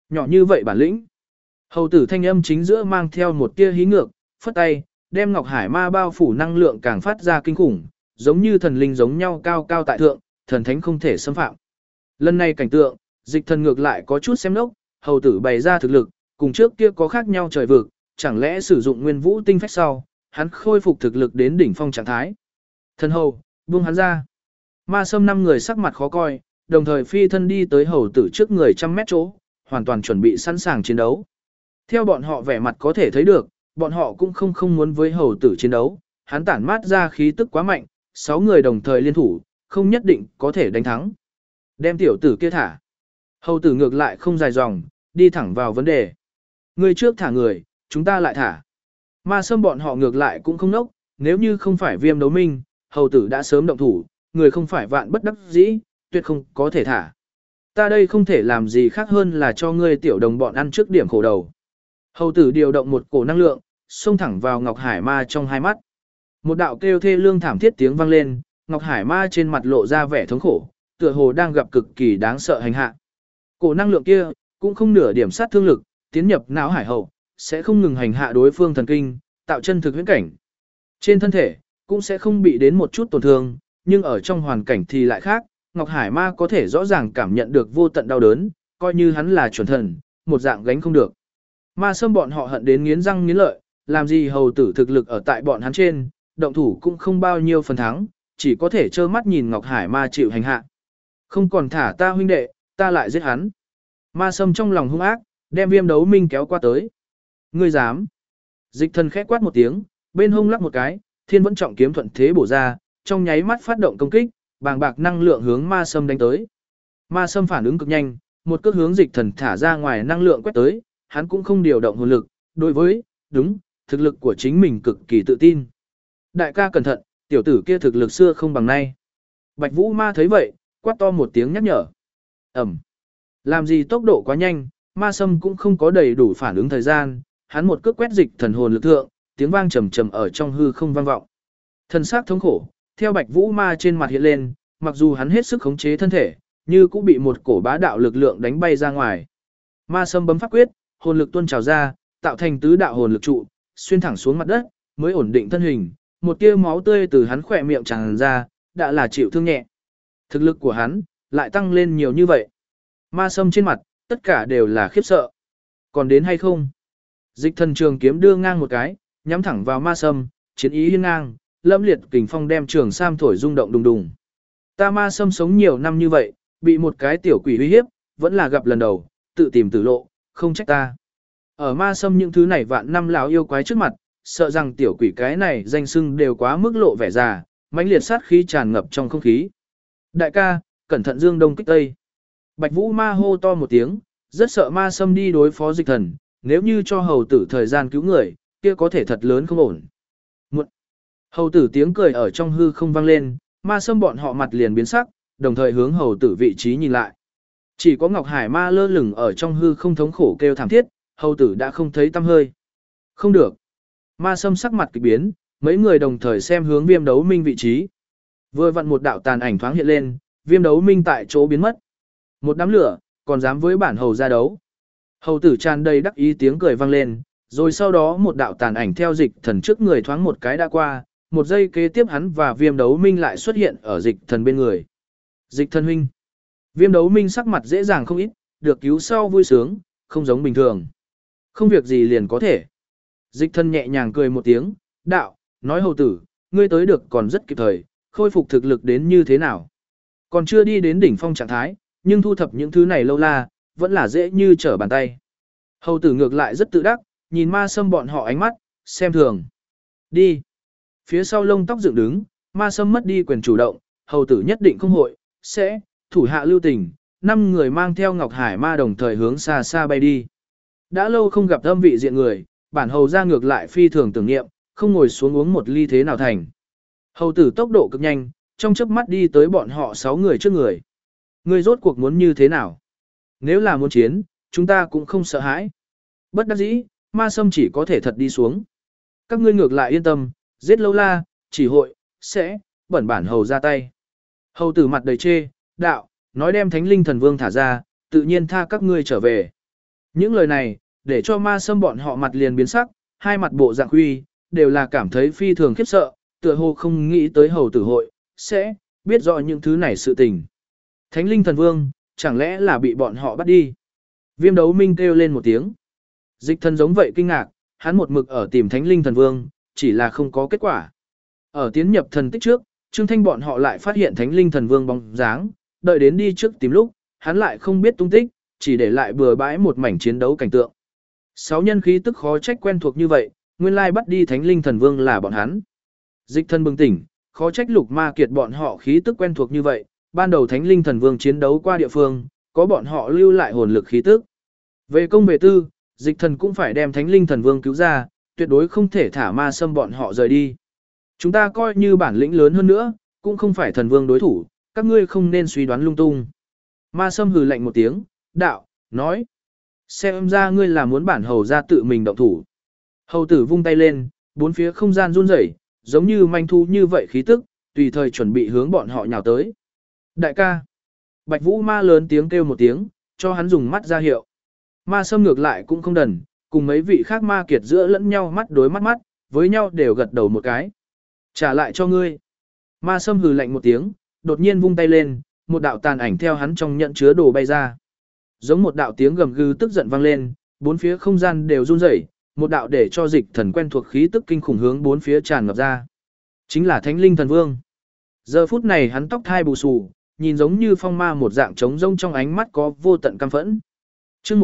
Nhỏ như vậy bản lĩnh. Hầu tử thanh âm chính giữa mang theo một tia hí ngược, phất tay, đem Ngọc Hải Ma bao phủ năng lượng càng phát ra kinh khủng, giống như thần linh giống nhau cao cao tại thượng, thần thánh không thể xâm phạm. Lần này cảnh tượng, Dịch Thần ngược lại có chút xem nốc, hầu tử bày ra thực lực, cùng trước kia có khác nhau trời vực, chẳng lẽ sử dụng Nguyên Vũ tinh phách sau, hắn khôi phục thực lực đến đỉnh phong trạng thái. Thần hầu, buông hắn ra. Ma Sâm 5 người sắc mặt khó coi, đồng thời phi thân đi tới hầu tử trước người trăm mét chỗ, hoàn toàn chuẩn bị sẵn sàng chiến đấu. Theo bọn họ vẻ mặt có thể thấy được, bọn họ cũng không muốn với hầu tử chiến đấu, hắn tản mát ra khí tức quá mạnh, 6 người đồng thời liên thủ, không nhất định có thể đánh thắng. Đem tiểu tử kia thả. Hầu tử ngược lại không dài dòng, đi thẳng vào vấn đề. Người trước thả người, chúng ta lại thả. Ma Sâm bọn họ ngược lại cũng không nốc, nếu như không phải Viêm Đấu Minh, hầu tử đã sớm động thủ, người không phải vạn bất đắc dĩ, tuyệt không có thể thả. Ta đây không thể làm gì khác hơn là cho ngươi tiểu đồng bọn ăn trước điểm khổ đầu. Hầu tử điều động một cổ năng lượng, xông thẳng vào Ngọc Hải Ma trong hai mắt. Một đạo kêu thê lương thảm thiết tiếng vang lên, Ngọc Hải Ma trên mặt lộ ra vẻ thống khổ, tựa hồ đang gặp cực kỳ đáng sợ hành hạ. Cổ năng lượng kia cũng không nửa điểm sát thương lực, tiến nhập não hải hậu, sẽ không ngừng hành hạ đối phương thần kinh, tạo chân thực huyễn cảnh. Trên thân thể cũng sẽ không bị đến một chút tổn thương, nhưng ở trong hoàn cảnh thì lại khác, Ngọc Hải Ma có thể rõ ràng cảm nhận được vô tận đau đớn, coi như hắn là chuẩn thần, một dạng gánh không được. Ma Sâm bọn họ hận đến nghiến răng nghiến lợi, làm gì hầu tử thực lực ở tại bọn hắn trên, động thủ cũng không bao nhiêu phần thắng, chỉ có thể trơ mắt nhìn Ngọc Hải Ma chịu hành hạ. Không còn thả ta huynh đệ, ta lại giết hắn. Ma Sâm trong lòng hung ác, đem Viêm Đấu Minh kéo qua tới. Ngươi dám? Dịch Thần khẽ quát một tiếng, bên hông lắc một cái, Thiên Vẫn Trọng kiếm thuận thế bổ ra, trong nháy mắt phát động công kích, bàng bạc năng lượng hướng Ma Sâm đánh tới. Ma Sâm phản ứng cực nhanh, một cước hướng Dịch Thần thả ra ngoài năng lượng quét tới, hắn cũng không điều động hồn lực, đối với, đúng, thực lực của chính mình cực kỳ tự tin. Đại ca cẩn thận, tiểu tử kia thực lực xưa không bằng nay. Bạch Vũ Ma thấy vậy, quát to một tiếng nhắc nhở. Ẩm. Làm gì tốc độ quá nhanh, Ma Sâm cũng không có đầy đủ phản ứng thời gian, hắn một cước quét Dịch Thần hồn lực thượng, tiếng vang trầm trầm ở trong hư không vang vọng. Thần sắc thống khổ, theo Bạch Vũ Ma trên mặt hiện lên, mặc dù hắn hết sức khống chế thân thể, như cũng bị một cổ bá đạo lực lượng đánh bay ra ngoài. Ma Sâm bấm pháp quyết, hồn lực tuôn trào ra, tạo thành tứ đạo hồn lực trụ, xuyên thẳng xuống mặt đất, mới ổn định thân hình, một tia máu tươi từ hắn khỏe miệng tràn ra, đã là chịu thương nhẹ. Thực lực của hắn lại tăng lên nhiều như vậy. Ma Sâm trên mặt, tất cả đều là khiếp sợ. Còn đến hay không? Dịch Thần trường kiếm đưa ngang một cái, nhắm thẳng vào Ma Sâm, chiến ý hiên ngang, lâm liệt kình phong đem trường sam thổi rung động đùng đùng. Ta Ma Sâm sống nhiều năm như vậy, bị một cái tiểu quỷ uy hiếp, vẫn là gặp lần đầu, tự tìm tử lộ, không trách ta. Ở Ma Sâm những thứ này vạn năm lão yêu quái trước mặt, sợ rằng tiểu quỷ cái này danh xưng đều quá mức lộ vẻ già, mãnh liệt sát khí tràn ngập trong không khí. Đại ca, cẩn thận dương đông kích tây. Bạch Vũ Ma hô to một tiếng, rất sợ Ma Sâm đi đối phó Dịch Thần, nếu như cho hầu tử thời gian cứu người, kia có thể thật lớn không ổn. Một hầu tử tiếng cười ở trong hư không vang lên, Ma Sâm bọn họ mặt liền biến sắc, đồng thời hướng hầu tử vị trí nhìn lại. Chỉ có Ngọc Hải Ma lơ lửng ở trong hư không thống khổ kêu thảm thiết, hầu tử đã không thấy tăm hơi. Không được. Ma Sâm sắc mặt kỳ biến, mấy người đồng thời xem hướng Viêm Đấu Minh vị trí. Vừa vặn một đạo tàn ảnh thoáng hiện lên, Viêm Đấu Minh tại chỗ biến mất. Một đám lửa, còn dám với bản hầu ra đấu. Hầu tử tràn đầy đắc ý tiếng cười vang lên, rồi sau đó một đạo tàn ảnh theo Dịch Thần trước người thoáng một cái đã qua, một giây kế tiếp hắn và Viêm Đấu Minh lại xuất hiện ở Dịch Thần bên người. Dịch Thần huynh. Viêm Đấu Minh sắc mặt dễ dàng không ít, được cứu sau vui sướng, không giống bình thường. Không việc gì liền có thể. Dịch Thần nhẹ nhàng cười một tiếng, đạo, nói hầu tử, ngươi tới được còn rất kịp thời, khôi phục thực lực đến như thế nào. Còn chưa đi đến đỉnh phong trạng thái, nhưng thu thập những thứ này lâu la, vẫn là dễ như trở bàn tay. Hầu tử ngược lại rất tự đắc, nhìn Ma Sâm bọn họ ánh mắt, xem thường. Đi. Phía sau lông tóc dựng đứng, Ma Sâm mất đi quyền chủ động, hầu tử nhất định không hội, sẽ, thủ hạ lưu tình, 5 người mang theo Ngọc Hải Ma đồng thời hướng xa xa bay đi. Đã lâu không gặp âm vị diện người, bản hầu ra ngược lại phi thường tưởng niệm, không ngồi xuống uống một ly thế nào thành. Hầu tử tốc độ cực nhanh, trong chớp mắt đi tới bọn họ 6 người trước người. Ngươi rốt cuộc muốn như thế nào? Nếu là muốn chiến, chúng ta cũng không sợ hãi. Bất đắc dĩ, Ma Sâm chỉ có thể thật đi xuống. Các ngươi ngược lại yên tâm, giết lâu la, chỉ hội, sẽ, bẩn bản hầu ra tay. Hầu tử mặt đầy chê, đạo, nói đem thánh linh thần vương thả ra, tự nhiên tha các ngươi trở về. Những lời này, để cho ma sâm bọn họ mặt liền biến sắc, hai mặt bộ dạng huy, đều là cảm thấy phi thường khiếp sợ, tựa hồ không nghĩ tới hầu tử hội, sẽ biết rõ những thứ này sự tình. Thánh linh thần vương, chẳng lẽ là bị bọn họ bắt đi? Viêm đấu minh kêu lên một tiếng. Dịch thần giống vậy kinh ngạc, hắn một mực ở tìm thánh linh thần vương, chỉ là không có kết quả. Ở tiến nhập thần tích trước, Trương Thanh bọn họ lại phát hiện thánh linh thần vương bóng dáng, đợi đến đi trước tìm lúc, hắn lại không biết tung tích, chỉ để lại bừa bãi một mảnh chiến đấu cảnh tượng. 6 nhân khí tức khó trách quen thuộc như vậy, nguyên lai bắt đi thánh linh thần vương là bọn hắn. Dịch thần bừng tỉnh, khó trách Lục Ma Kiệt bọn họ khí tức quen thuộc như vậy, ban đầu thánh linh thần vương chiến đấu qua địa phương, có bọn họ lưu lại hồn lực khí tức. Về công về tư, dịch thần cũng phải đem thánh linh thần vương cứu ra, tuyệt đối không thể thả ma sâm bọn họ rời đi. Chúng ta coi như bản lĩnh lớn hơn nữa, cũng không phải thần vương đối thủ, các ngươi không nên suy đoán lung tung. Ma sâm hừ lạnh một tiếng, đạo, nói. Xem ra ngươi là muốn bản hầu ra tự mình động thủ. Hầu tử vung tay lên, bốn phía không gian run rẩy, giống như manh thu như vậy khí tức, tùy thời chuẩn bị hướng bọn họ nhào tới. Đại ca. Bạch Vũ ma lớn tiếng kêu một tiếng, cho hắn dùng mắt ra hiệu. Ma sâm ngược lại cũng không đần, cùng mấy vị khác ma kiệt giữa lẫn nhau mắt đối mắt, với nhau đều gật đầu một cái. Trả lại cho ngươi. Ma sâm hừ lạnh một tiếng, đột nhiên vung tay lên, một đạo tàn ảnh theo hắn trong nhận chứa đồ bay ra. Giống một đạo tiếng gầm gừ tức giận vang lên, bốn phía không gian đều run rẩy, một đạo để cho dịch thần quen thuộc khí tức kinh khủng hướng bốn phía tràn ngập ra. Chính là Thánh Linh Thần Vương. Giờ phút này hắn tóc thai bù xù, nhìn giống như phong ma một dạng trống rông trong ánh mắt có vô tận căm phẫn. Chương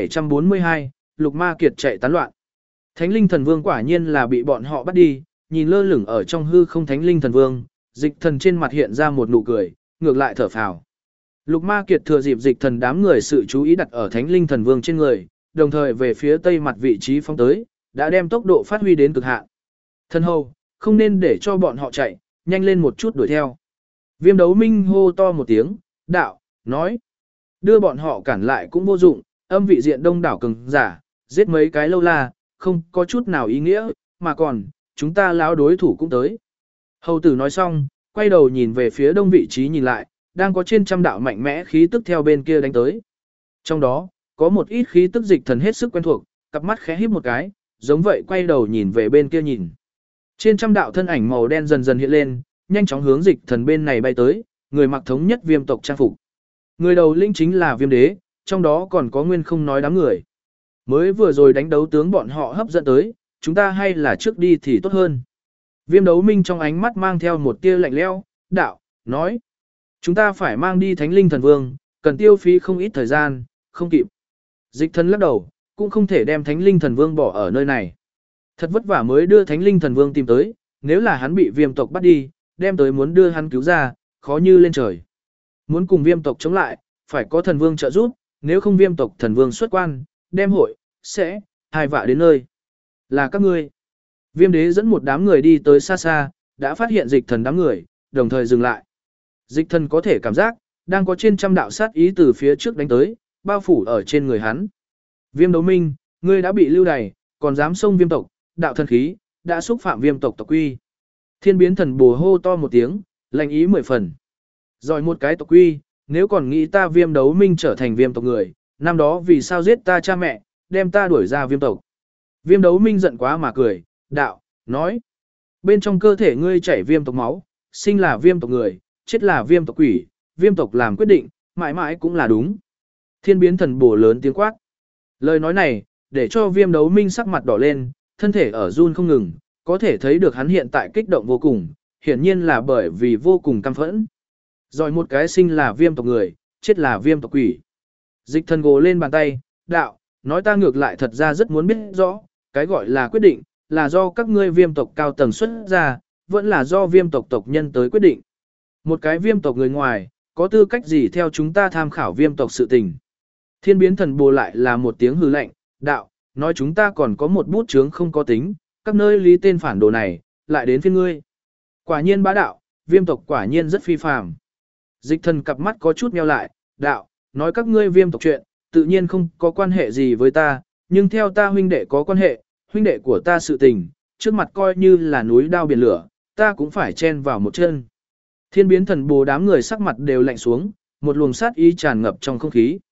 1742, Lục Ma Kiệt chạy tán loạn. Thánh Linh Thần Vương quả nhiên là bị bọn họ bắt đi, nhìn lơ lửng ở trong hư không Thánh Linh Thần Vương, dịch thần trên mặt hiện ra một nụ cười, ngược lại thở phào. Lục Ma Kiệt thừa dịp dịch thần đám người sự chú ý đặt ở Thánh Linh Thần Vương trên người, đồng thời về phía tây mặt vị trí phóng tới, đã đem tốc độ phát huy đến cực hạn. Thân hầu, không nên để cho bọn họ chạy, nhanh lên một chút đuổi theo. Viêm đấu minh hô to một tiếng, đạo, nói. Đưa bọn họ cản lại cũng vô dụng, âm vị diện đông đảo cường giả, giết mấy cái lâu la, không có chút nào ý nghĩa, mà còn, chúng ta lão đối thủ cũng tới. Hầu tử nói xong, quay đầu nhìn về phía đông vị trí nhìn lại, đang có trên trăm đạo mạnh mẽ khí tức theo bên kia đánh tới. Trong đó, có một ít khí tức dịch thần hết sức quen thuộc, cặp mắt khẽ híp một cái, giống vậy quay đầu nhìn về bên kia nhìn. Trên trăm đạo thân ảnh màu đen dần dần hiện lên, nhanh chóng hướng dịch thần bên này bay tới, người mặc thống nhất viêm tộc trang phục. Người đầu lĩnh chính là viêm đế, trong đó còn có nguyên không nói đám người. Mới vừa rồi đánh đấu tướng bọn họ hấp dẫn tới, chúng ta hay là trước đi thì tốt hơn. Viêm đấu minh trong ánh mắt mang theo một tia lạnh lẽo, đạo, nói. Chúng ta phải mang đi Thánh Linh Thần Vương, cần tiêu phí không ít thời gian, không kịp. Dịch thần lắc đầu, cũng không thể đem Thánh Linh Thần Vương bỏ ở nơi này. Thật vất vả mới đưa Thánh Linh Thần Vương tìm tới, nếu là hắn bị viêm tộc bắt đi, đem tới muốn đưa hắn cứu ra, khó như lên trời. Muốn cùng viêm tộc chống lại, phải có thần vương trợ giúp, nếu không viêm tộc thần vương xuất quan, đem hội, sẽ, hai vạ đến nơi. Là các ngươi. Viêm đế dẫn một đám người đi tới xa xa, đã phát hiện dịch thần đám người, đồng thời dừng lại. Dịch thần có thể cảm giác, đang có trên trăm đạo sát ý từ phía trước đánh tới, bao phủ ở trên người hắn. Viêm đấu minh, ngươi đã bị lưu đày, còn dám xông viêm tộc, đạo thần khí, đã xúc phạm viêm tộc tộc quy. Thiên biến thần bồ hô to một tiếng, lạnh ý 10 phần. Rồi một cái tộc quy, nếu còn nghĩ ta viêm đấu minh trở thành viêm tộc người, năm đó vì sao giết ta cha mẹ, đem ta đuổi ra viêm tộc. Viêm đấu minh giận quá mà cười, đạo, nói. Bên trong cơ thể ngươi chảy viêm tộc máu, sinh là viêm tộc người, chết là viêm tộc quỷ, viêm tộc làm quyết định, mãi mãi cũng là đúng. Thiên biến thần bổ lớn tiếng quát. Lời nói này, để cho viêm đấu minh sắc mặt đỏ lên, thân thể ở run không ngừng, có thể thấy được hắn hiện tại kích động vô cùng, hiển nhiên là bởi vì vô cùng căm phẫn. Rồi một cái sinh là viêm tộc người, chết là viêm tộc quỷ. Dịch thần gồ lên bàn tay, đạo, nói ta ngược lại thật ra rất muốn biết rõ, cái gọi là quyết định, là do các ngươi viêm tộc cao tầng xuất ra, vẫn là do viêm tộc tộc nhân tới quyết định. Một cái viêm tộc người ngoài, có tư cách gì theo chúng ta tham khảo viêm tộc sự tình. Thiên biến thần bồ lại là một tiếng hừ lạnh, đạo, nói chúng ta còn có một bút chướng không có tính, các nơi lý tên phản đồ này, lại đến phiên ngươi. Quả nhiên bá đạo, viêm tộc quả nhiên rất phi phàm. Dịch thần cặp mắt có chút meo lại, đạo, nói các ngươi viêm tộc chuyện, tự nhiên không có quan hệ gì với ta, nhưng theo ta huynh đệ có quan hệ, huynh đệ của ta sự tình, trước mặt coi như là núi đao biển lửa, ta cũng phải chen vào một chân. Thiên biến thần bồ đám người sắc mặt đều lạnh xuống, một luồng sát ý tràn ngập trong không khí.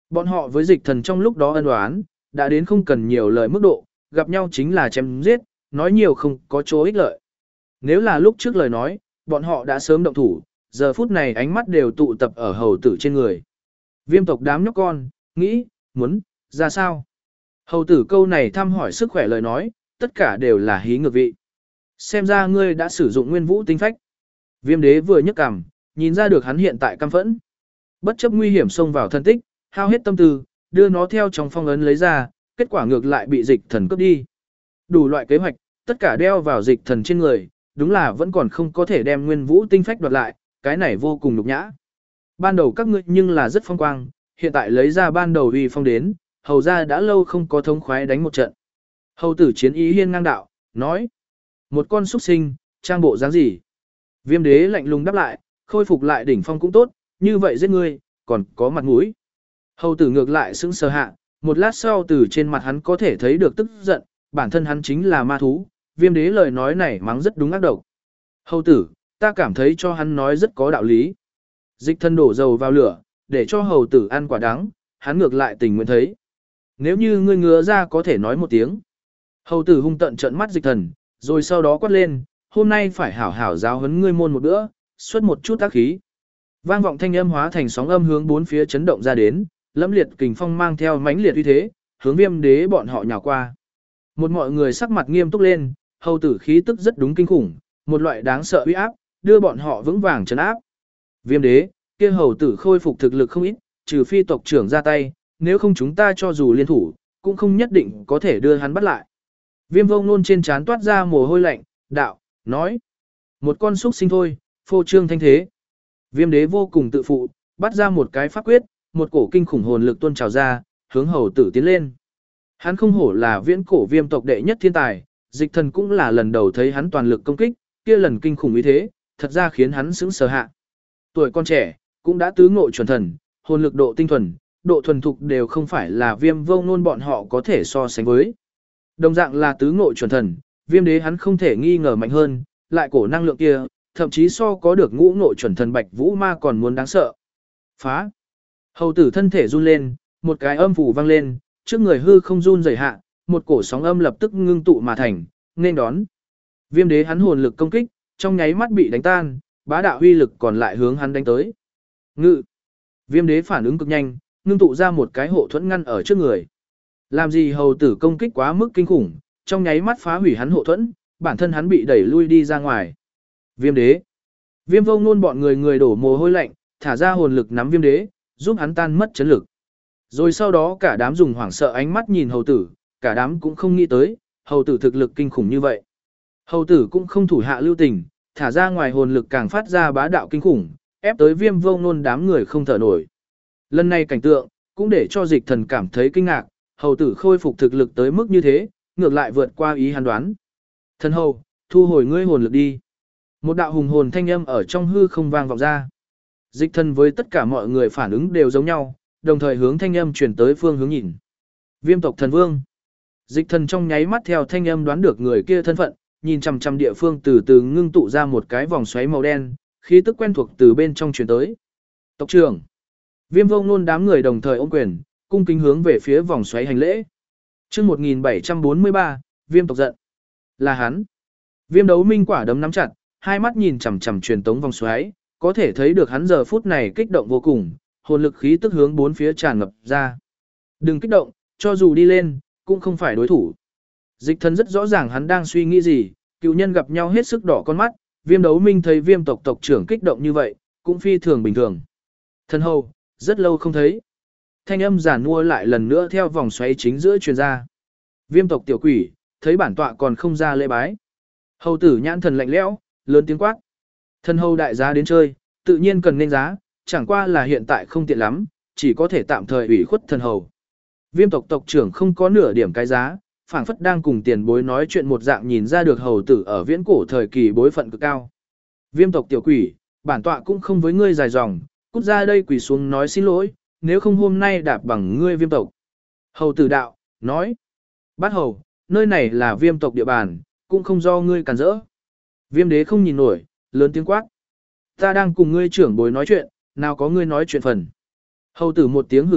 Bọn họ với dịch thần trong lúc đó ân oán, đã đến không cần nhiều lời mức độ, gặp nhau chính là chém giết, nói nhiều không có chỗ ích lợi. Nếu là lúc trước lời nói, bọn họ đã sớm động thủ, giờ phút này ánh mắt đều tụ tập ở hầu tử trên người. Viêm tộc đám nhóc con, nghĩ, muốn, ra sao? Hầu tử câu này thăm hỏi sức khỏe lời nói, tất cả đều là hí ngược vị. Xem ra ngươi đã sử dụng nguyên vũ tinh phách. Viêm đế vừa nhấc cằm, nhìn ra được hắn hiện tại căm phẫn. Bất chấp nguy hiểm xông vào thân tích, hao hết tâm tư, đưa nó theo trong phong ấn lấy ra, kết quả ngược lại bị dịch thần cướp đi. Đủ loại kế hoạch, tất cả đeo vào dịch thần trên người, đúng là vẫn còn không có thể đem nguyên vũ tinh phách đoạt lại, cái này vô cùng nhục nhã. Ban đầu các ngươi nhưng là rất phong quang, hiện tại lấy ra ban đầu uy phong đến, hầu ra đã lâu không có thống khoái đánh một trận. Hầu tử chiến ý hiên ngang đạo, nói, một con xuất sinh, trang bộ dáng gì? Viêm đế lạnh lùng đáp lại, khôi phục lại đỉnh phong cũng tốt, như vậy giết ngươi, còn có mặt mũi. Hầu tử ngược lại sững sờ hạ, một lát sau từ trên mặt hắn có thể thấy được tức giận, bản thân hắn chính là ma thú, viêm đế lời nói này mắng rất đúng ác độc. Hầu tử, ta cảm thấy cho hắn nói rất có đạo lý. Dịch thân đổ dầu vào lửa, để cho hầu tử ăn quả đắng, hắn ngược lại tình nguyện thấy. Nếu như ngươi ngứa ra có thể nói một tiếng. Hầu tử hung tận trợn mắt dịch thần, rồi sau đó quát lên, hôm nay phải hảo hảo giáo huấn ngươi môn một bữa, xuất một chút tác khí. Vang vọng thanh âm hóa thành sóng âm hướng bốn phía chấn động ra đến, lẫm liệt kình phong mang theo mãnh liệt uy thế, hướng viêm đế bọn họ nhào qua. Một mọi người sắc mặt nghiêm túc lên, hầu tử khí tức rất đúng kinh khủng, một loại đáng sợ uy áp, đưa bọn họ vững vàng trấn áp. Viêm đế, kia hầu tử khôi phục thực lực không ít, trừ phi tộc trưởng ra tay, nếu không chúng ta cho dù liên thủ, cũng không nhất định có thể đưa hắn bắt lại. Viêm vông nôn trên trán toát ra mồ hôi lạnh, đạo, nói. Một con súc sinh thôi, phô trương thanh thế. Viêm đế vô cùng tự phụ, bắt ra một cái pháp quyết, một cổ kinh khủng hồn lực tuôn trào ra, hướng hầu tử tiến lên. Hắn không hổ là viễn cổ viêm tộc đệ nhất thiên tài, dịch thần cũng là lần đầu thấy hắn toàn lực công kích, kia lần kinh khủng ý thế, thật ra khiến hắn sững sờ hạ. Tuổi con trẻ, cũng đã tứ ngộ chuẩn thần, hồn lực độ tinh thuần, độ thuần thục đều không phải là viêm vô ngôn bọn họ có thể so sánh với. Đồng dạng là tứ ngộ chuẩn thần, viêm đế hắn không thể nghi ngờ mạnh hơn, lại cổ năng lượng kia, thậm chí so có được ngũ ngộ chuẩn thần bạch vũ ma còn muốn đáng sợ. Phá! Hầu tử thân thể run lên, một cái âm phủ vang lên, trước người hư không run rẩy hạ, một cổ sóng âm lập tức ngưng tụ mà thành, nên đón. Viêm đế hắn hồn lực công kích, trong nháy mắt bị đánh tan, bá đạo huy lực còn lại hướng hắn đánh tới. Ngự! Viêm đế phản ứng cực nhanh, ngưng tụ ra một cái hộ thuẫn ngăn ở trước người. Làm gì hầu tử công kích quá mức kinh khủng, trong nháy mắt phá hủy hắn hộ thuẫn, bản thân hắn bị đẩy lui đi ra ngoài. Viêm đế! Viêm vô ngôn bọn người đổ mồ hôi lạnh, thả ra hồn lực nắm viêm đế, giúp hắn tan mất chấn lực. Rồi sau đó cả đám dùng hoảng sợ ánh mắt nhìn hầu tử, cả đám cũng không nghĩ tới, hầu tử thực lực kinh khủng như vậy. Hầu tử cũng không thủ hạ lưu tình, thả ra ngoài hồn lực càng phát ra bá đạo kinh khủng, ép tới viêm vô ngôn đám người không thở nổi. Lần này cảnh tượng, cũng để cho dịch thần cảm thấy kinh ngạc, hầu tử khôi phục thực lực tới mức như thế, ngược lại vượt qua ý hắn đoán. Thần hầu, thu hồi ngươi hồn lực đi. Một đạo hùng hồn thanh âm ở trong hư không vang vọng ra. Dịch thần với tất cả mọi người phản ứng đều giống nhau, đồng thời hướng thanh âm chuyển tới phương hướng nhìn. Viêm tộc thần vương. Dịch thần trong nháy mắt theo thanh âm đoán được người kia thân phận, nhìn chằm chằm địa phương từ từ ngưng tụ ra một cái vòng xoáy màu đen, khí tức quen thuộc từ bên trong chuyển tới. Tộc trưởng. Viêm vô ngôn đám người đồng thời ôm quyền, cung kính hướng về phía vòng xoáy hành lễ. Chương 1743, Viêm tộc giận. Là hắn. Viêm đấu minh quả đấm nắm chặt, hai mắt nhìn chằm chằm truyền tống vòng xoáy, có thể thấy được hắn giờ phút này kích động vô cùng, hồn lực khí tức hướng bốn phía tràn ngập ra. Đừng kích động, cho dù đi lên, cũng không phải đối thủ. Dịch thần rất rõ ràng hắn đang suy nghĩ gì, cựu nhân gặp nhau hết sức đỏ con mắt, viêm đấu minh thấy viêm tộc tộc trưởng kích động như vậy, cũng phi thường bình thường. Thần hầu, rất lâu không thấy. Thanh âm giản mua lại lần nữa theo vòng xoáy chính giữa truyền ra. Viêm tộc tiểu quỷ, thấy bản tọa còn không ra lễ bái. Hầu tử nhãn thần lạnh lẽo, lớn tiếng quát. Thần hầu đại giá đến chơi, tự nhiên cần nên giá, chẳng qua là hiện tại không tiện lắm, chỉ có thể tạm thời ủy khuất thần hầu. Viêm tộc tộc trưởng không có nửa điểm cái giá, phảng phất đang cùng tiền bối nói chuyện một dạng nhìn ra được hầu tử ở viễn cổ thời kỳ bối phận cực cao. Viêm tộc tiểu quỷ, bản tọa cũng không với ngươi dài dòng, cút ra đây quỳ xuống nói xin lỗi, nếu không hôm nay đạp bằng ngươi viêm tộc. Hầu tử đạo, nói. Bát hầu, nơi này là viêm tộc địa bàn, cũng không do ngươi cản rỡ. Viêm đế không nhìn nổi, lớn tiếng quát. Ta đang cùng ngươi trưởng bối nói chuyện, nào có ngươi nói chuyện phần. Hầu tử một tiếng hừ lạnh,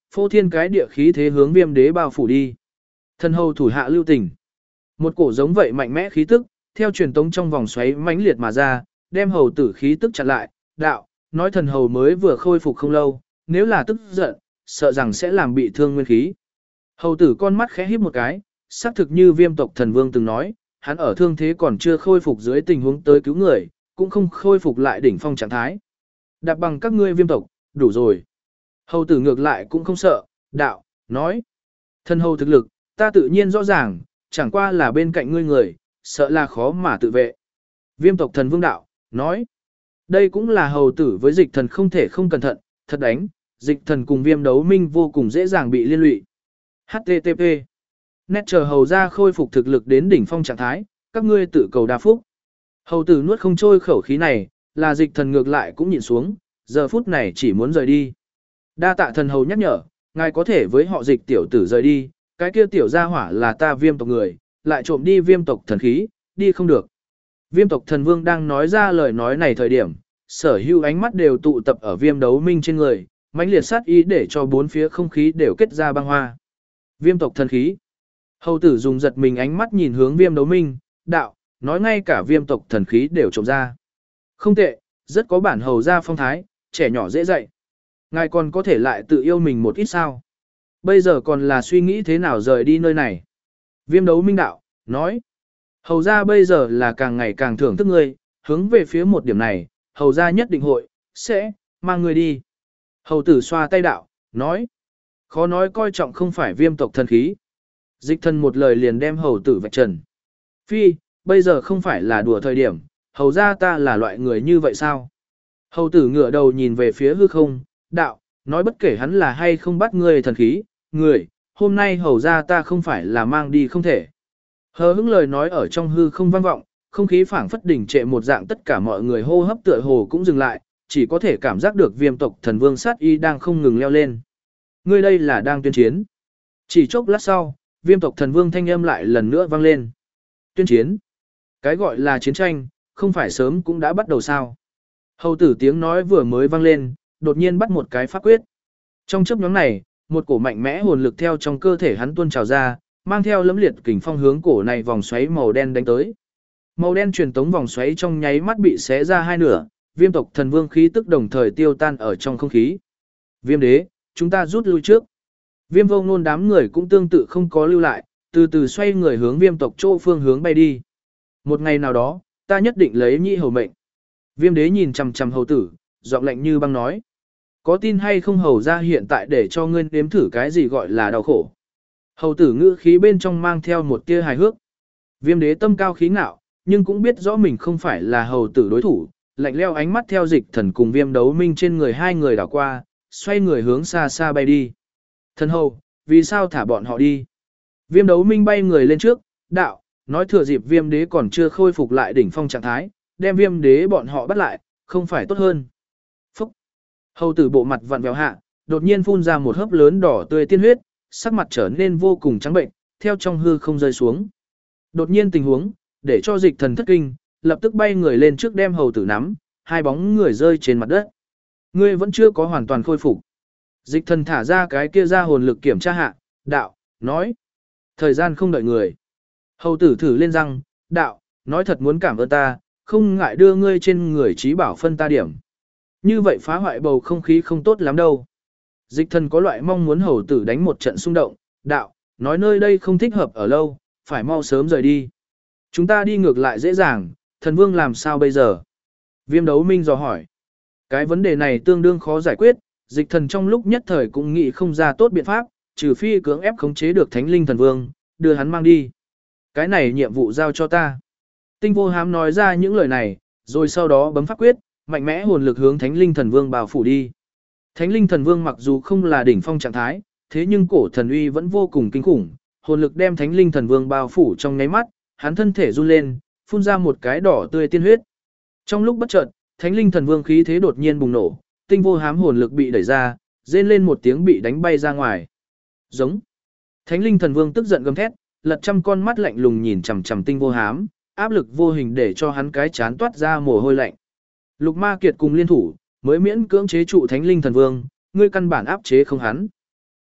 phô thiên cái địa khí thế hướng Viêm đế bao phủ đi. Thần hầu thủ hạ lưu tình. Một cổ giống vậy mạnh mẽ khí tức, theo truyền tống trong vòng xoáy mãnh liệt mà ra, đem hầu tử khí tức chặn lại, đạo, nói thần hầu mới vừa khôi phục không lâu, nếu là tức giận, sợ rằng sẽ làm bị thương nguyên khí. Hầu tử con mắt khẽ híp một cái, xác thực như Viêm tộc thần vương từng nói, hắn ở thương thế còn chưa khôi phục dưới tình huống tới cứu người, cũng không khôi phục lại đỉnh phong trạng thái. Đạp bằng các ngươi Viêm tộc, đủ rồi. Hầu tử ngược lại cũng không sợ, đạo, nói. Thần hầu thực lực, ta tự nhiên rõ ràng, chẳng qua là bên cạnh ngươi người, sợ là khó mà tự vệ. Viêm tộc thần vương đạo, nói. Đây cũng là hầu tử với dịch thần không thể không cẩn thận, thật đánh, dịch thần cùng Viêm đấu minh vô cùng dễ dàng bị liên lụy. HTTP. Nét chờ hầu ra khôi phục thực lực đến đỉnh phong trạng thái, các ngươi tự cầu đa phúc. Hầu tử nuốt không trôi khẩu khí này, là dịch thần ngược lại cũng nhịn xuống, giờ phút này chỉ muốn rời đi. Đa tạ thần hầu nhắc nhở, ngài có thể với họ dịch tiểu tử rời đi, cái kia tiểu gia hỏa là ta Viêm tộc người, lại trộm đi Viêm tộc thần khí, đi không được. Viêm tộc thần vương đang nói ra lời nói này thời điểm, sở hữu ánh mắt đều tụ tập ở Viêm đấu minh trên người, mãnh liệt sát ý để cho bốn phía không khí đều kết ra băng hoa. Viêm tộc thần khí. Hầu tử dùng giật mình ánh mắt nhìn hướng Viêm đấu minh, đạo, nói ngay cả Viêm tộc thần khí đều trộm ra. Không tệ, rất có bản hầu gia phong thái, trẻ nhỏ dễ dạy. Ngài còn có thể lại tự yêu mình một ít sao. Bây giờ còn là suy nghĩ thế nào rời đi nơi này. Viêm đấu minh đạo, nói. Hầu gia bây giờ là càng ngày càng thưởng thức ngươi, hướng về phía một điểm này, hầu gia nhất định hội, sẽ, mang ngươi đi. Hầu tử xoa tay đạo, nói. Khó nói coi trọng không phải Viêm tộc thần khí. Dịch thần một lời liền đem hầu tử vạch trần. Phi, bây giờ không phải là đùa thời điểm, hầu gia ta là loại người như vậy sao? Hầu tử ngửa đầu nhìn về phía hư không, đạo, nói bất kể hắn là hay không bắt ngươi thần khí, người, hôm nay hầu gia ta không phải là mang đi không thể. Hờ hững lời nói ở trong hư không vang vọng, không khí phảng phất đỉnh trệ một dạng, tất cả mọi người hô hấp tựa hồ cũng dừng lại, chỉ có thể cảm giác được Viêm tộc thần vương sát y đang không ngừng leo lên. Ngươi đây là đang tuyên chiến. Chỉ chốc lát sau, Viêm tộc thần vương thanh âm lại lần nữa vang lên. Tuyên chiến. Cái gọi là chiến tranh, không phải sớm cũng đã bắt đầu sao. Hầu tử tiếng nói vừa mới vang lên, đột nhiên bắt một cái pháp quyết. Trong chớp nhoáng này, một cổ mạnh mẽ hồn lực theo trong cơ thể hắn tuôn trào ra, mang theo lẫm liệt kình phong hướng cổ này vòng xoáy màu đen đánh tới. Màu đen truyền tống vòng xoáy trong nháy mắt bị xé ra hai nửa, Viêm tộc thần vương khí tức đồng thời tiêu tan ở trong không khí. Viêm đế, chúng ta rút lui trước. Viêm vô ngôn đám người cũng tương tự không có lưu lại, từ từ xoay người hướng Viêm tộc chỗ phương hướng bay đi. Một ngày nào đó, ta nhất định lấy nhị hầu mệnh. Viêm đế nhìn chằm chằm hầu tử, giọng lạnh như băng nói. Có tin hay không hầu ra hiện tại để cho ngươi nếm thử cái gì gọi là đau khổ. Hầu tử ngữ khí bên trong mang theo một tia hài hước. Viêm đế tâm cao khí ngạo, nhưng cũng biết rõ mình không phải là hầu tử đối thủ, lạnh leo ánh mắt theo dịch thần cùng Viêm đấu minh trên người hai người đảo qua, xoay người hướng xa xa bay đi. Thần hầu, vì sao thả bọn họ đi? Viêm đấu minh bay người lên trước, đạo, nói thừa dịp Viêm đế còn chưa khôi phục lại đỉnh phong trạng thái, đem Viêm đế bọn họ bắt lại, không phải tốt hơn. Phúc! Hầu tử bộ mặt vặn vẹo hạ, đột nhiên phun ra một hớp lớn đỏ tươi tiên huyết, sắc mặt trở nên vô cùng trắng bệnh, theo trong hư không rơi xuống. Đột nhiên tình huống, để cho dịch thần thất kinh, lập tức bay người lên trước đem hầu tử nắm, hai bóng người rơi trên mặt đất. Ngươi vẫn chưa có hoàn toàn khôi phục. Dịch thần thả ra cái kia ra hồn lực kiểm tra hạ, đạo, nói. Thời gian không đợi người. Hầu tử thử lên răng, đạo, nói thật muốn cảm ơn ta, không ngại đưa ngươi trên người trí bảo phân ta điểm. Như vậy phá hoại bầu không khí không tốt lắm đâu. Dịch thần có loại mong muốn hầu tử đánh một trận xung động, đạo, nói nơi đây không thích hợp ở lâu, phải mau sớm rời đi. Chúng ta đi ngược lại dễ dàng, thần vương làm sao bây giờ? Viêm đấu minh dò hỏi. Cái vấn đề này tương đương khó giải quyết, dịch thần trong lúc nhất thời cũng nghĩ không ra tốt biện pháp, trừ phi cưỡng ép khống chế được thánh linh thần vương, đưa hắn mang đi. Cái này nhiệm vụ giao cho ta. Tinh vô hám nói ra những lời này, rồi sau đó bấm pháp quyết, mạnh mẽ hồn lực hướng thánh linh thần vương bao phủ đi. Thánh linh thần vương mặc dù không là đỉnh phong trạng thái, thế nhưng cổ thần uy vẫn vô cùng kinh khủng, hồn lực đem thánh linh thần vương bao phủ trong nháy mắt, hắn thân thể run lên, phun ra một cái đỏ tươi tiên huyết. Trong lúc bất chợt, thánh linh thần vương khí thế đột nhiên bùng nổ, tinh vô hám hồn lực bị đẩy ra, rên lên một tiếng bị đánh bay ra ngoài. Giống. Thánh linh thần vương tức giận gầm thét, lật trăm con mắt lạnh lùng nhìn chằm chằm tinh vô hám, áp lực vô hình để cho hắn cái chán toát ra mồ hôi lạnh. Lục Ma Kiệt cùng liên thủ, mới miễn cưỡng chế trụ thánh linh thần vương, ngươi căn bản áp chế không hắn.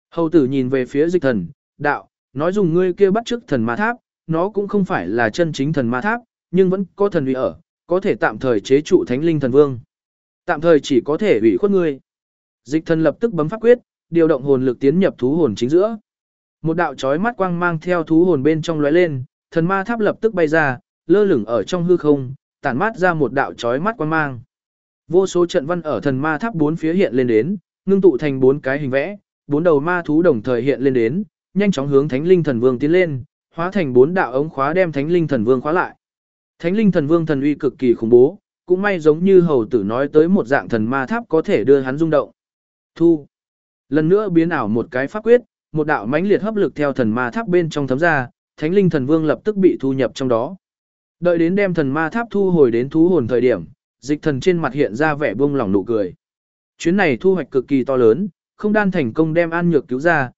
Hầu tử nhìn về phía dịch thần, đạo, nói dùng ngươi kia bắt chước thần ma tháp, nó cũng không phải là chân chính thần ma tháp, nhưng vẫn có thần uy ở, có thể tạm thời chế trụ thánh linh thần vương. Tạm thời chỉ có thể ủy khuất ngươi. Dịch thần lập tức bấm pháp quyết, điều động hồn lực tiến nhập thú hồn chính giữa. Một đạo chói mắt quang mang theo thú hồn bên trong lóe lên, thần ma tháp lập tức bay ra, lơ lửng ở trong hư không, tản mát ra một đạo chói mắt quang mang. Vô số trận văn ở thần ma tháp bốn phía hiện lên đến, ngưng tụ thành 4 cái hình vẽ, 4 đầu ma thú đồng thời hiện lên đến, nhanh chóng hướng Thánh Linh Thần Vương tiến lên, hóa thành 4 đạo ống khóa đem Thánh Linh Thần Vương khóa lại. Thánh Linh Thần Vương thần uy cực kỳ khủng bố, cũng may giống như hầu tử nói tới một dạng thần ma tháp có thể đưa hắn rung động. Thu. Lần nữa biến ảo một cái pháp quyết, một đạo mãnh liệt hấp lực theo thần ma tháp bên trong thấm ra, Thánh Linh Thần Vương lập tức bị thu nhập trong đó. Đợi đến đem thần ma tháp thu hồi đến thú hồn thời điểm, dịch thần trên mặt hiện ra vẻ buông lỏng nụ cười. Chuyến này thu hoạch cực kỳ to lớn, không đan thành công đem An Nhược cứu ra,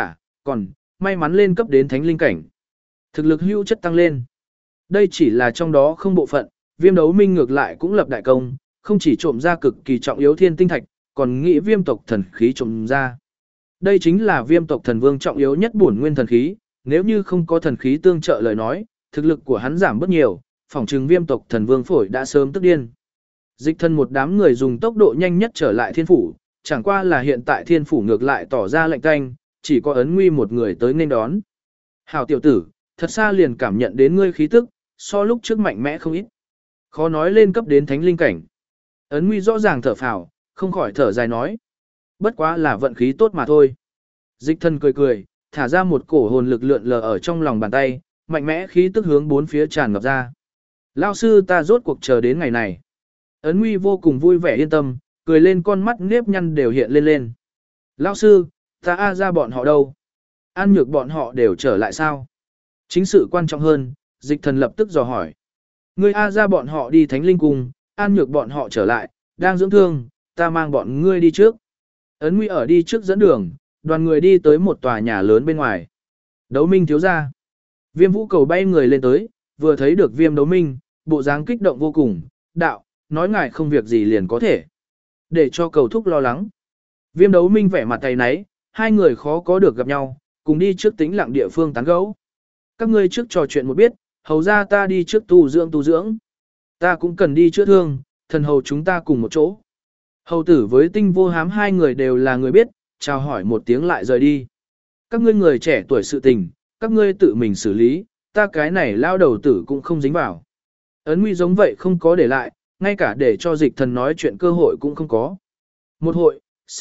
còn may mắn lên cấp đến thánh linh cảnh. Thực lực hữu chất tăng lên. Đây chỉ là trong đó không bộ phận, Viêm Đấu Minh ngược lại cũng lập đại công, không chỉ trộm ra cực kỳ trọng yếu thiên tinh thạch, còn nghĩ Viêm tộc thần khí trộm ra. Đây chính là Viêm tộc thần vương trọng yếu nhất bổn nguyên thần khí, nếu như không có thần khí tương trợ lời nói, thực lực của hắn giảm bất nhiều, phỏng chừng Viêm tộc thần vương phổi đã sớm tức điên. Dịch thân một đám người dùng tốc độ nhanh nhất trở lại thiên phủ, chẳng qua là hiện tại thiên phủ ngược lại tỏ ra lạnh tanh, chỉ có ấn nguy một người tới nên đón. Hảo tiểu tử, thật xa liền cảm nhận đến ngươi khí tức, so lúc trước mạnh mẽ không ít. Khó nói lên cấp đến thánh linh cảnh. Ấn nguy rõ ràng thở phào, không khỏi thở dài nói. Bất quá là vận khí tốt mà thôi. Dịch thân cười cười, thả ra một cổ hồn lực lượn lờ ở trong lòng bàn tay, mạnh mẽ khí tức hướng bốn phía tràn ngập ra. Lao sư ta rốt cuộc chờ đến ngày này. Ấn nguy vô cùng vui vẻ yên tâm, cười lên con mắt nếp nhăn đều hiện lên lên. Lao sư, ta A ra bọn họ đâu? An Nhược bọn họ đều trở lại sao? Chính sự quan trọng hơn, dịch thần lập tức dò hỏi. Ngươi A ra bọn họ đi thánh linh cung, An Nhược bọn họ trở lại, đang dưỡng thương, ta mang bọn ngươi đi trước. Ấn nguy ở đi trước dẫn đường, đoàn người đi tới một tòa nhà lớn bên ngoài. Đấu Minh thiếu ra. Viêm Vũ Cầu bay người lên tới, vừa thấy được Viêm Đấu Minh, bộ dáng kích động vô cùng, đạo, nói ngài không việc gì liền có thể. Để cho cầu thúc lo lắng. Viêm Đấu Minh vẻ mặt tay náy, hai người khó có được gặp nhau, cùng đi trước tĩnh lặng địa phương tán gẫu. Các ngươi trước trò chuyện một biết, hầu ra ta đi trước tu dưỡng. Ta cũng cần đi chữa thương, thần hầu chúng ta cùng một chỗ. Hầu tử với Tinh Vô Hám hai người đều là người biết, chào hỏi một tiếng lại rời đi. Các ngươi người trẻ tuổi sự tình, các ngươi tự mình xử lý, ta cái này lao đầu tử cũng không dính vào. Ấn nguy giống vậy không có để lại, ngay cả để cho dịch thần nói chuyện cơ hội cũng không có. Một hội,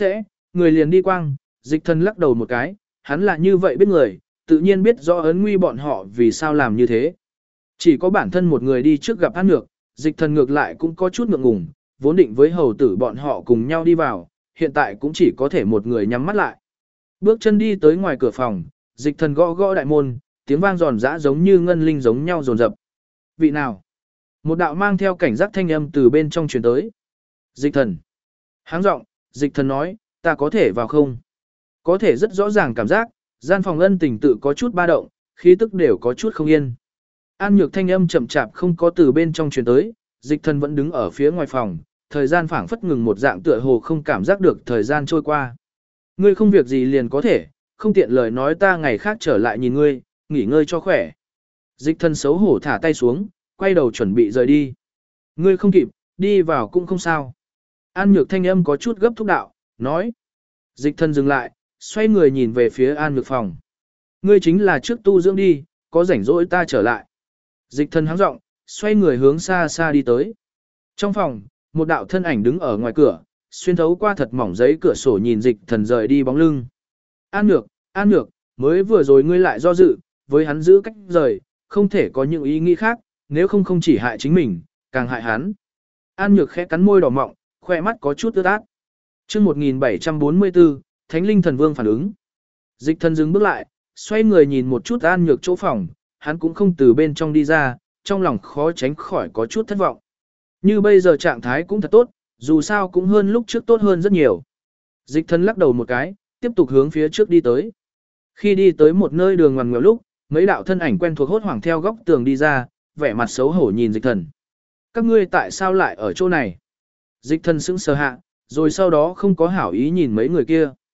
người liền đi quang, dịch thần lắc đầu một cái, hắn là như vậy biết người, tự nhiên biết rõ ấn nguy bọn họ vì sao làm như thế. Chỉ có bản thân một người đi trước gặp An Nhược, dịch thần ngược lại cũng có chút ngượng ngùng, vốn định với hầu tử bọn họ cùng nhau đi vào, hiện tại cũng chỉ có thể một người nhắm mắt lại. Bước chân đi tới ngoài cửa phòng, dịch thần gõ gõ đại môn, tiếng vang giòn giã giống như ngân linh giống nhau dồn dập. Vị nào? Một đạo mang theo cảnh giác thanh âm từ bên trong truyền tới. Dịch thần. Háng giọng, dịch thần nói, ta có thể vào không? Có thể rất rõ ràng cảm giác, gian phòng ân tình tự có chút ba động, khí tức đều có chút không yên. An Nhược thanh âm chậm chạp không có từ bên trong truyền tới, dịch thần vẫn đứng ở phía ngoài phòng, thời gian phảng phất ngừng một dạng tựa hồ không cảm giác được thời gian trôi qua. Ngươi không việc gì liền có thể, không tiện lời nói ta ngày khác trở lại nhìn ngươi, nghỉ ngơi cho khỏe. Dịch thần xấu hổ thả tay xuống, quay đầu chuẩn bị rời đi. Ngươi không kịp, đi vào cũng không sao. An Nhược thanh âm có chút gấp thúc đạo, nói. Dịch thần dừng lại, xoay người nhìn về phía An Nhược phòng. Ngươi chính là trước tu dưỡng đi, có rảnh rỗi ta trở lại. Dịch thần háng giọng, xoay người hướng xa xa đi tới. Trong phòng, một đạo thân ảnh đứng ở ngoài cửa, xuyên thấu qua thật mỏng giấy cửa sổ nhìn dịch thần rời đi bóng lưng. An Nhược, mới vừa rồi ngươi lại do dự, với hắn giữ cách rời, không thể có những ý nghĩ khác, nếu không chỉ hại chính mình, càng hại hắn. An Nhược khẽ cắn môi đỏ mọng, khoe mắt có chút ướt át. Chương 1744, Thánh Linh Thần Vương phản ứng. Dịch thần dừng bước lại, xoay người nhìn một chút An Nhược chỗ phòng, hắn cũng không từ bên trong đi ra, trong lòng khó tránh khỏi có chút thất vọng. Như bây giờ trạng thái cũng thật tốt, dù sao cũng hơn lúc trước tốt hơn rất nhiều. Dịch thần lắc đầu một cái, tiếp tục hướng phía trước đi tới. Khi đi tới một nơi đường ngoằn ngoèo lúc, mấy đạo thân ảnh quen thuộc hốt hoảng theo góc tường đi ra, vẻ mặt xấu hổ nhìn dịch thần. Các ngươi tại sao lại ở chỗ này? Dịch thần sững sờ hạ, rồi sau đó không có hảo ý nhìn mấy người kia.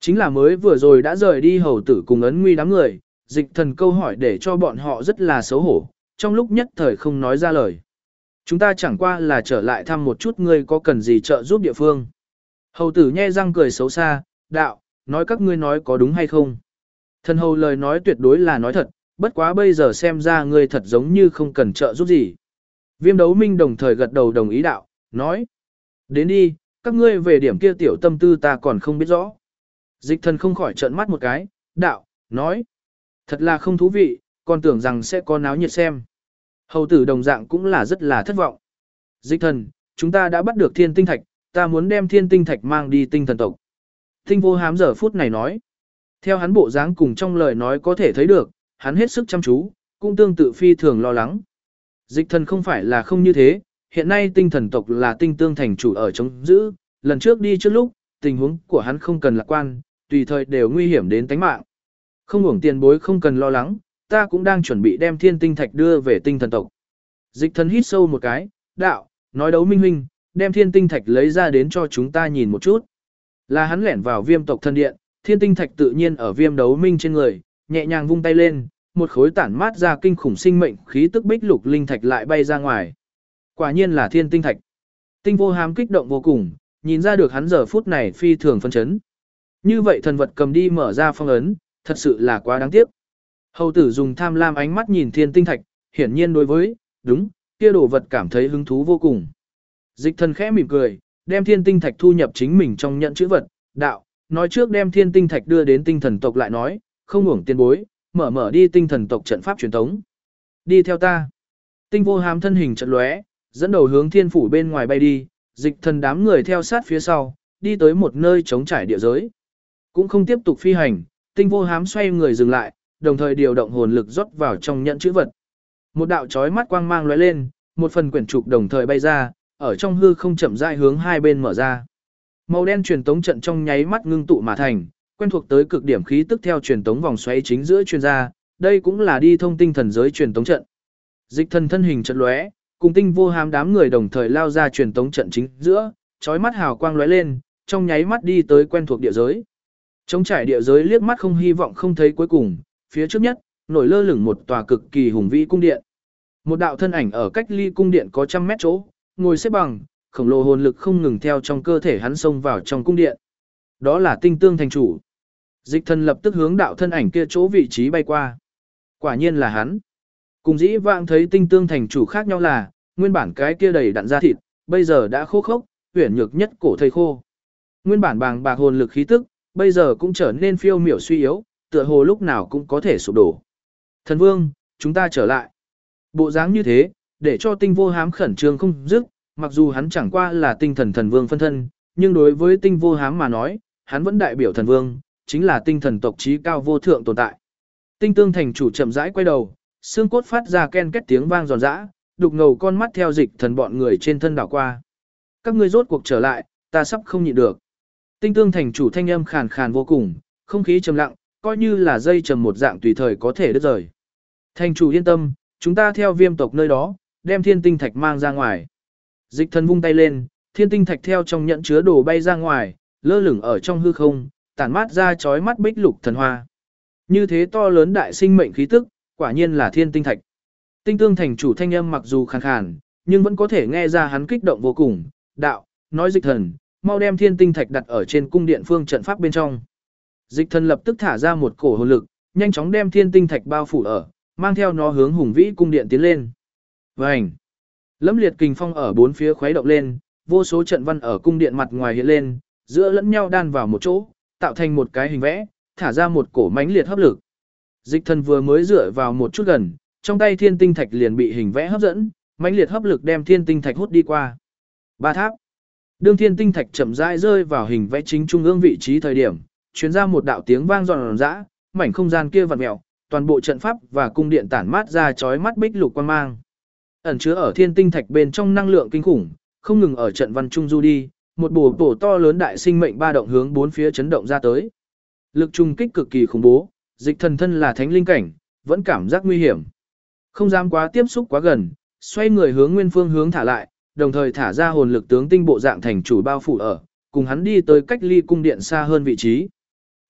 Chính là mới vừa rồi đã rời đi hầu tử cùng ấn nguy đám người, dịch thần câu hỏi để cho bọn họ rất là xấu hổ, trong lúc nhất thời không nói ra lời. Chúng ta chẳng qua là trở lại thăm một chút ngươi có cần gì trợ giúp địa phương. Hầu tử nhe răng cười xấu xa, đạo, nói các ngươi nói có đúng hay không. Thần hầu lời nói tuyệt đối là nói thật, bất quá bây giờ xem ra ngươi thật giống như không cần trợ giúp gì. Viêm đấu minh đồng thời gật đầu đồng ý đạo, nói. Đến đi, các ngươi về điểm kia tiểu tâm tư ta còn không biết rõ. Dịch thần không khỏi trợn mắt một cái, đạo, nói. Thật là không thú vị, còn tưởng rằng sẽ có náo nhiệt xem. Hầu tử đồng dạng cũng là rất là thất vọng. Dịch thần, chúng ta đã bắt được thiên tinh thạch, ta muốn đem thiên tinh thạch mang đi tinh thần tộc. Tinh vô hám giờ phút này nói. Theo hắn bộ dáng cùng trong lời nói có thể thấy được, hắn hết sức chăm chú, cũng tương tự phi thường lo lắng. Dịch thần không phải là không như thế, hiện nay tinh thần tộc là tinh tương thành chủ ở chống giữ, lần trước đi trước lúc, tình huống của hắn không cần lạc quan, tùy thời đều nguy hiểm đến tính mạng. Không hưởng tiền bối không cần lo lắng, ta cũng đang chuẩn bị đem thiên tinh thạch đưa về tinh thần tộc. Dịch thần hít sâu một cái, đạo, nói đấu minh huynh, đem thiên tinh thạch lấy ra đến cho chúng ta nhìn một chút. Là hắn lẻn vào viêm tộc thân điện, thiên tinh thạch tự nhiên ở viêm đấu minh trên người, nhẹ nhàng vung tay lên, một khối tản mát ra kinh khủng sinh mệnh khí tức bích lục linh thạch lại bay ra ngoài. Quả nhiên là thiên tinh thạch. Tinh vô hám kích động vô cùng, nhìn ra được hắn giờ phút này phi thường phân chấn. Như vậy thần vật cầm đi mở ra phong ấn, thật sự là quá đáng tiếc. Hầu tử dùng tham lam ánh mắt nhìn thiên tinh thạch, hiển nhiên đối với, đúng, kia đồ vật cảm thấy hứng thú vô cùng. Dịch thần khẽ mỉm cười, đem thiên tinh thạch thu nhập chính mình trong nhận chữ vật, đạo, nói trước đem thiên tinh thạch đưa đến tinh thần tộc lại nói, không hưởng tiền bối, mở đi tinh thần tộc trận pháp truyền thống. Đi theo ta. Tinh vô hám thân hình trận lóe, dẫn đầu hướng thiên phủ bên ngoài bay đi, dịch thần đám người theo sát phía sau, đi tới một nơi trống trải địa giới. Cũng không tiếp tục phi hành, tinh vô hám xoay người dừng lại, đồng thời điều động hồn lực rót vào trong nhận chữ vật. Một đạo chói mắt quang mang lóe lên, một phần quyển trục đồng thời bay ra, ở trong hư không chậm rãi hướng hai bên mở ra. Màu đen truyền tống trận trong nháy mắt ngưng tụ mà thành, quen thuộc tới cực điểm khí tức theo truyền tống vòng xoáy chính giữa truyền ra, đây cũng là đi thông tinh thần giới truyền tống trận. Dịch thần thân hình trận lóe, cùng tinh vô hám đám người đồng thời lao ra truyền tống trận chính giữa, chói mắt hào quang lóe lên, trong nháy mắt đi tới quen thuộc địa giới. Trống trải địa giới liếc mắt không hy vọng không thấy cuối cùng, phía trước nhất, nổi lơ lửng một tòa cực kỳ hùng vĩ cung điện. Một đạo thân ảnh ở cách ly cung điện có trăm mét chỗ, ngồi xếp bằng, khổng lồ hồn lực không ngừng theo trong cơ thể hắn xông vào trong cung điện. Đó là tinh tương thành chủ. Dịch thần lập tức hướng đạo thân ảnh kia chỗ vị trí bay qua. Quả nhiên là hắn. Cùng dĩ vãng thấy tinh tương thành chủ khác nhau là, nguyên bản cái kia đầy đặn da thịt, bây giờ đã khô khốc, uyển nhược nhất cổ thây khô. Nguyên bản bàng bạc hồn lực khí tức, bây giờ cũng trở nên phiêu miểu suy yếu, tựa hồ lúc nào cũng có thể sụp đổ. Thần vương, chúng ta trở lại. Bộ dáng như thế, để cho tinh vô hám khẩn trương không dứt, mặc dù hắn chẳng qua là tinh thần thần vương phân thân, nhưng đối với tinh vô hám mà nói, hắn vẫn đại biểu thần vương, chính là tinh thần tộc trí cao vô thượng tồn tại. Tinh tương thành chủ chậm rãi quay đầu, xương cốt phát ra ken két tiếng vang giòn giã, đục ngầu con mắt theo dịch thần bọn người trên thân đảo qua. Các ngươi rốt cuộc trở lại, ta sắp không nhịn được. Tinh tương thành chủ thanh âm khàn khàn vô cùng, không khí trầm lặng, coi như là dây trầm một dạng tùy thời có thể đứt rời. Thành chủ yên tâm, chúng ta theo viêm tộc nơi đó, đem thiên tinh thạch mang ra ngoài. Dịch thần vung tay lên, thiên tinh thạch theo trong nhẫn chứa đồ bay ra ngoài, lơ lửng ở trong hư không, tản mát ra chói mắt bích lục thần hoa. Như thế to lớn đại sinh mệnh khí tức, quả nhiên là thiên tinh thạch. Tinh tương thành chủ thanh âm mặc dù khàn khàn, nhưng vẫn có thể nghe ra hắn kích động vô cùng. Đạo, nói dịch thần, mau đem thiên tinh thạch đặt ở trên cung điện phương trận pháp bên trong. Dịch thần lập tức thả ra một cổ hồn lực, nhanh chóng đem thiên tinh thạch bao phủ ở, mang theo nó hướng hùng vĩ cung điện tiến lên. Vành! Lẫm liệt kình phong ở bốn phía khuấy động lên, vô số trận văn ở cung điện mặt ngoài hiện lên, giữa lẫn nhau đan vào một chỗ, tạo thành một cái hình vẽ, thả ra một cổ mãnh liệt hấp lực. Dịch thần vừa mới dựa vào một chút gần, trong tay thiên tinh thạch liền bị hình vẽ hấp dẫn, mãnh liệt hấp lực đem thiên tinh thạch hút đi qua. Ba tháp. Đương thiên tinh thạch chậm rãi rơi vào hình vẽ chính trung ương vị trí thời điểm, truyền ra một đạo tiếng vang giòn giã, mảnh không gian kia vặn mèo, toàn bộ trận pháp và cung điện tản mát ra chói mắt bích lục quang mang. Ẩn chứa ở thiên tinh thạch bên trong năng lượng kinh khủng, không ngừng ở trận văn trung du đi, một bổ to lớn đại sinh mệnh ba động hướng bốn phía chấn động ra tới. Lực trùng kích cực kỳ khủng bố, dịch thần thân là thánh linh cảnh, vẫn cảm giác nguy hiểm. Không dám quá tiếp xúc quá gần, xoay người hướng nguyên phương hướng thả lại, đồng thời thả ra hồn lực tướng tinh bộ dạng thành chủ bao phủ ở, cùng hắn đi tới cách ly cung điện xa hơn vị trí.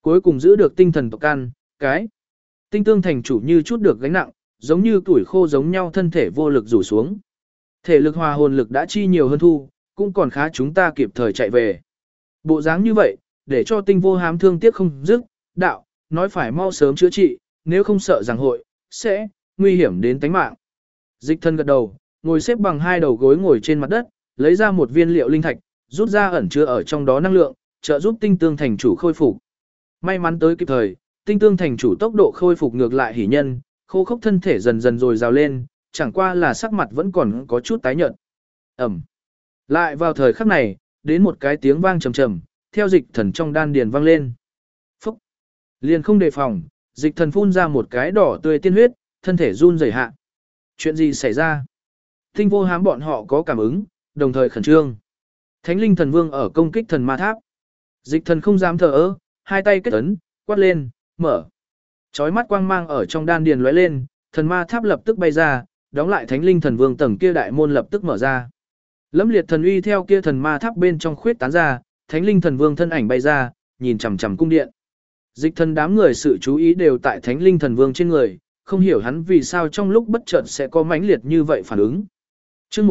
Cuối cùng giữ được tinh thần tộc căn, cái. Tinh tương thành chủ như chút được gánh nặng, giống như tuổi khô giống nhau thân thể vô lực rủ xuống. Thể lực hòa hồn lực đã chi nhiều hơn thu, cũng còn khá chúng ta kịp thời chạy về. Bộ dáng như vậy, để cho tinh vô hám thương tiếc không dứt, đạo, nói phải mau sớm chữa trị, nếu không sợ rằng hội, sẽ, nguy hiểm đến tính mạng. Dịch thân gật đầu, ngồi xếp bằng hai đầu gối ngồi trên mặt đất, lấy ra một viên liệu linh thạch, rút ra ẩn chứa ở trong đó năng lượng, trợ giúp tinh tương thành chủ khôi phục. May mắn tới kịp thời, tinh tương thành chủ tốc độ khôi phục ngược lại hỉ nhân, khô khốc thân thể dần dần rồi rào lên, chẳng qua là sắc mặt vẫn còn có chút tái nhợt. Ẩm. Lại vào thời khắc này, đến một cái tiếng vang trầm trầm, theo dịch thần trong đan điền vang lên. Phúc. Liền không đề phòng, dịch thần phun ra một cái đỏ tươi tiên huyết, thân thể run rẩy hạ. Chuyện gì xảy ra? Tinh vô hám bọn họ có cảm ứng, đồng thời khẩn trương. Thánh linh thần vương ở công kích thần ma tháp. Dịch thần không dám thờ ơ, hai tay kết ấn, quát lên, mở. Chói mắt quang mang ở trong đan điền lóe lên, thần ma tháp lập tức bay ra, đóng lại thánh linh thần vương tầng kia đại môn lập tức mở ra. Lẫm liệt thần uy theo kia thần ma tháp bên trong khuyết tán ra, thánh linh thần vương thân ảnh bay ra, nhìn chằm chằm cung điện. Dịch thần đám người sự chú ý đều tại thánh linh thần vương trên người, không hiểu hắn vì sao trong lúc bất chợt sẽ có mãnh liệt như vậy phản ứng. Chương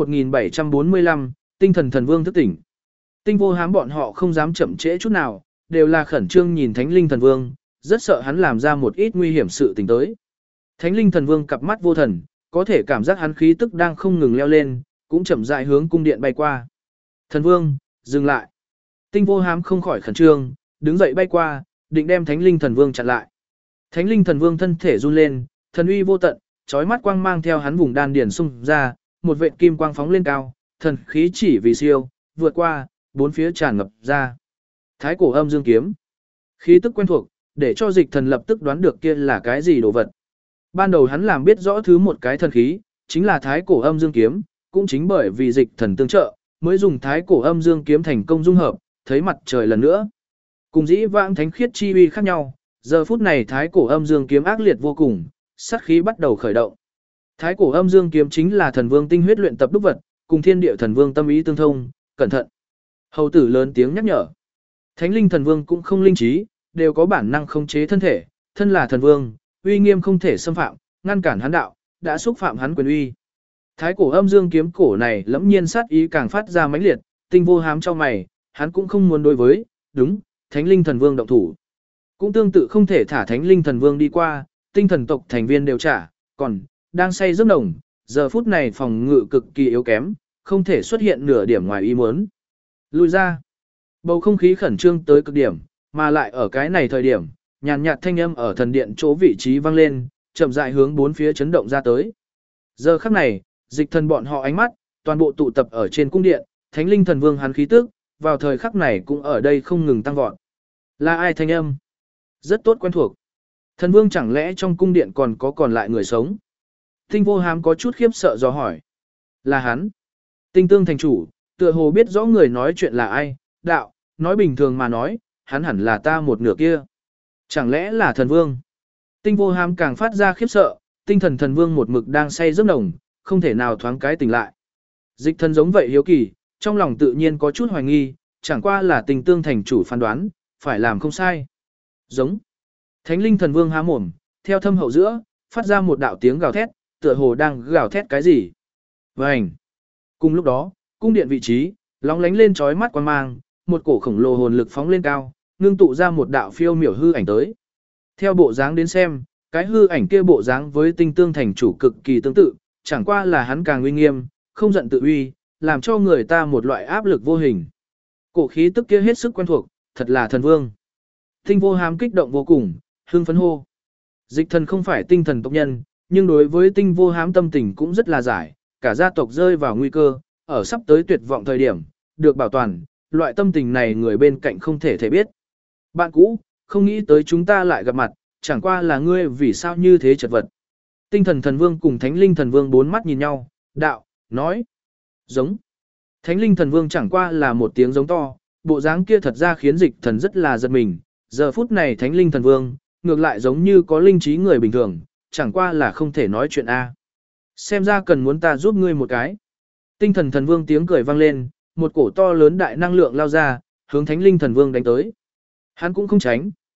1745, tinh thần thần vương thức tỉnh. Tinh vô hám bọn họ không dám chậm trễ chút nào, đều là khẩn trương nhìn thánh linh thần vương, rất sợ hắn làm ra một ít nguy hiểm sự tình tới. Thánh linh thần vương cặp mắt vô thần, có thể cảm giác hắn khí tức đang không ngừng leo lên, cũng chậm rãi hướng cung điện bay qua. Thần vương, dừng lại. Tinh vô hám không khỏi khẩn trương, đứng dậy bay qua, định đem thánh linh thần vương chặn lại. Thánh linh thần vương thân thể run lên, thần uy vô tận, chói mắt quang mang theo hắn vùng đan điền xung ra, một vệt kim quang phóng lên cao, thần khí chỉ vì siêu, vượt qua, bốn phía tràn ngập ra. Thái cổ âm dương kiếm. Khí tức quen thuộc, để cho dịch thần lập tức đoán được kia là cái gì đồ vật. Ban đầu hắn làm biết rõ thứ một cái thần khí, chính là thái cổ âm dương kiếm, cũng chính bởi vì dịch thần tương trợ, mới dùng thái cổ âm dương kiếm thành công dung hợp, thấy mặt trời lần nữa. Cùng dĩ vãng thánh khiết chi uy khác nhau, giờ phút này thái cổ âm dương kiếm ác liệt vô cùng, sát khí bắt đầu khởi động. Thái cổ âm dương kiếm chính là thần vương tinh huyết luyện tập đúc vật, cùng thiên địa thần vương tâm ý tương thông, cẩn thận. Hầu tử lớn tiếng nhắc nhở. Thánh linh thần vương cũng không linh trí, đều có bản năng khống chế thân thể, thân là thần vương, uy nghiêm không thể xâm phạm, ngăn cản hắn đạo, đã xúc phạm hắn quyền uy. Thái cổ âm dương kiếm cổ này lẫm nhiên sát ý càng phát ra mãnh liệt, tinh vô hám cho mày, hắn cũng không muốn đối với, đúng, thánh linh thần vương động thủ. Cũng tương tự không thể thả thánh linh thần vương đi qua, tinh thần tộc thành viên đều trả, còn, đang say giấc nồng, giờ phút này phòng ngự cực kỳ yếu kém, không thể xuất hiện nửa điểm ngoài ý muốn. Lùi ra, bầu không khí khẩn trương tới cực điểm, mà lại ở cái này thời điểm, nhàn nhạt thanh âm ở thần điện chỗ vị trí vang lên, chậm rãi hướng bốn phía chấn động ra tới. Giờ khắc này, dịch thần bọn họ ánh mắt, toàn bộ tụ tập ở trên cung điện, thánh linh thần vương hắn khí tức, vào thời khắc này cũng ở đây không ngừng tăng vọt. Là ai thanh âm? Rất tốt quen thuộc. Thần vương chẳng lẽ trong cung điện còn lại người sống? Tinh vô hám có chút khiếp sợ do hỏi. Là hắn. Tinh tương thành chủ, tựa hồ biết rõ người nói chuyện là ai, đạo, nói bình thường mà nói, hắn hẳn là ta một nửa kia. Chẳng lẽ là thần vương? Tinh vô hám càng phát ra khiếp sợ, tinh thần thần vương một mực đang say giấc nồng, không thể nào thoáng cái tỉnh lại. Dịch thần giống vậy hiếu kỳ, trong lòng tự nhiên có chút hoài nghi, chẳng qua là tình tương thành chủ phán đoán, phải làm không sai. Giống. Thánh linh thần vương há mồm, theo thâm hậu giữa, phát ra một đạo tiếng gào thét, tựa hồ đang gào thét cái gì. Vành. Cùng lúc đó, cung điện vị trí, lóng lánh lên chói mắt quan mang, một cổ khổng lồ hồn lực phóng lên cao, ngưng tụ ra một đạo phiêu miểu hư ảnh tới. Theo bộ dáng đến xem, cái hư ảnh kia bộ dáng với tinh tương thành chủ cực kỳ tương tự, chẳng qua là hắn càng uy nghiêm, không giận tự uy, làm cho người ta một loại áp lực vô hình. Cổ khí tức kia hết sức quen thuộc, thật là thần vương. Tinh vô hám kích động vô cùng, hưng phấn hô. Dịch thần không phải tinh thần tộc nhân, nhưng đối với tinh vô hám tâm tình cũng rất là giải, cả gia tộc rơi vào nguy cơ, ở sắp tới tuyệt vọng thời điểm, được bảo toàn, loại tâm tình này người bên cạnh không thể thể biết. Bạn cũ, không nghĩ tới chúng ta lại gặp mặt, chẳng qua là ngươi vì sao như thế chật vật. Tinh thần thần vương cùng thánh linh thần vương bốn mắt nhìn nhau, đạo, nói, giống. Thánh linh thần vương chẳng qua là một tiếng giống to, bộ dáng kia thật ra khiến dịch thần rất là giật mình, giờ phút này thánh linh thần vương, ngược lại giống như có linh trí người bình thường, chẳng qua là không thể nói chuyện A. Xem ra cần muốn ta giúp ngươi một cái. Tinh thần thần vương tiếng cười vang lên, một cổ to lớn đại năng lượng lao ra, hướng thánh linh thần vương đánh tới. Hắn cũng không tránh,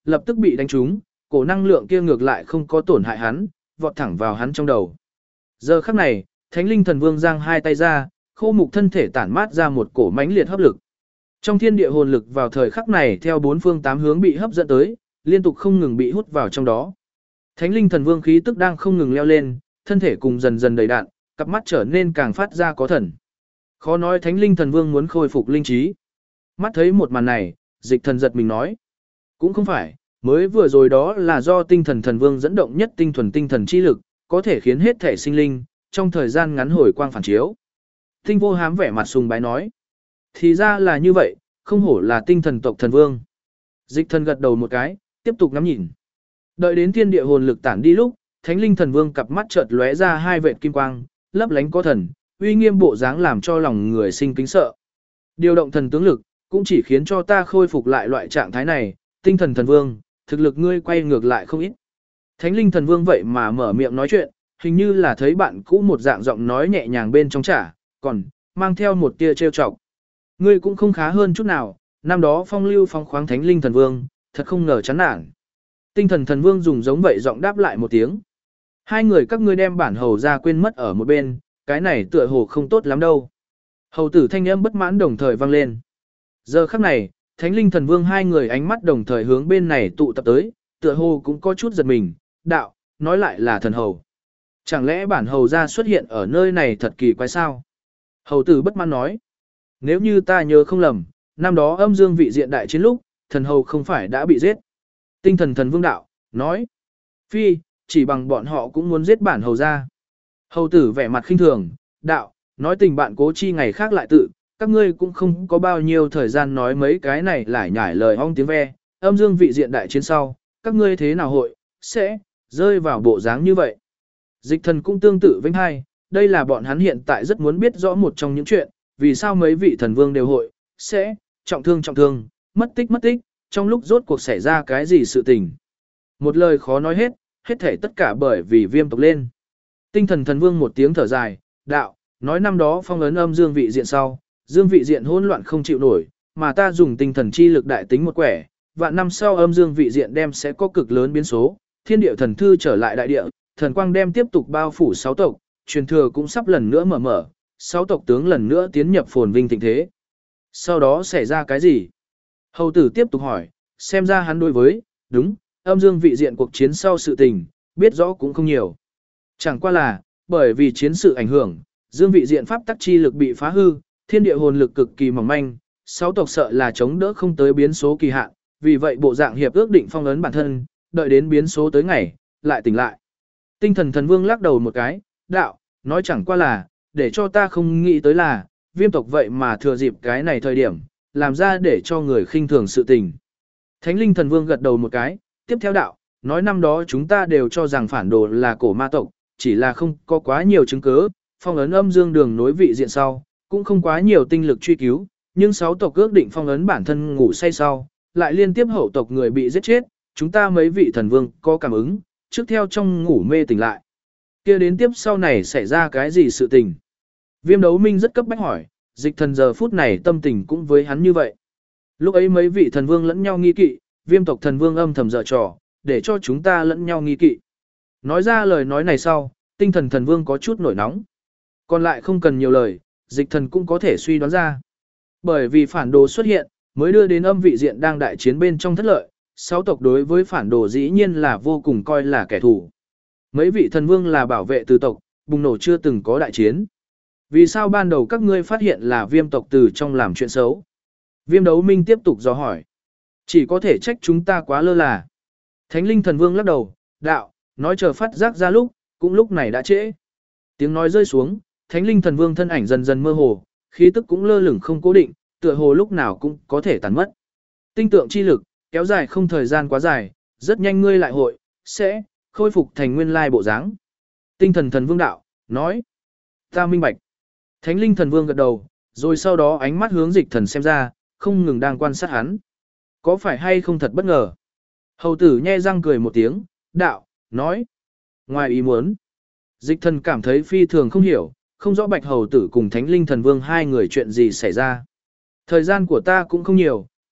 lập tức bị đánh trúng, cổ năng lượng kia ngược lại không có tổn hại hắn, vọt thẳng vào hắn trong đầu. Giờ khắc này, Thánh Linh Thần Vương giang hai tay ra, khô mục thân thể tản mát ra một cổ mãnh liệt hấp lực. Trong thiên địa hồn lực vào thời khắc này theo bốn phương tám hướng bị hấp dẫn tới, liên tục không ngừng bị hút vào trong đó. Thánh Linh Thần Vương khí tức đang không ngừng leo lên, thân thể cùng dần dần đầy đạn, cặp mắt trở nên càng phát ra có thần. Khó nói Thánh Linh Thần Vương muốn khôi phục linh trí. Mắt thấy một màn này, Dịch Thần giật mình nói. Cũng không phải, mới vừa rồi đó là do tinh thần thần vương dẫn động nhất tinh thuần tinh thần chi lực, có thể khiến hết thể sinh linh, trong thời gian ngắn hồi quang phản chiếu. Tinh vô hám vẻ mặt sùng bái nói. Thì ra là như vậy, không hổ là tinh thần tộc thần vương. Dịch Thần gật đầu một cái, tiếp tục ngắm nhìn. Đợi đến thiên địa hồn lực tản đi lúc, Thánh Linh Thần Vương cặp mắt chợt lóe ra hai vệt kim quang, lấp lánh có thần, uy nghiêm bộ dáng làm cho lòng người sinh kính sợ. Điều động thần tướng lực, cũng chỉ khiến cho ta khôi phục lại loại trạng thái này, tinh thần thần vương, thực lực ngươi quay ngược lại không ít. Thánh Linh Thần Vương vậy mà mở miệng nói chuyện, hình như là thấy bạn cũ một dạng giọng nói nhẹ nhàng bên trong trả, còn mang theo một tia trêu chọc. Ngươi cũng không khá hơn chút nào, năm đó phong lưu phong khoáng Thánh Linh Thần Vương, thật không ngờ chán nản. Tinh thần thần vương dùng giống vậy giọng đáp lại một tiếng. Hai người các ngươi đem bản hầu ra quên mất ở một bên, cái này tựa hồ không tốt lắm đâu. Hầu tử thanh âm bất mãn đồng thời vang lên. Giờ khắc này, Thánh Linh Thần Vương hai người ánh mắt đồng thời hướng bên này tụ tập tới, tựa hồ cũng có chút giật mình, đạo, nói lại là thần hầu. Chẳng lẽ bản hầu ra xuất hiện ở nơi này thật kỳ quái sao? Hầu tử bất mãn nói. Nếu như ta nhớ không lầm, năm đó âm dương vị diện đại chiến lúc, thần hầu không phải đã bị giết. Tinh thần thần vương đạo, nói. Phi, chỉ bằng bọn họ cũng muốn giết bản hầu ra. Hầu tử vẻ mặt khinh thường, đạo, nói tình bạn cố chi ngày khác lại tự, các ngươi cũng không có bao nhiêu thời gian nói mấy cái này lại nhải lời ong tiếng ve, âm dương vị diện đại chiến sau, các ngươi thế nào hội, sẽ, rơi vào bộ dáng như vậy. Dịch Thần cũng tương tự với hai, đây là bọn hắn hiện tại rất muốn biết rõ một trong những chuyện, vì sao mấy vị thần vương đều hội, sẽ, trọng thương, mất tích, trong lúc rốt cuộc xảy ra cái gì sự tình. Một lời khó nói hết thảy tất cả bởi vì viêm tộc lên. Tinh thần thần vương một tiếng thở dài, đạo, nói năm đó phong ấn âm dương vị diện sau, dương vị diện hỗn loạn không chịu nổi, mà ta dùng tinh thần chi lực đại tính một quẻ, vạn năm sau âm dương vị diện đem sẽ có cực lớn biến số, thiên địa thần thư trở lại đại địa, thần quang đem tiếp tục bao phủ sáu tộc, truyền thừa cũng sắp lần nữa mở, sáu tộc tướng lần nữa tiến nhập phồn vinh thịnh thế. Sau đó xảy ra cái gì? Hầu tử tiếp tục hỏi, xem ra hắn đối với, đúng, âm dương vị diện cuộc chiến sau sự tình, biết rõ cũng không nhiều. Chẳng qua là, bởi vì chiến sự ảnh hưởng, dương vị diện pháp tắc chi lực bị phá hư, thiên địa hồn lực cực kỳ mỏng manh, sáu tộc sợ là chống đỡ không tới biến số kỳ hạn, vì vậy bộ dạng hiệp ước định phong ấn bản thân, đợi đến biến số tới ngày, lại tỉnh lại. Tinh thần thần vương lắc đầu một cái, đạo, nói chẳng qua là, để cho ta không nghĩ tới là, viêm tộc vậy mà thừa dịp cái này thời điểm, làm ra để cho người khinh thường sự tình. Thánh Linh Thần Vương gật đầu một cái, tiếp theo đạo, nói năm đó chúng ta đều cho rằng phản đồ là cổ ma tộc, chỉ là không có quá nhiều chứng cứ, phong ấn âm dương đường nối vị diện sau, cũng không quá nhiều tinh lực truy cứu, nhưng sáu tộc ước định phong ấn bản thân ngủ say sau, lại liên tiếp hậu tộc người bị giết chết, chúng ta mấy vị thần vương có cảm ứng, trước theo trong ngủ mê tỉnh lại. Kia đến tiếp sau này xảy ra cái gì sự tình? Viêm Đấu Minh rất cấp bách hỏi, Dịch Thần giờ phút này tâm tình cũng với hắn như vậy. Lúc ấy mấy vị thần vương lẫn nhau nghi kỵ, viêm tộc thần vương âm thầm dở trò, để cho chúng ta lẫn nhau nghi kỵ. Nói ra lời nói này sau, tinh thần thần vương có chút nổi nóng. Còn lại không cần nhiều lời, Dịch Thần cũng có thể suy đoán ra. Bởi vì phản đồ xuất hiện, mới đưa đến âm vị diện đang đại chiến bên trong thất lợi, sáu tộc đối với phản đồ dĩ nhiên là vô cùng coi là kẻ thù. Mấy vị thần vương là bảo vệ từ tộc, bùng nổ chưa từng có đại chiến. Vì sao ban đầu các ngươi phát hiện là viêm tộc từ trong làm chuyện xấu? Viêm Đấu Minh tiếp tục dò hỏi. Chỉ có thể trách chúng ta quá lơ là. Thánh Linh Thần Vương lắc đầu, đạo, nói chờ phát giác ra lúc, cũng lúc này đã trễ. Tiếng nói rơi xuống, Thánh Linh Thần Vương thân ảnh dần dần mơ hồ, khí tức cũng lơ lửng không cố định, tựa hồ lúc nào cũng có thể tàn mất. Tinh tượng chi lực, kéo dài không thời gian quá dài, rất nhanh ngươi lại hội, sẽ khôi phục thành nguyên lai bộ dáng. Tinh thần thần vương đạo, nói, ta minh bạch. Thánh Linh Thần Vương gật đầu, rồi sau đó ánh mắt hướng Dịch Thần xem ra, không ngừng đang quan sát hắn. Có phải hay không thật bất ngờ? Hầu tử nhe răng cười một tiếng, đạo, nói, ngoài ý muốn. Dịch Thần cảm thấy phi thường không hiểu, không rõ Bạch Hầu tử cùng Thánh Linh Thần Vương hai người chuyện gì xảy ra. Thời gian của ta cũng không nhiều,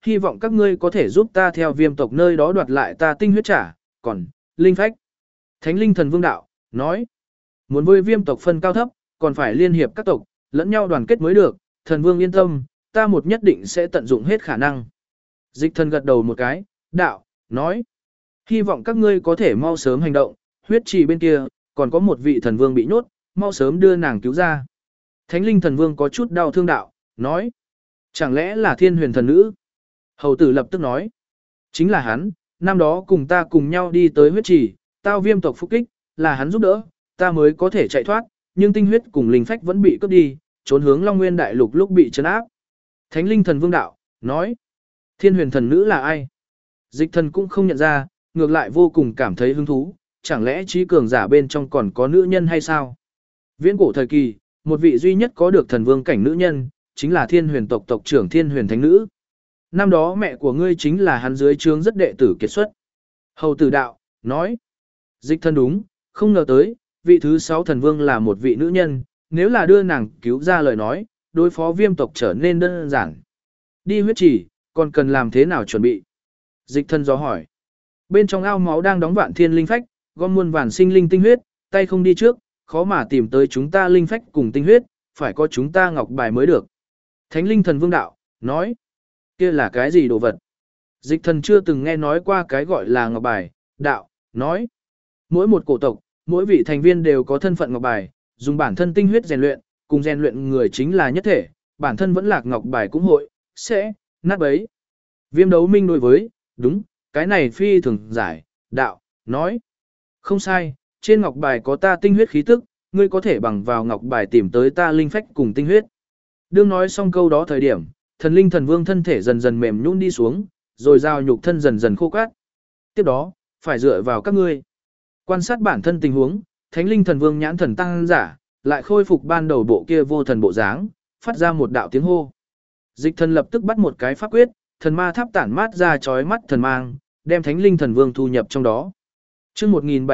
hy vọng các ngươi có thể giúp ta theo viêm tộc nơi đó đoạt lại ta tinh huyết trả, còn, linh phách. Thánh linh thần vương đạo, nói, muốn với viêm tộc phân cao thấp, còn phải liên hiệp các tộc, lẫn nhau đoàn kết mới được, thần vương yên tâm, ta một nhất định sẽ tận dụng hết khả năng. Dịch thần gật đầu một cái, đạo, nói, hy vọng các ngươi có thể mau sớm hành động, huyết trì bên kia, còn có một vị thần vương bị nhốt, mau sớm đưa nàng cứu ra. Thánh linh thần vương có chút đau thương đạo, nói, chẳng lẽ là thiên huyền thần nữ? Hầu tử lập tức nói, chính là hắn, năm đó cùng ta cùng nhau đi tới huyết trì, tao viêm tộc phục kích, là hắn giúp đỡ, ta mới có thể chạy thoát, nhưng tinh huyết cùng linh phách vẫn bị cướp đi, trốn hướng Long Nguyên Đại Lục lúc bị trấn áp. Thánh linh thần vương đạo, nói, thiên huyền thần nữ là ai? Dịch thần cũng không nhận ra, ngược lại vô cùng cảm thấy hứng thú, chẳng lẽ trí cường giả bên trong còn có nữ nhân hay sao? Viễn cổ thời kỳ, một vị duy nhất có được thần vương cảnh nữ nhân, chính là thiên huyền tộc tộc trưởng thiên huyền thánh nữ. Năm đó mẹ của ngươi chính là hắn dưới trướng rất đệ tử kiệt xuất. Hầu tử đạo, nói, dịch thần đúng, không ngờ tới, vị thứ 6 thần vương là một vị nữ nhân, nếu là đưa nàng cứu ra lời nói, đối phó viêm tộc trở nên đơn giản. Đi huyết trì, còn cần làm thế nào chuẩn bị? Dịch thần do hỏi. Bên trong ao máu đang đóng vạn thiên linh phách, gom muôn vàn sinh linh tinh huyết, tay không đi trước, khó mà tìm tới chúng ta linh phách cùng tinh huyết, phải có chúng ta ngọc bài mới được. Thánh linh thần vương đạo, nói, kia là cái gì đồ vật? Dịch thần chưa từng nghe nói qua cái gọi là ngọc bài, đạo, nói, mỗi một cổ tộc, mỗi vị thành viên đều có thân phận ngọc bài, dùng bản thân tinh huyết rèn luyện, cùng rèn luyện người chính là nhất thể, bản thân vẫn lạc ngọc bài cũng hội, sẽ, nát bấy. Viêm đấu minh đối với, đúng, cái này phi thường giải, đạo, nói, không sai, trên ngọc bài có ta tinh huyết khí tức, ngươi có thể bằng vào ngọc bài tìm tới ta linh phách cùng tinh huyết. Đương nói xong câu đó thời điểm, thần linh thần vương thân thể dần dần mềm nhũn đi xuống, rồi giao nhục thân dần dần khô cát. Tiếp đó, phải dựa vào các ngươi. Quan sát bản thân tình huống, thánh linh thần vương nhãn thần tăng giả, lại khôi phục ban đầu bộ kia vô thần bộ dáng, phát ra một đạo tiếng hô. Dịch thần lập tức bắt một cái pháp quyết, thần ma tháp tản mát ra chói mắt thần mang, đem thánh linh thần vương thu nhập trong đó. Chương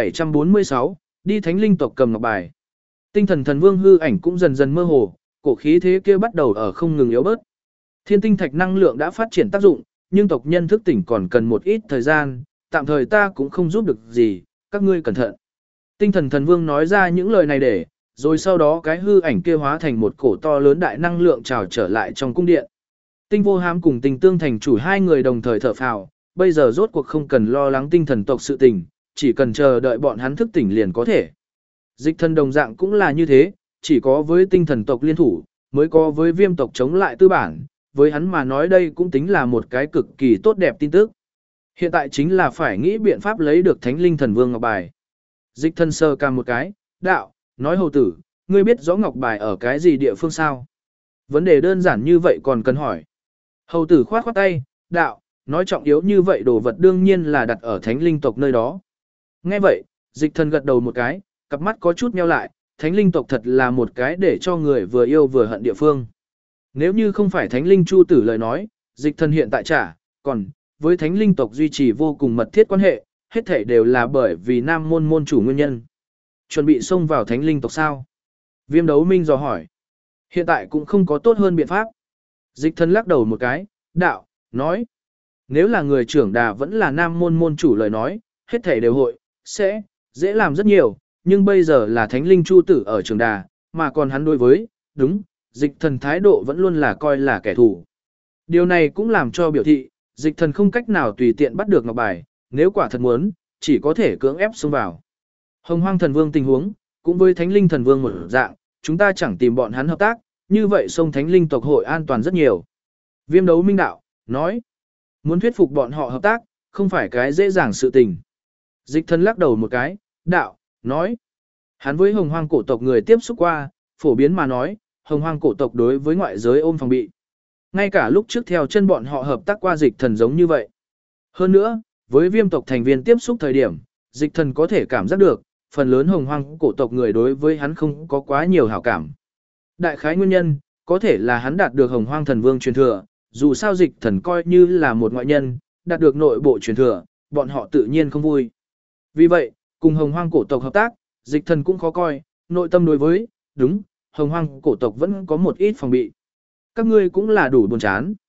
1746, đi thánh linh tộc cầm ngọc bài. Tinh thần thần vương hư ảnh cũng dần dần mơ hồ, cổ khí thế kia bắt đầu ở không ngừng yếu bớt. Thiên tinh thạch năng lượng đã phát triển tác dụng, nhưng tộc nhân thức tỉnh còn cần một ít thời gian, tạm thời ta cũng không giúp được gì, các ngươi cẩn thận. Tinh thần thần vương nói ra những lời này để, rồi sau đó cái hư ảnh kia hóa thành một cổ to lớn đại năng lượng trào trở lại trong cung điện. Tinh vô hám cùng tình tương thành chủ hai người đồng thời thở phào, bây giờ rốt cuộc không cần lo lắng tinh thần tộc sự tình, chỉ cần chờ đợi bọn hắn thức tỉnh liền có thể. Dịch thần đồng dạng cũng là như thế, chỉ có với tinh thần tộc liên thủ, mới có với viêm tộc chống lại tư bản, với hắn mà nói đây cũng tính là một cái cực kỳ tốt đẹp tin tức. Hiện tại chính là phải nghĩ biện pháp lấy được thánh linh thần vương ngọc bài. Dịch thần sơ cam một cái, đạo, nói hầu tử, ngươi biết rõ ngọc bài ở cái gì địa phương sao? Vấn đề đơn giản như vậy còn cần hỏi. Hầu tử khoát khoát tay, đạo, nói trọng yếu như vậy đồ vật đương nhiên là đặt ở thánh linh tộc nơi đó. Nghe vậy, dịch thần gật đầu một cái, cặp mắt có chút nheo lại, thánh linh tộc thật là một cái để cho người vừa yêu vừa hận địa phương. Nếu như không phải thánh linh chu tử lời nói, dịch thần hiện tại trả, còn, với thánh linh tộc duy trì vô cùng mật thiết quan hệ, hết thể đều là bởi vì nam môn môn chủ nguyên nhân. Chuẩn bị xông vào thánh linh tộc sao? Viêm đấu minh dò hỏi. Hiện tại cũng không có tốt hơn biện pháp. Dịch thần lắc đầu một cái, đạo, nói. Nếu là người trưởng đà vẫn là nam môn môn chủ lời nói, hết thể đều hội, sẽ, dễ làm rất nhiều, nhưng bây giờ là thánh linh chu tử ở trường đà, mà còn hắn đối với, đúng, dịch thần thái độ vẫn luôn là coi là kẻ thù. Điều này cũng làm cho biểu thị, dịch thần không cách nào tùy tiện bắt được ngọc bài, nếu quả thật muốn, chỉ có thể cưỡng ép xông vào. Hồng hoang thần vương tình huống, cũng với thánh linh thần vương một dạng, chúng ta chẳng tìm bọn hắn hợp tác, như vậy sông thánh linh tộc hội an toàn rất nhiều. Viêm đấu minh đạo, nói, muốn thuyết phục bọn họ hợp tác, không phải cái dễ dàng sự tình. Dịch thần lắc đầu một cái, đạo, nói, hắn với hồng hoang cổ tộc người tiếp xúc qua, phổ biến mà nói, hồng hoang cổ tộc đối với ngoại giới ôm phòng bị. Ngay cả lúc trước theo chân bọn họ hợp tác qua dịch thần giống như vậy. Hơn nữa, với viêm tộc thành viên tiếp xúc thời điểm, dịch thần có thể cảm giác được, phần lớn hồng hoang cổ tộc người đối với hắn không có quá nhiều hảo cảm. Đại khái nguyên nhân, có thể là hắn đạt được hồng hoang thần vương truyền thừa, dù sao dịch thần coi như là một ngoại nhân, đạt được nội bộ truyền thừa, bọn họ tự nhiên không vui. Vì vậy, cùng hồng hoang cổ tộc hợp tác, dịch thần cũng khó coi, nội tâm đối với, đúng, hồng hoang cổ tộc vẫn có một ít phòng bị. Các ngươi cũng là đủ buồn chán.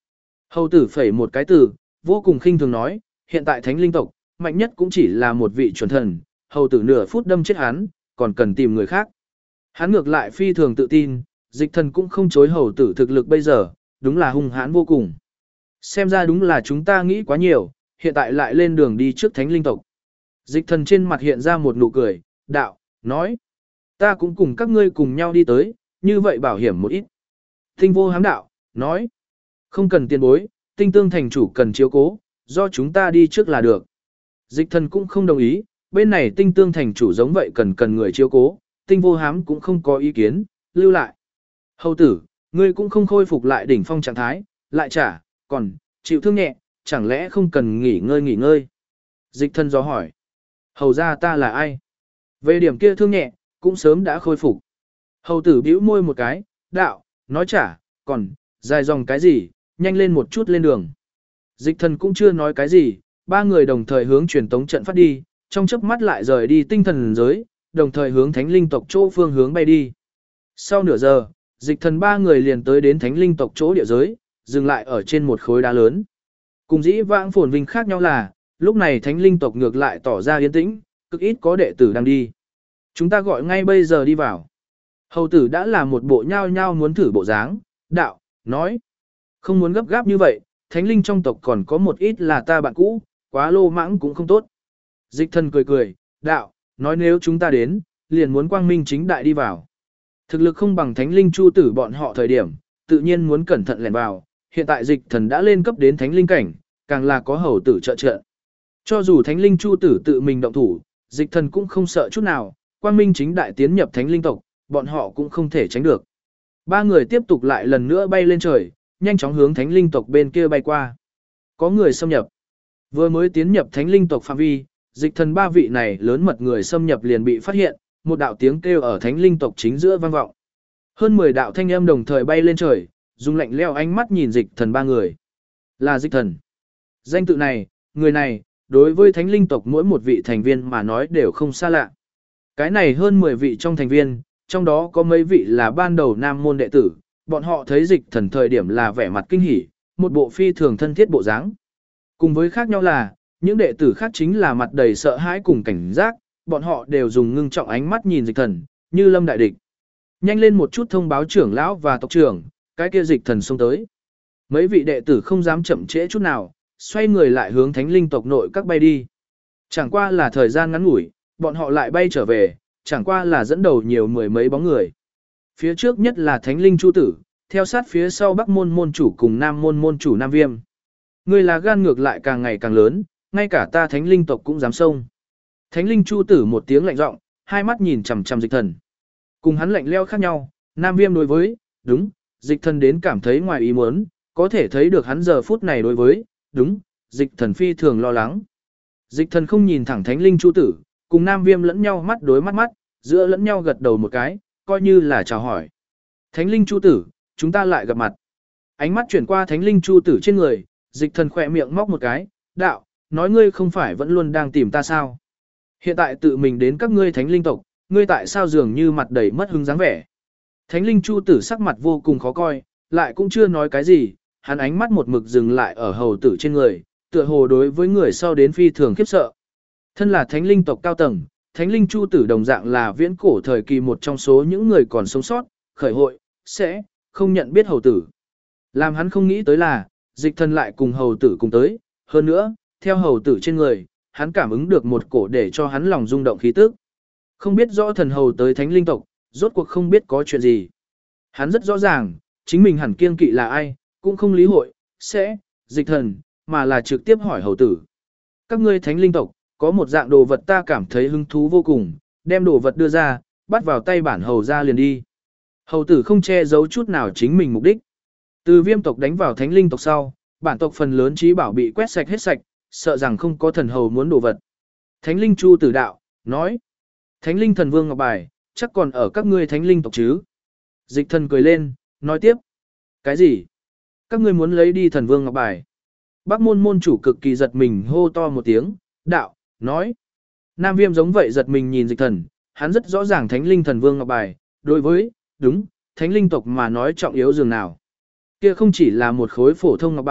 Hầu tử phẩy một cái từ, vô cùng khinh thường nói, hiện tại thánh linh tộc, mạnh nhất cũng chỉ là một vị chuẩn thần, hầu tử nửa phút đâm chết hắn, còn cần tìm người khác. Hắn ngược lại phi thường tự tin, dịch thần cũng không chối hầu tử thực lực bây giờ, đúng là hung hãn vô cùng. Xem ra đúng là chúng ta nghĩ quá nhiều, hiện tại lại lên đường đi trước thánh linh tộc. Dịch thần trên mặt hiện ra một nụ cười, đạo, nói, ta cũng cùng các ngươi cùng nhau đi tới, như vậy bảo hiểm một ít. Tinh vô hám đạo, nói, không cần tiền bối, tinh tương thành chủ cần chiếu cố, do chúng ta đi trước là được. Dịch thần cũng không đồng ý, bên này tinh tương thành chủ giống vậy cần người chiếu cố, tinh vô hám cũng không có ý kiến, lưu lại. Hầu tử, ngươi cũng không khôi phục lại đỉnh phong trạng thái, lại trả, còn, chịu thương nhẹ, chẳng lẽ không cần nghỉ ngơi. Dịch thần do hỏi, hầu ra ta là ai? Về điểm kia thương nhẹ, cũng sớm đã khôi phục. Hầu tử bĩu môi một cái, đạo, nói trả, còn, dài dòng cái gì, nhanh lên một chút lên đường. Dịch thần cũng chưa nói cái gì, ba người đồng thời hướng truyền tống trận phát đi, trong chớp mắt lại rời đi tinh thần giới, đồng thời hướng thánh linh tộc chỗ phương hướng bay đi. Sau nửa giờ, dịch thần ba người liền tới đến thánh linh tộc chỗ địa giới, dừng lại ở trên một khối đá lớn. Cùng dĩ vãng phồn vinh khác nhau là, lúc này thánh linh tộc ngược lại tỏ ra yên tĩnh, cực ít có đệ tử đang đi. Chúng ta gọi ngay bây giờ đi vào. Hầu tử đã là một bộ nhao nhao muốn thử bộ dáng, đạo, nói. Không muốn gấp gáp như vậy, thánh linh trong tộc còn có một ít là ta bạn cũ, quá lô mãng cũng không tốt. Dịch thần cười, đạo, nói nếu chúng ta đến, liền muốn quang minh chính đại đi vào. Thực lực không bằng thánh linh chu tử bọn họ thời điểm, tự nhiên muốn cẩn thận lẻn vào, hiện tại dịch thần đã lên cấp đến thánh linh cảnh, càng là có hầu tử trợ trợ. Cho dù thánh linh chu tử tự mình động thủ, dịch thần cũng không sợ chút nào, quang minh chính đại tiến nhập thánh linh tộc, bọn họ cũng không thể tránh được. Ba người tiếp tục lại lần nữa bay lên trời, nhanh chóng hướng thánh linh tộc bên kia bay qua. Có người xâm nhập. Vừa mới tiến nhập thánh linh tộc phạm vi, dịch thần ba vị này lớn mật người xâm nhập liền bị phát hiện, một đạo tiếng kêu ở thánh linh tộc chính giữa vang vọng. Hơn 10 đạo thanh âm đồng thời bay lên trời, dùng lạnh lẽo ánh mắt nhìn dịch thần ba người. Là dịch thần. Danh tự này, người này, đối với thánh linh tộc mỗi một vị thành viên mà nói đều không xa lạ. Cái này hơn 10 vị trong thành viên, trong đó có mấy vị là ban đầu nam môn đệ tử, bọn họ thấy dịch thần thời điểm là vẻ mặt kinh hỉ, một bộ phi thường thân thiết bộ dáng. Cùng với khác nhau là, những đệ tử khác chính là mặt đầy sợ hãi cùng cảnh giác, bọn họ đều dùng ngưng trọng ánh mắt nhìn dịch thần, như lâm đại địch. Nhanh lên một chút thông báo trưởng lão và tộc trưởng, cái kia dịch thần xông tới. Mấy vị đệ tử không dám chậm trễ chút nào, xoay người lại hướng thánh linh tộc nội các bay đi. Chẳng qua là thời gian ngắn ngủi, bọn họ lại bay trở về, chẳng qua là dẫn đầu nhiều mười mấy bóng người. Phía trước nhất là thánh linh chu tử, theo sát phía sau bắc môn môn chủ cùng nam môn môn chủ nam viêm. Người là gan ngược lại càng ngày càng lớn, ngay cả ta thánh linh tộc cũng dám xông. Thánh linh chu tử một tiếng lạnh giọng, hai mắt nhìn chằm chằm dịch thần. Cùng hắn lạnh leo khác nhau, nam viêm đối với, đúng, dịch thần đến cảm thấy ngoài ý muốn, có thể thấy được hắn giờ phút này đối với, đúng, dịch thần phi thường lo lắng. Dịch thần không nhìn thẳng thánh linh chu tử, cùng nam viêm lẫn nhau mắt đối mắt, giữa lẫn nhau gật đầu một cái, coi như là chào hỏi. Thánh linh chu tử, chúng ta lại gặp mặt. Ánh mắt chuyển qua thánh linh chu tử trên người, dịch thần khỏe miệng móc một cái, đạo, nói ngươi không phải vẫn luôn đang tìm ta sao? Hiện tại tự mình đến các ngươi thánh linh tộc, ngươi tại sao dường như mặt đầy mất hứng dáng vẻ? Thánh linh chu tử sắc mặt vô cùng khó coi, lại cũng chưa nói cái gì, hắn ánh mắt một mực dừng lại ở hầu tử trên người, tựa hồ đối với người sau đến phi thường khiếp sợ. Thân là thánh linh tộc cao tầng, thánh linh chu tử đồng dạng là viễn cổ thời kỳ một trong số những người còn sống sót, khởi hội, sẽ, không nhận biết hầu tử. Làm hắn không nghĩ tới là, dịch thần lại cùng hầu tử cùng tới, hơn nữa, theo hầu tử trên người, hắn cảm ứng được một cổ để cho hắn lòng rung động khí tức. Không biết rõ thần hầu tới thánh linh tộc, rốt cuộc không biết có chuyện gì. Hắn rất rõ ràng, chính mình hẳn kiêng kỵ là ai, cũng không lý hội, sẽ, dịch thần, mà là trực tiếp hỏi hầu tử. Các ngươi thánh linh tộc, có một dạng đồ vật ta cảm thấy hứng thú vô cùng, đem đồ vật đưa ra, bắt vào tay bản hầu ra liền đi. Hầu tử không che giấu chút nào chính mình mục đích. Từ viêm tộc đánh vào thánh linh tộc sau, bản tộc phần lớn trí bảo bị quét sạch hết sạch, sợ rằng không có thần hầu muốn đồ vật. Thánh linh chu tử đạo, nói. Thánh linh thần vương ngọc bài, chắc còn ở các ngươi thánh linh tộc chứ. Dịch thần cười lên, nói tiếp. Cái gì? Các ngươi muốn lấy đi thần vương ngọc bài. Bắc môn môn chủ cực kỳ giật mình hô to một tiếng, đạo, nói. Nam viêm giống vậy giật mình nhìn dịch thần, hắn rất rõ ràng thánh linh thần vương ngọc bài, đối với, đúng, thánh linh tộc mà nói trọng yếu dường nào. Kia không chỉ là một khối phổ thông ngọc bài,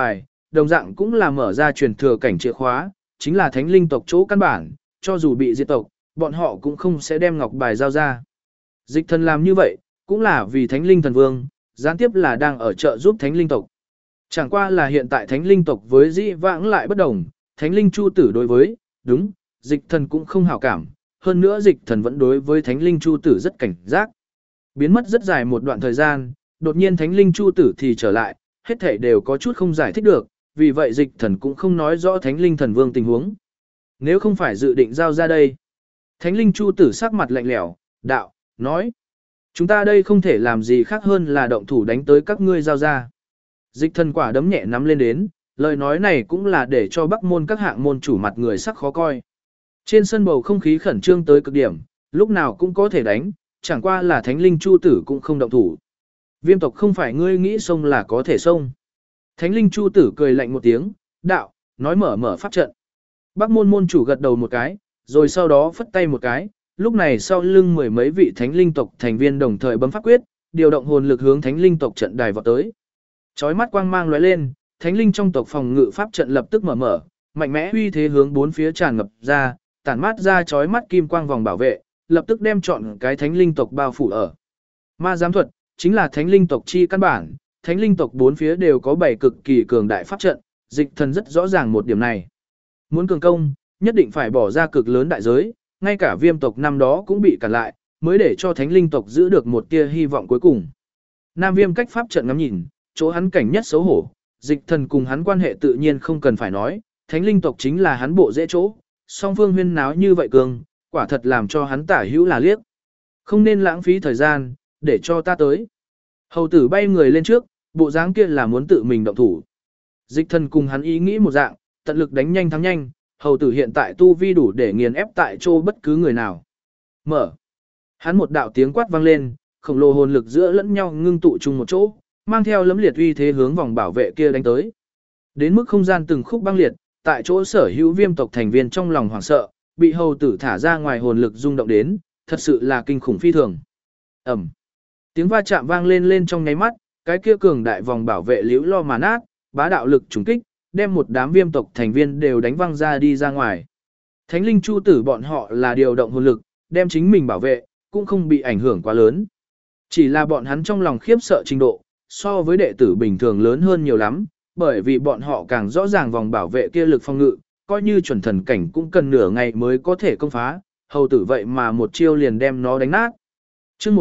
đồng dạng cũng là mở ra truyền thừa cảnh chìa khóa, chính là thánh linh tộc chỗ căn bản, cho dù bị diệt tộc, bọn họ cũng không sẽ đem ngọc bài giao ra. Dịch thần làm như vậy, cũng là vì thánh linh thần vương, gián tiếp là đang ở trợ giúp thánh linh tộc. Chẳng qua là hiện tại thánh linh tộc với dĩ vãng lại bất đồng, thánh linh chu tử đối với, đúng, dịch thần cũng không hảo cảm, hơn nữa dịch thần vẫn đối với thánh linh chu tử rất cảnh giác. Biến mất rất dài một đoạn thời gian, đột nhiên thánh linh chu tử thì trở lại, hết thảy đều có chút không giải thích được, vì vậy dịch thần cũng không nói rõ thánh linh thần vương tình huống. Nếu không phải dự định giao ra đây. Thánh linh chu tử sắc mặt lạnh lẽo, đạo, nói. Chúng ta đây không thể làm gì khác hơn là động thủ đánh tới các ngươi giao ra. Dịch thần quả đấm nhẹ nắm lên đến, lời nói này cũng là để cho bắc môn các hạng môn chủ mặt người sắc khó coi. Trên sân bầu không khí khẩn trương tới cực điểm, lúc nào cũng có thể đánh, chẳng qua là thánh linh chu tử cũng không động thủ. Viêm tộc không phải ngươi nghĩ xông là có thể xông. Thánh linh chu tử cười lạnh một tiếng, đạo, nói mở pháp trận. Bắc môn môn chủ gật đầu một cái, rồi sau đó phất tay một cái, lúc này sau lưng mười mấy vị thánh linh tộc thành viên đồng thời bấm pháp quyết, điều động hồn lực hướng thánh linh tộc trận đài vọt tới. Chói mắt quang mang lóe lên, thánh linh trong tộc phòng ngự pháp trận lập tức mở, mạnh mẽ uy thế hướng bốn phía tràn ngập ra, tản mát ra chói mắt kim quang vòng bảo vệ, lập tức đem chọn cái thánh linh tộc bao phủ ở. Ma giám thuật chính là thánh linh tộc chi căn bản, thánh linh tộc bốn phía đều có 7 cực kỳ cường đại pháp trận, dịch thần rất rõ ràng một điểm này. Muốn cường công, nhất định phải bỏ ra cực lớn đại giới, ngay cả viêm tộc năm đó cũng bị cản lại, mới để cho thánh linh tộc giữ được một tia hy vọng cuối cùng. Nam viêm cách pháp trận ngắm nhìn, chỗ hắn cảnh nhất xấu hổ, dịch thần cùng hắn quan hệ tự nhiên không cần phải nói, thánh linh tộc chính là hắn bộ dễ chỗ, song phương huyên náo như vậy cường, quả thật làm cho hắn tả hữu là liếc. Không nên lãng phí thời gian, để cho ta tới. Hầu tử bay người lên trước, bộ dáng kia là muốn tự mình động thủ. Dịch thần cùng hắn ý nghĩ một dạng, tận lực đánh nhanh thắng nhanh, hầu tử hiện tại tu vi đủ để nghiền ép tại chỗ bất cứ người nào. Mở. Hắn một đạo tiếng quát vang lên, khổng lồ hồn lực giữa lẫn nhau ngưng tụ chung một chỗ, mang theo lấm liệt uy thế hướng vòng bảo vệ kia đánh tới. Đến mức không gian từng khúc băng liệt, tại chỗ sở hữu viêm tộc thành viên trong lòng hoảng sợ, bị hầu tử thả ra ngoài hồn lực rung động đến, thật sự là kinh khủng phi thường. Ẩm. Tiếng va chạm vang lên trong nháy mắt, cái kia cường đại vòng bảo vệ liễu lo mà nát, bá đạo lực trùng kích, đem một đám viêm tộc thành viên đều đánh văng ra đi ra ngoài. Thánh linh chu tử bọn họ là điều động hồn lực, đem chính mình bảo vệ, cũng không bị ảnh hưởng quá lớn. Chỉ là bọn hắn trong lòng khiếp sợ trình độ, so với đệ tử bình thường lớn hơn nhiều lắm, bởi vì bọn họ càng rõ ràng vòng bảo vệ kia lực phòng ngự, coi như chuẩn thần cảnh cũng cần nửa ngày mới có thể công phá, hầu tử vậy mà một chiêu liền đem nó đánh nát. Chương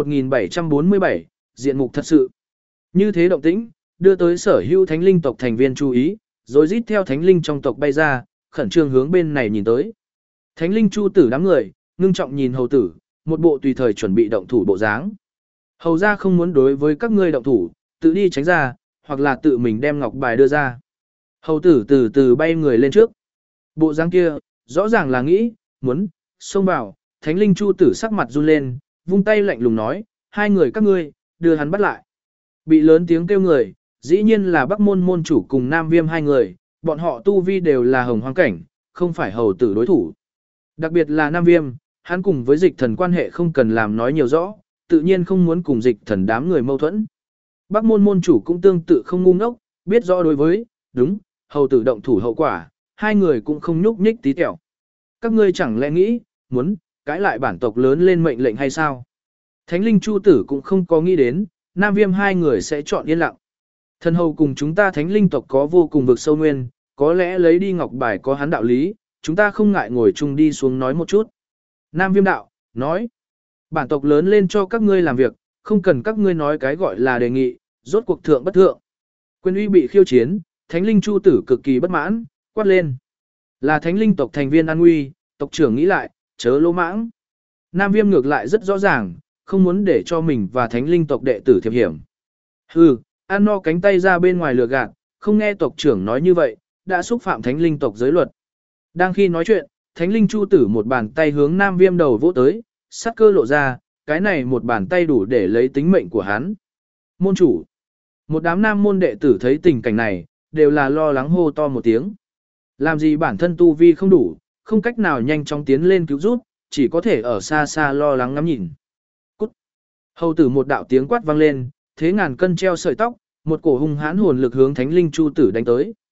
1747, diện mục thật sự. Như thế động tĩnh, đưa tới sở hữu thánh linh tộc thành viên chú ý, rồi rít theo thánh linh trong tộc bay ra, khẩn trương hướng bên này nhìn tới. Thánh linh chu tử đám người, ngưng trọng nhìn hầu tử, một bộ tùy thời chuẩn bị động thủ bộ dáng. Hầu ra không muốn đối với các ngươi động thủ, tự đi tránh ra, hoặc là tự mình đem ngọc bài đưa ra. Hầu tử từ từ bay người lên trước. Bộ dáng kia, rõ ràng là nghĩ, muốn, xông vào, thánh linh chu tử sắc mặt run lên, vung tay lạnh lùng nói, hai người các ngươi, đưa hắn bắt lại. Bị lớn tiếng kêu người, dĩ nhiên là Bắc môn môn chủ cùng Nam Viêm hai người, bọn họ tu vi đều là hồng hoang cảnh, không phải hầu tử đối thủ. Đặc biệt là Nam Viêm, hắn cùng với dịch thần quan hệ không cần làm nói nhiều rõ, tự nhiên không muốn cùng dịch thần đám người mâu thuẫn. Bắc môn môn chủ cũng tương tự không ngu ngốc, biết rõ đối với, đúng, hầu tử động thủ hậu quả, hai người cũng không nhúc nhích tí tẹo. Các ngươi chẳng lẽ nghĩ, muốn, cãi lại bản tộc lớn lên mệnh lệnh hay sao? Thánh linh chu tử cũng không có nghĩ đến, Nam Viêm hai người sẽ chọn yên lặng. Thần hầu cùng chúng ta thánh linh tộc có vô cùng vực sâu nguyên, có lẽ lấy đi ngọc bài có hắn đạo lý, chúng ta không ngại ngồi chung đi xuống nói một chút. Nam Viêm đạo, nói, bản tộc lớn lên cho các ngươi làm việc, không cần các ngươi nói cái gọi là đề nghị, rốt cuộc thượng bất thượng. Quyền uy bị khiêu chiến, thánh linh chu tử cực kỳ bất mãn, quát lên. Là thánh linh tộc thành viên an nguy, tộc trưởng nghĩ lại, chớ lỗ mãng. Nam Viêm ngược lại rất rõ ràng, không muốn để cho mình và thánh linh tộc đệ tử thiệp hiểm. Hừ, ăn no cánh tay ra bên ngoài lừa gạt, không nghe tộc trưởng nói như vậy, đã xúc phạm thánh linh tộc giới luật. Đang khi nói chuyện, thánh linh chu tử một bàn tay hướng Nam Viêm đầu vỗ tới, sát cơ lộ ra, cái này một bàn tay đủ để lấy tính mệnh của hắn. Môn chủ. Một đám nam môn đệ tử thấy tình cảnh này, đều là lo lắng hô to một tiếng. Làm gì bản thân tu vi không đủ, không cách nào nhanh chóng tiến lên cứu giúp, chỉ có thể ở xa xa lo lắng ngắm nhìn. Cút. Hầu tử một đạo tiếng quát vang lên, thế ngàn cân treo sợi tóc, một cổ hung hãn hồn lực hướng thánh linh chu tử đánh tới.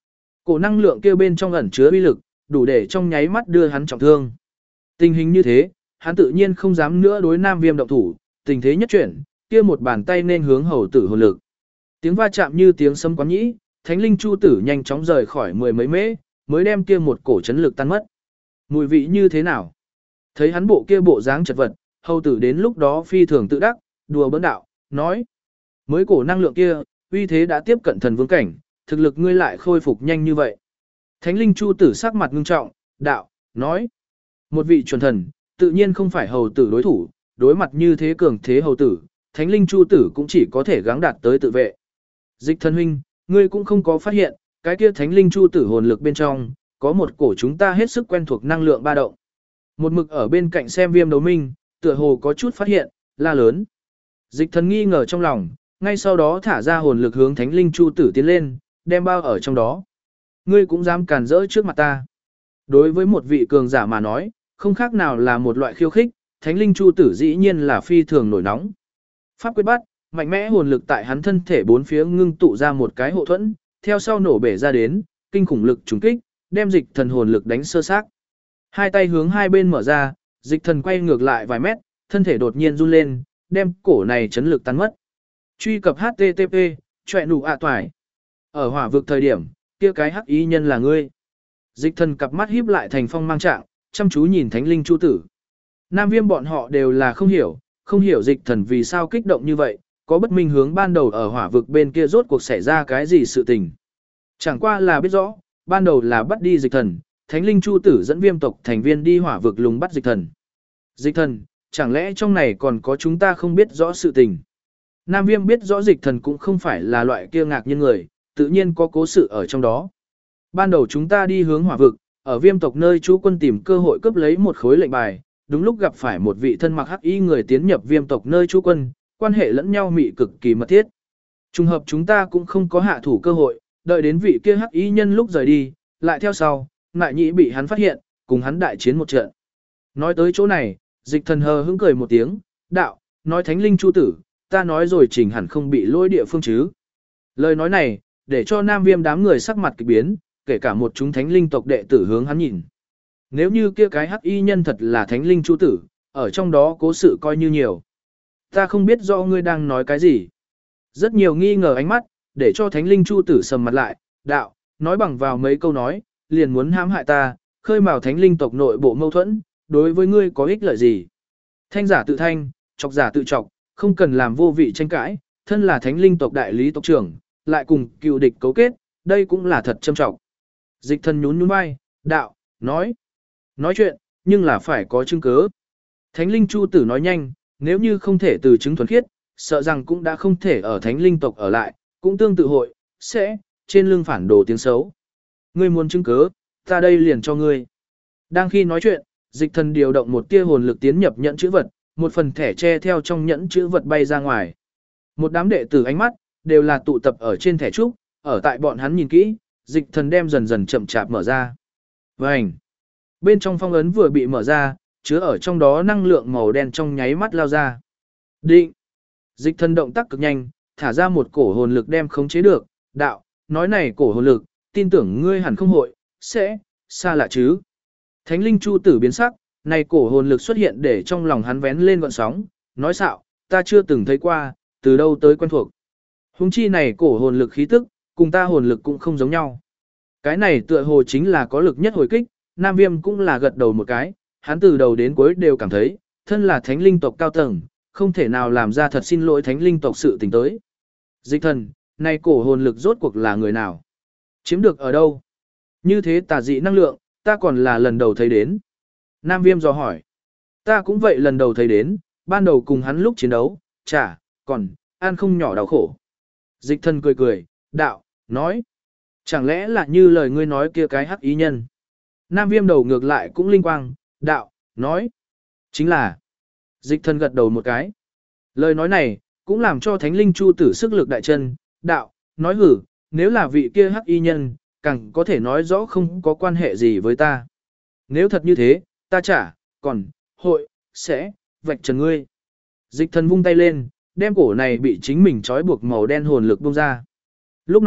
Cổ năng lượng kia bên trong ẩn chứa uy lực, đủ để trong nháy mắt đưa hắn trọng thương. Tình hình như thế, hắn tự nhiên không dám nữa đối Nam Viêm động thủ, tình thế nhất chuyển, kia một bàn tay nên hướng hầu tử hồn lực. Tiếng va chạm như tiếng sấm quán nhĩ, Thánh linh chu tử nhanh chóng rời khỏi mười mấy mễ, mới đem kia một cổ chấn lực tan mất. Mùi vị như thế nào? Thấy hắn bộ kia bộ dáng chật vật, hầu tử đến lúc đó phi thường tự đắc, đùa bỡn đạo, nói: mới cổ năng lượng kia, uy thế đã tiếp cận thần vương cảnh, thực lực ngươi lại khôi phục nhanh như vậy. Thánh linh chu tử sắc mặt ngưng trọng, đạo, nói: một vị chuẩn thần, tự nhiên không phải hầu tử đối thủ, đối mặt như thế cường thế hầu tử, Thánh linh chu tử cũng chỉ có thể gắng đạt tới tự vệ. Dịch thần huynh, ngươi cũng không có phát hiện, cái kia Thánh linh chu tử hồn lực bên trong, có một cổ chúng ta hết sức quen thuộc năng lượng ba động. Một mực ở bên cạnh xem Viêm Đấu Minh, tựa hồ có chút phát hiện, la lớn. Dịch thần nghi ngờ trong lòng, ngay sau đó thả ra hồn lực hướng Thánh linh chu tử tiến lên, đem bao ở trong đó. Ngươi cũng dám cản rỡ trước mặt ta. Đối với một vị cường giả mà nói, không khác nào là một loại khiêu khích, Thánh linh chu tử dĩ nhiên là phi thường nổi nóng. Pháp quyết bắt, mạnh mẽ hồn lực tại hắn thân thể bốn phía ngưng tụ ra một cái hộ thuẫn, theo sau nổ bể ra đến, kinh khủng lực trùng kích, đem dịch thần hồn lực đánh sơ xác. Hai tay hướng hai bên mở ra, dịch thần quay ngược lại vài mét, thân thể đột nhiên run lên, đem cổ này chấn lực tan mất. Truy cập http choẹ nụ ạ toải. Ở hỏa vực thời điểm, kia cái hắc ý nhân là ngươi. Dịch thần cặp mắt híp lại thành phong mang trạng, chăm chú nhìn Thánh linh chu tử. Nam Viêm bọn họ đều là không hiểu dịch thần vì sao kích động như vậy, có bất minh hướng ban đầu ở hỏa vực bên kia rốt cuộc xảy ra cái gì sự tình. Chẳng qua là biết rõ, ban đầu là bắt đi dịch thần, Thánh linh chu tử dẫn Viêm tộc thành viên đi hỏa vực lùng bắt dịch thần. Dịch thần, chẳng lẽ trong này còn có chúng ta không biết rõ sự tình. Nam Viêm biết rõ dịch thần cũng không phải là loại kia ngạc nhiên người, tự nhiên có cố sự ở trong đó. Ban đầu chúng ta đi hướng hỏa vực, ở Viêm tộc nơi chú quân tìm cơ hội cướp lấy một khối lệnh bài, đúng lúc gặp phải một vị thân mặc hắc y người tiến nhập Viêm tộc nơi chú quân, quan hệ lẫn nhau mị cực kỳ mật thiết. Trùng hợp chúng ta cũng không có hạ thủ cơ hội, đợi đến vị kia hắc y nhân lúc rời đi, lại theo sau, Ngại Nhĩ bị hắn phát hiện, cùng hắn đại chiến một trận. Nói tới chỗ này, dịch thần hờ hững cười một tiếng, đạo, nói Thánh linh chu tử, ta nói rồi chỉnh hẳn không bị lỗi địa phương chứ. Lời nói này, để cho Nam Viêm đám người sắc mặt kỳ biến, kể cả một chúng Thánh linh tộc đệ tử hướng hắn nhìn. Nếu như kia cái hắc y nhân thật là Thánh linh chu tử, ở trong đó cố sự coi như nhiều. Ta không biết rõ ngươi đang nói cái gì. Rất nhiều nghi ngờ ánh mắt, để cho Thánh linh chu tử sầm mặt lại, đạo, nói bằng vào mấy câu nói, liền muốn hãm hại ta, khơi mào Thánh linh tộc nội bộ mâu thuẫn, đối với ngươi có ích lợi gì. Thanh giả tự thanh, chọc giả tự chọc, không cần làm vô vị tranh cãi, thân là Thánh linh tộc đại lý tộc trưởng, lại cùng cựu địch cấu kết, đây cũng là thật châm trọng. Dịch thần nhún nhún vai, đạo, nói chuyện, nhưng là phải có chứng cứ. Thánh linh chu tử nói nhanh, nếu như không thể từ chứng thuần khiết, sợ rằng cũng đã không thể ở Thánh linh tộc ở lại, cũng tương tự hội, sẽ, trên lưng phản đồ tiếng xấu. Ngươi muốn chứng cứ, ta đây liền cho ngươi. Đang khi nói chuyện, dịch thần điều động một tia hồn lực tiến nhập nhẫn chữ vật, một phần thẻ tre theo trong nhẫn chữ vật bay ra ngoài. Một đám đệ tử ánh mắt, đều là tụ tập ở trên thẻ trúc, ở tại bọn hắn nhìn kỹ, dịch thần đem dần dần chậm chạp mở ra. Vành! Bên trong phong ấn vừa bị mở ra, chứa ở trong đó năng lượng màu đen trong nháy mắt lao ra. Định! Dịch thần động tác cực nhanh, thả ra một cổ hồn lực đem khống chế được, đạo, nói này cổ hồn lực, tin tưởng ngươi hẳn không hội, sẽ, xa lạ chứ. Thánh linh chu tử biến sắc, này cổ hồn lực xuất hiện để trong lòng hắn vén lên gọn sóng, nói xạo, ta chưa từng thấy qua, từ đâu tới quen thuộc. Hùng chi này cổ hồn lực khí tức, cùng ta hồn lực cũng không giống nhau. Cái này tựa hồ chính là có lực nhất hồi kích, Nam Viêm cũng là gật đầu một cái, hắn từ đầu đến cuối đều cảm thấy, thân là thánh linh tộc cao tầng, không thể nào làm ra thật xin lỗi thánh linh tộc sự tình tới. Dịch thần, này cổ hồn lực rốt cuộc là người nào? Chiếm được ở đâu? Như thế tà dị năng lượng, ta còn là lần đầu thấy đến. Nam Viêm dò hỏi. Ta cũng vậy lần đầu thấy đến, ban đầu cùng hắn lúc chiến đấu, còn, ăn không nhỏ đau khổ. Dịch thần cười cười, đạo, nói. Chẳng lẽ là như lời ngươi nói kia cái hắc ý nhân? Nam Viêm đầu ngược lại cũng linh quang, đạo, nói. Chính là. Dịch thần gật đầu một cái. Lời nói này, cũng làm cho thánh linh chu tử sức lực đại chân, đạo, nói hử, nếu là vị kia hắc y nhân, càng có thể nói rõ không có quan hệ gì với ta. Nếu thật như thế, ta còn, hội, sẽ, vạch trần ngươi. Dịch thần vung tay lên, đem cổ này bị chính mình trói buộc màu đen hồn lực bung ra. Lúc này,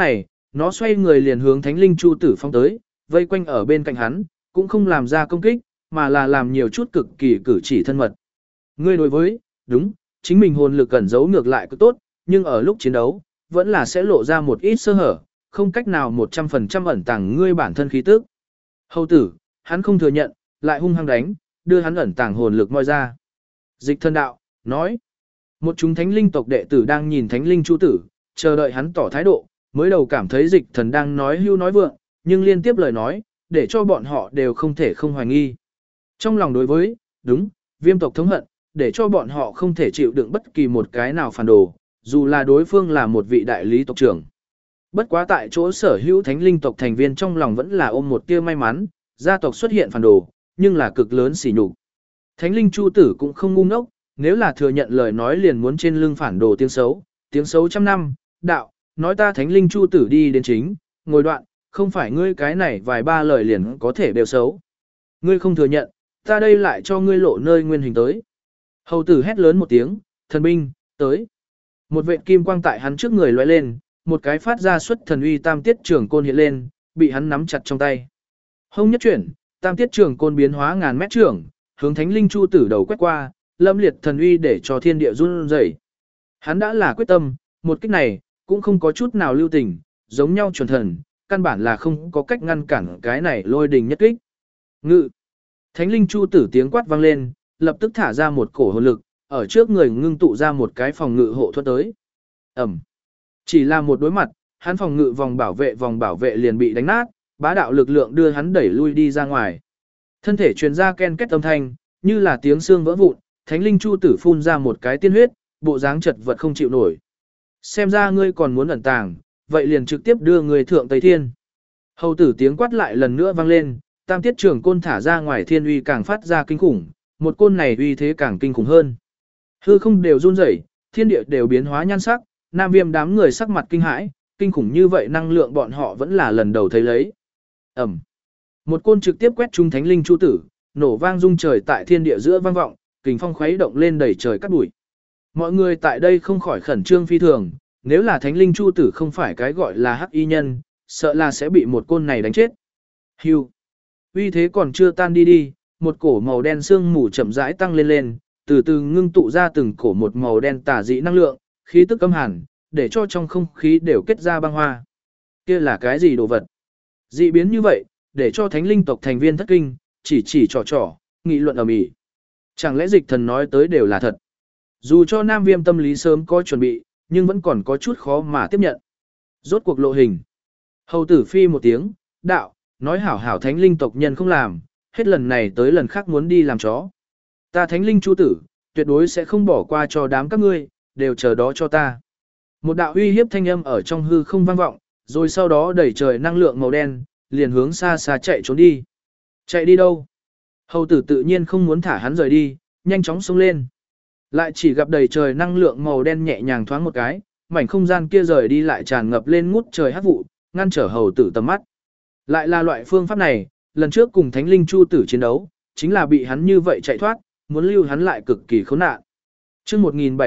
nó xoay người liền hướng Thánh Linh Chu Tử phong tới, vây quanh ở bên cạnh hắn, cũng không làm ra công kích, mà là làm nhiều chút cực kỳ cử chỉ thân mật. Ngươi đối với, đúng, chính mình hồn lực cẩn giấu ngược lại cứ tốt, nhưng ở lúc chiến đấu, vẫn là sẽ lộ ra một ít sơ hở, không cách nào 100% ẩn tàng ngươi bản thân khí tức. Hầu tử, hắn không thừa nhận, lại hung hăng đánh, đưa hắn ẩn tàng hồn lực moi ra. Dịch thân đạo, nói. Một chúng thánh linh tộc đệ tử đang nhìn thánh linh chu tử, chờ đợi hắn tỏ thái độ, mới đầu cảm thấy dịch thần đang nói hưu nói vượng, nhưng liên tiếp lời nói, để cho bọn họ đều không thể không hoài nghi. Trong lòng đối với, đúng, viêm tộc thống hận, để cho bọn họ không thể chịu đựng bất kỳ một cái nào phản đồ, dù là đối phương là một vị đại lý tộc trưởng. Bất quá tại chỗ sở hữu thánh linh tộc thành viên trong lòng vẫn là ôm một tia may mắn, gia tộc xuất hiện phản đồ, nhưng là cực lớn sỉ nhục. Thánh linh chu tử cũng không ngu ngốc, nếu là thừa nhận lời nói liền muốn trên lưng phản đồ tiếng xấu trăm năm, đạo, nói ta thánh linh chu tử đi đến chính, ngồi đoạn, không phải ngươi cái này vài ba lời liền có thể đều xấu. Ngươi không thừa nhận, ta đây lại cho ngươi lộ nơi nguyên hình tới. Hầu tử hét lớn một tiếng, thần binh, tới. Một vệt kim quang tại hắn trước người lóe lên, một cái phát ra xuất thần uy tam tiết trường côn hiện lên, bị hắn nắm chặt trong tay. Hông nhất chuyển, tam tiết trường côn biến hóa ngàn mét trường, hướng thánh linh chu tử đầu quét qua, lâm liệt thần uy để cho thiên địa run rẩy. Hắn đã là quyết tâm, một kích này cũng không có chút nào lưu tình, giống nhau chuẩn thần, căn bản là không có cách ngăn cản cái này lôi đình nhất kích. Ngự. Thánh linh chu tử tiếng quát vang lên, lập tức thả ra một cổ hồn lực, ở trước người ngưng tụ ra một cái phòng ngự hộ thuẫn tới. Ẩm. Chỉ là một đối mặt, hắn phòng ngự vòng bảo vệ liền bị đánh nát, bá đạo lực lượng đưa hắn đẩy lui đi ra ngoài. Thân thể truyền ra ken két âm thanh, như là tiếng xương vỡ vụn, thánh linh chu tử phun ra một cái tiên huyết, bộ dáng chật vật không chịu nổi. Xem ra ngươi còn muốn ẩn tàng, vậy liền trực tiếp đưa người thượng Tây Thiên. Hầu tử tiếng quát lại lần nữa vang lên, tam tiết trường côn thả ra ngoài thiên uy càng phát ra kinh khủng, một côn này uy thế càng kinh khủng hơn. Hư không đều run rẩy, thiên địa đều biến hóa nhan sắc, Nam Viêm đám người sắc mặt kinh hãi, kinh khủng như vậy năng lượng bọn họ vẫn là lần đầu thấy lấy. Ẩm. Một côn trực tiếp quét trúng thánh linh chu tử, nổ vang rung trời tại thiên địa giữa vang vọng, kình phong khuấy động lên đầy trời cát bụi. Mọi người tại đây không khỏi khẩn trương phi thường, nếu là thánh linh chu tử không phải cái gọi là hắc y nhân, sợ là sẽ bị một côn này đánh chết. Hưu. Uy thế còn chưa tan đi, một cổ màu đen sương mù chậm rãi tăng lên, từ từ ngưng tụ ra từng cổ một màu đen tà dị năng lượng, khí tức cấm hàn, để cho trong không khí đều kết ra băng hoa. Kia là cái gì đồ vật? Dị biến như vậy, để cho thánh linh tộc thành viên thất kinh, chỉ trò, nghị luận ầm ĩ. Chẳng lẽ dịch thần nói tới đều là thật? Dù cho Nam Viêm tâm lý sớm có chuẩn bị, nhưng vẫn còn có chút khó mà tiếp nhận. Rốt cuộc lộ hình. Hầu tử phi một tiếng, đạo, nói hảo hảo thánh linh tộc nhân không làm, hết lần này tới lần khác muốn đi làm chó. Ta thánh linh chu tử, tuyệt đối sẽ không bỏ qua cho đám các ngươi, đều chờ đó cho ta. Một đạo uy hiếp thanh âm ở trong hư không vang vọng, rồi sau đó đẩy trời năng lượng màu đen, liền hướng xa xa chạy trốn đi. Chạy đi đâu? Hầu tử tự nhiên không muốn thả hắn rời đi, nhanh chóng xông lên. Lại chỉ gặp đầy trời năng lượng màu đen nhẹ nhàng thoáng một cái, mảnh không gian kia rời đi lại tràn ngập lên ngút trời hắc vụ, ngăn trở hầu tử tầm mắt. Lại là loại phương pháp này, lần trước cùng thánh linh chu tử chiến đấu, chính là bị hắn như vậy chạy thoát, muốn lưu hắn lại cực kỳ khốn nạn. Chương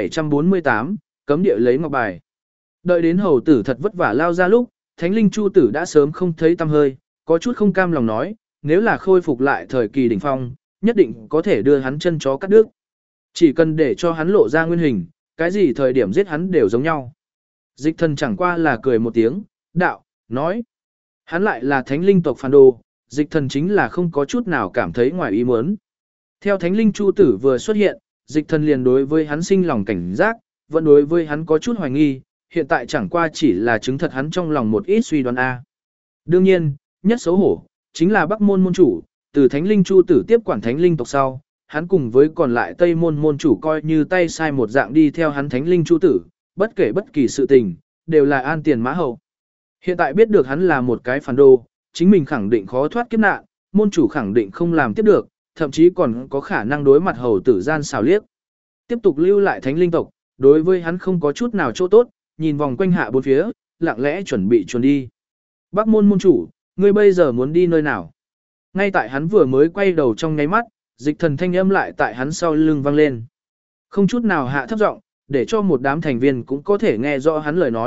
1748, cấm địa lấy ngọc bài. Đợi đến hầu tử thật vất vả lao ra lúc, thánh linh chu tử đã sớm không thấy tăm hơi, có chút không cam lòng nói, nếu là khôi phục lại thời kỳ đỉnh phong, nhất định có thể đưa hắn chân chó cắt đứt. Chỉ cần để cho hắn lộ ra nguyên hình, cái gì thời điểm giết hắn đều giống nhau. Dịch thần chẳng qua là cười một tiếng, đạo, nói. Hắn lại là thánh linh tộc phản đồ, dịch thần chính là không có chút nào cảm thấy ngoài ý muốn. Theo thánh linh chu tử vừa xuất hiện, dịch thần liền đối với hắn sinh lòng cảnh giác, vẫn đối với hắn có chút hoài nghi, hiện tại chẳng qua chỉ là chứng thật hắn trong lòng một ít suy đoán A. Đương nhiên, nhất xấu hổ, chính là Bắc môn môn chủ, từ thánh linh chu tử tiếp quản thánh linh tộc sau, hắn cùng với còn lại Tây môn môn chủ coi như tay sai một dạng đi theo hắn thánh linh chu tử, bất kể bất kỳ sự tình, đều là an tiền mã hậu. Hiện tại biết được hắn là một cái phản đồ, chính mình khẳng định khó thoát kiếp nạn, môn chủ khẳng định không làm tiếp được, thậm chí còn có khả năng đối mặt hầu tử gian xào liếc. Tiếp tục lưu lại thánh linh tộc, đối với hắn không có chút nào chỗ tốt, nhìn vòng quanh hạ bốn phía, lặng lẽ chuẩn bị chuồn đi. Bắc môn môn chủ, ngươi bây giờ muốn đi nơi nào? Ngay tại hắn vừa mới quay đầu trong nháy mắt, dịch thần thanh âm lại tại hắn sau lưng vang lên. Không chút nào hạ thấp giọng, để cho một đám thành viên cũng có thể nghe rõ hắn lời nói,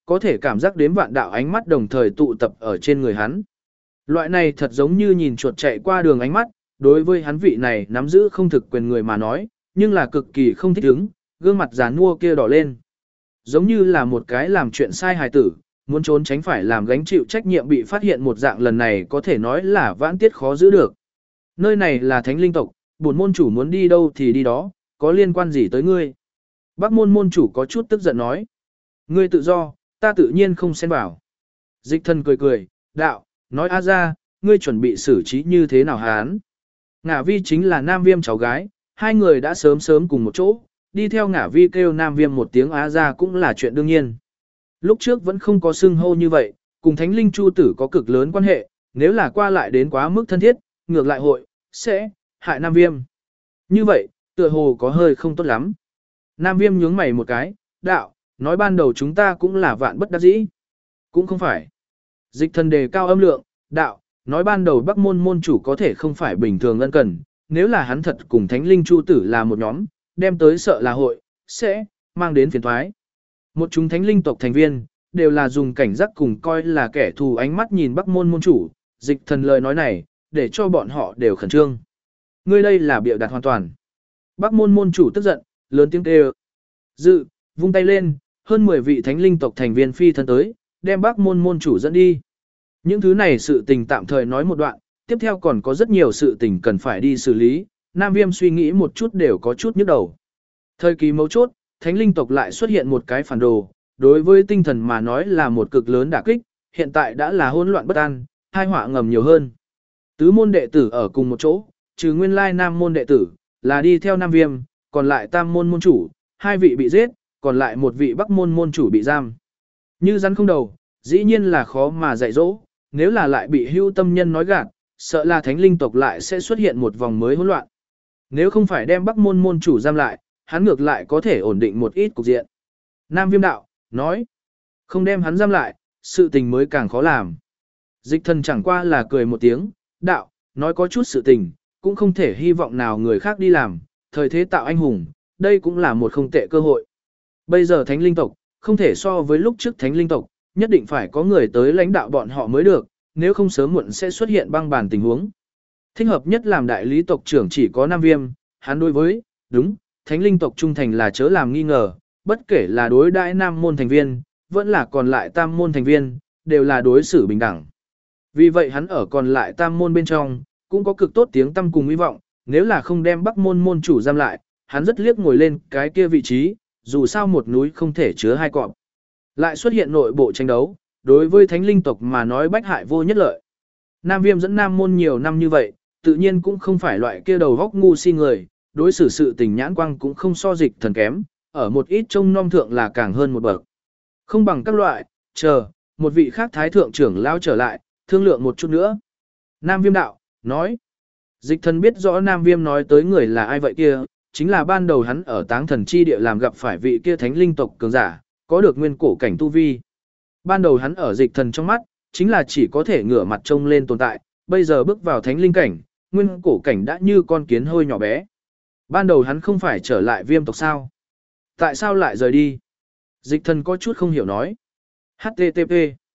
có thể cảm giác đến vạn đạo ánh mắt đồng thời tụ tập ở trên người hắn. Loại này thật giống như nhìn chuột chạy qua đường ánh mắt, đối với hắn vị này nắm giữ không thực quyền người mà nói, nhưng là cực kỳ không thích ứng, gương mặt già nua kia đỏ lên. Giống như là một cái làm chuyện sai hài tử, muốn trốn tránh phải làm gánh chịu trách nhiệm bị phát hiện một dạng lần này có thể nói là vãn tiết khó giữ được. Nơi này là thánh linh tộc, bổn môn chủ muốn đi đâu thì đi đó, có liên quan gì tới ngươi? Bắc môn môn chủ có chút tức giận nói. Ngươi tự do, ta tự nhiên không xen vào. Dịch thần cười cười, đạo, nói a ra, ngươi chuẩn bị xử trí như thế nào hán? Ngả vi chính là Nam Viêm cháu gái, hai người đã sớm sớm cùng một chỗ, đi theo Ngả vi kêu Nam Viêm một tiếng á ra cũng là chuyện đương nhiên. Lúc trước vẫn không có xưng hô như vậy, cùng Thánh Linh Chu Tử có cực lớn quan hệ, nếu là qua lại đến quá mức thân thiết, ngược lại hội, sẽ, hại Nam Viêm. Như vậy, tựa hồ có hơi không tốt lắm. Nam Viêm nhướng mày một cái, đạo, nói ban đầu chúng ta cũng là vạn bất đắc dĩ. Cũng không phải. Dịch thần đề cao âm lượng, đạo, nói ban đầu Bắc môn môn chủ có thể không phải bình thường ân cần, nếu là hắn thật cùng Thánh Linh Chu Tử là một nhóm, đem tới sợ là hội, sẽ, mang đến phiền thoái. Một chúng Thánh Linh tộc thành viên, đều là dùng cảnh giác cùng coi là kẻ thù ánh mắt nhìn Bắc môn môn chủ, dịch thần lời nói này, để cho bọn họ đều khẩn trương. Ngươi đây là bịa đặt hoàn toàn. Bắc môn môn chủ tức giận, lớn tiếng kêu. Dự, vung tay lên, hơn 10 vị Thánh Linh tộc thành viên phi thân tới, đem Bắc môn môn chủ dẫn đi. Những thứ này sự tình tạm thời nói một đoạn, tiếp theo còn có rất nhiều sự tình cần phải đi xử lý, Nam Viêm suy nghĩ một chút đều có chút nhức đầu. Thời kỳ mấu chốt, Thánh Linh tộc lại xuất hiện một cái phản đồ, đối với tinh thần mà nói là một cực lớn đả kích, hiện tại đã là hỗn loạn bất an, hai họa ngầm nhiều hơn. Tứ môn đệ tử ở cùng một chỗ, trừ nguyên lai Nam môn đệ tử, là đi theo Nam Viêm, còn lại Tam môn môn chủ, hai vị bị giết, còn lại một vị Bắc môn môn chủ bị giam. Như rắn không đầu, dĩ nhiên là khó mà dạy dỗ, nếu là lại bị hưu tâm nhân nói gạt, sợ là Thánh Linh tộc lại sẽ xuất hiện một vòng mới hỗn loạn. Nếu không phải đem Bắc môn môn chủ giam lại, hắn ngược lại có thể ổn định một ít cục diện. Nam Viêm đạo, nói, không đem hắn giam lại, sự tình mới càng khó làm. Dịch thần chẳng qua là cười một tiếng, đạo, nói có chút sự tình, cũng không thể hy vọng nào người khác đi làm, thời thế tạo anh hùng, đây cũng là một không tệ cơ hội. Bây giờ Thánh Linh tộc, không thể so với lúc trước Thánh Linh tộc, nhất định phải có người tới lãnh đạo bọn họ mới được, nếu không sớm muộn sẽ xuất hiện băng bàn tình huống. Thích hợp nhất làm đại lý tộc trưởng chỉ có Nam Viêm, hắn đối với, đúng, Thánh Linh tộc trung thành là chớ làm nghi ngờ, bất kể là đối đãi Nam môn thành viên, vẫn là còn lại Tam môn thành viên, đều là đối xử bình đẳng. Vì vậy hắn ở còn lại Tam môn bên trong, cũng có cực tốt tiếng tăm cùng hy vọng, nếu là không đem Bắc môn môn chủ giam lại, hắn rất liếc ngồi lên cái kia vị trí, dù sao một núi không thể chứa hai cọp. Lại xuất hiện nội bộ tranh đấu, đối với Thánh Linh tộc mà nói bách hại vô nhất lợi. Nam Viêm dẫn Nam môn nhiều năm như vậy, tự nhiên cũng không phải loại kia đầu góc ngu si người, đối xử sự tình nhãn quang cũng không so dịch thần kém, ở một ít trông nom thượng là càng hơn một bậc. Không bằng các loại, chờ, một vị khác thái thượng trưởng lao trở lại, thương lượng một chút nữa. Nam Viêm đạo, nói. Dịch thần biết rõ Nam Viêm nói tới người là ai vậy kia, chính là ban đầu hắn ở Táng Thần Chi Địa làm gặp phải vị kia Thánh Linh tộc cường giả, có được nguyên cổ cảnh tu vi. Ban đầu hắn ở dịch thần trong mắt, chính là chỉ có thể ngửa mặt trông lên tồn tại, bây giờ bước vào Thánh Linh cảnh, nguyên cổ cảnh đã như con kiến hôi nhỏ bé. Ban đầu hắn không phải trở lại Viêm tộc sao? Tại sao lại rời đi? Dịch thần có chút không hiểu nói. HTTP.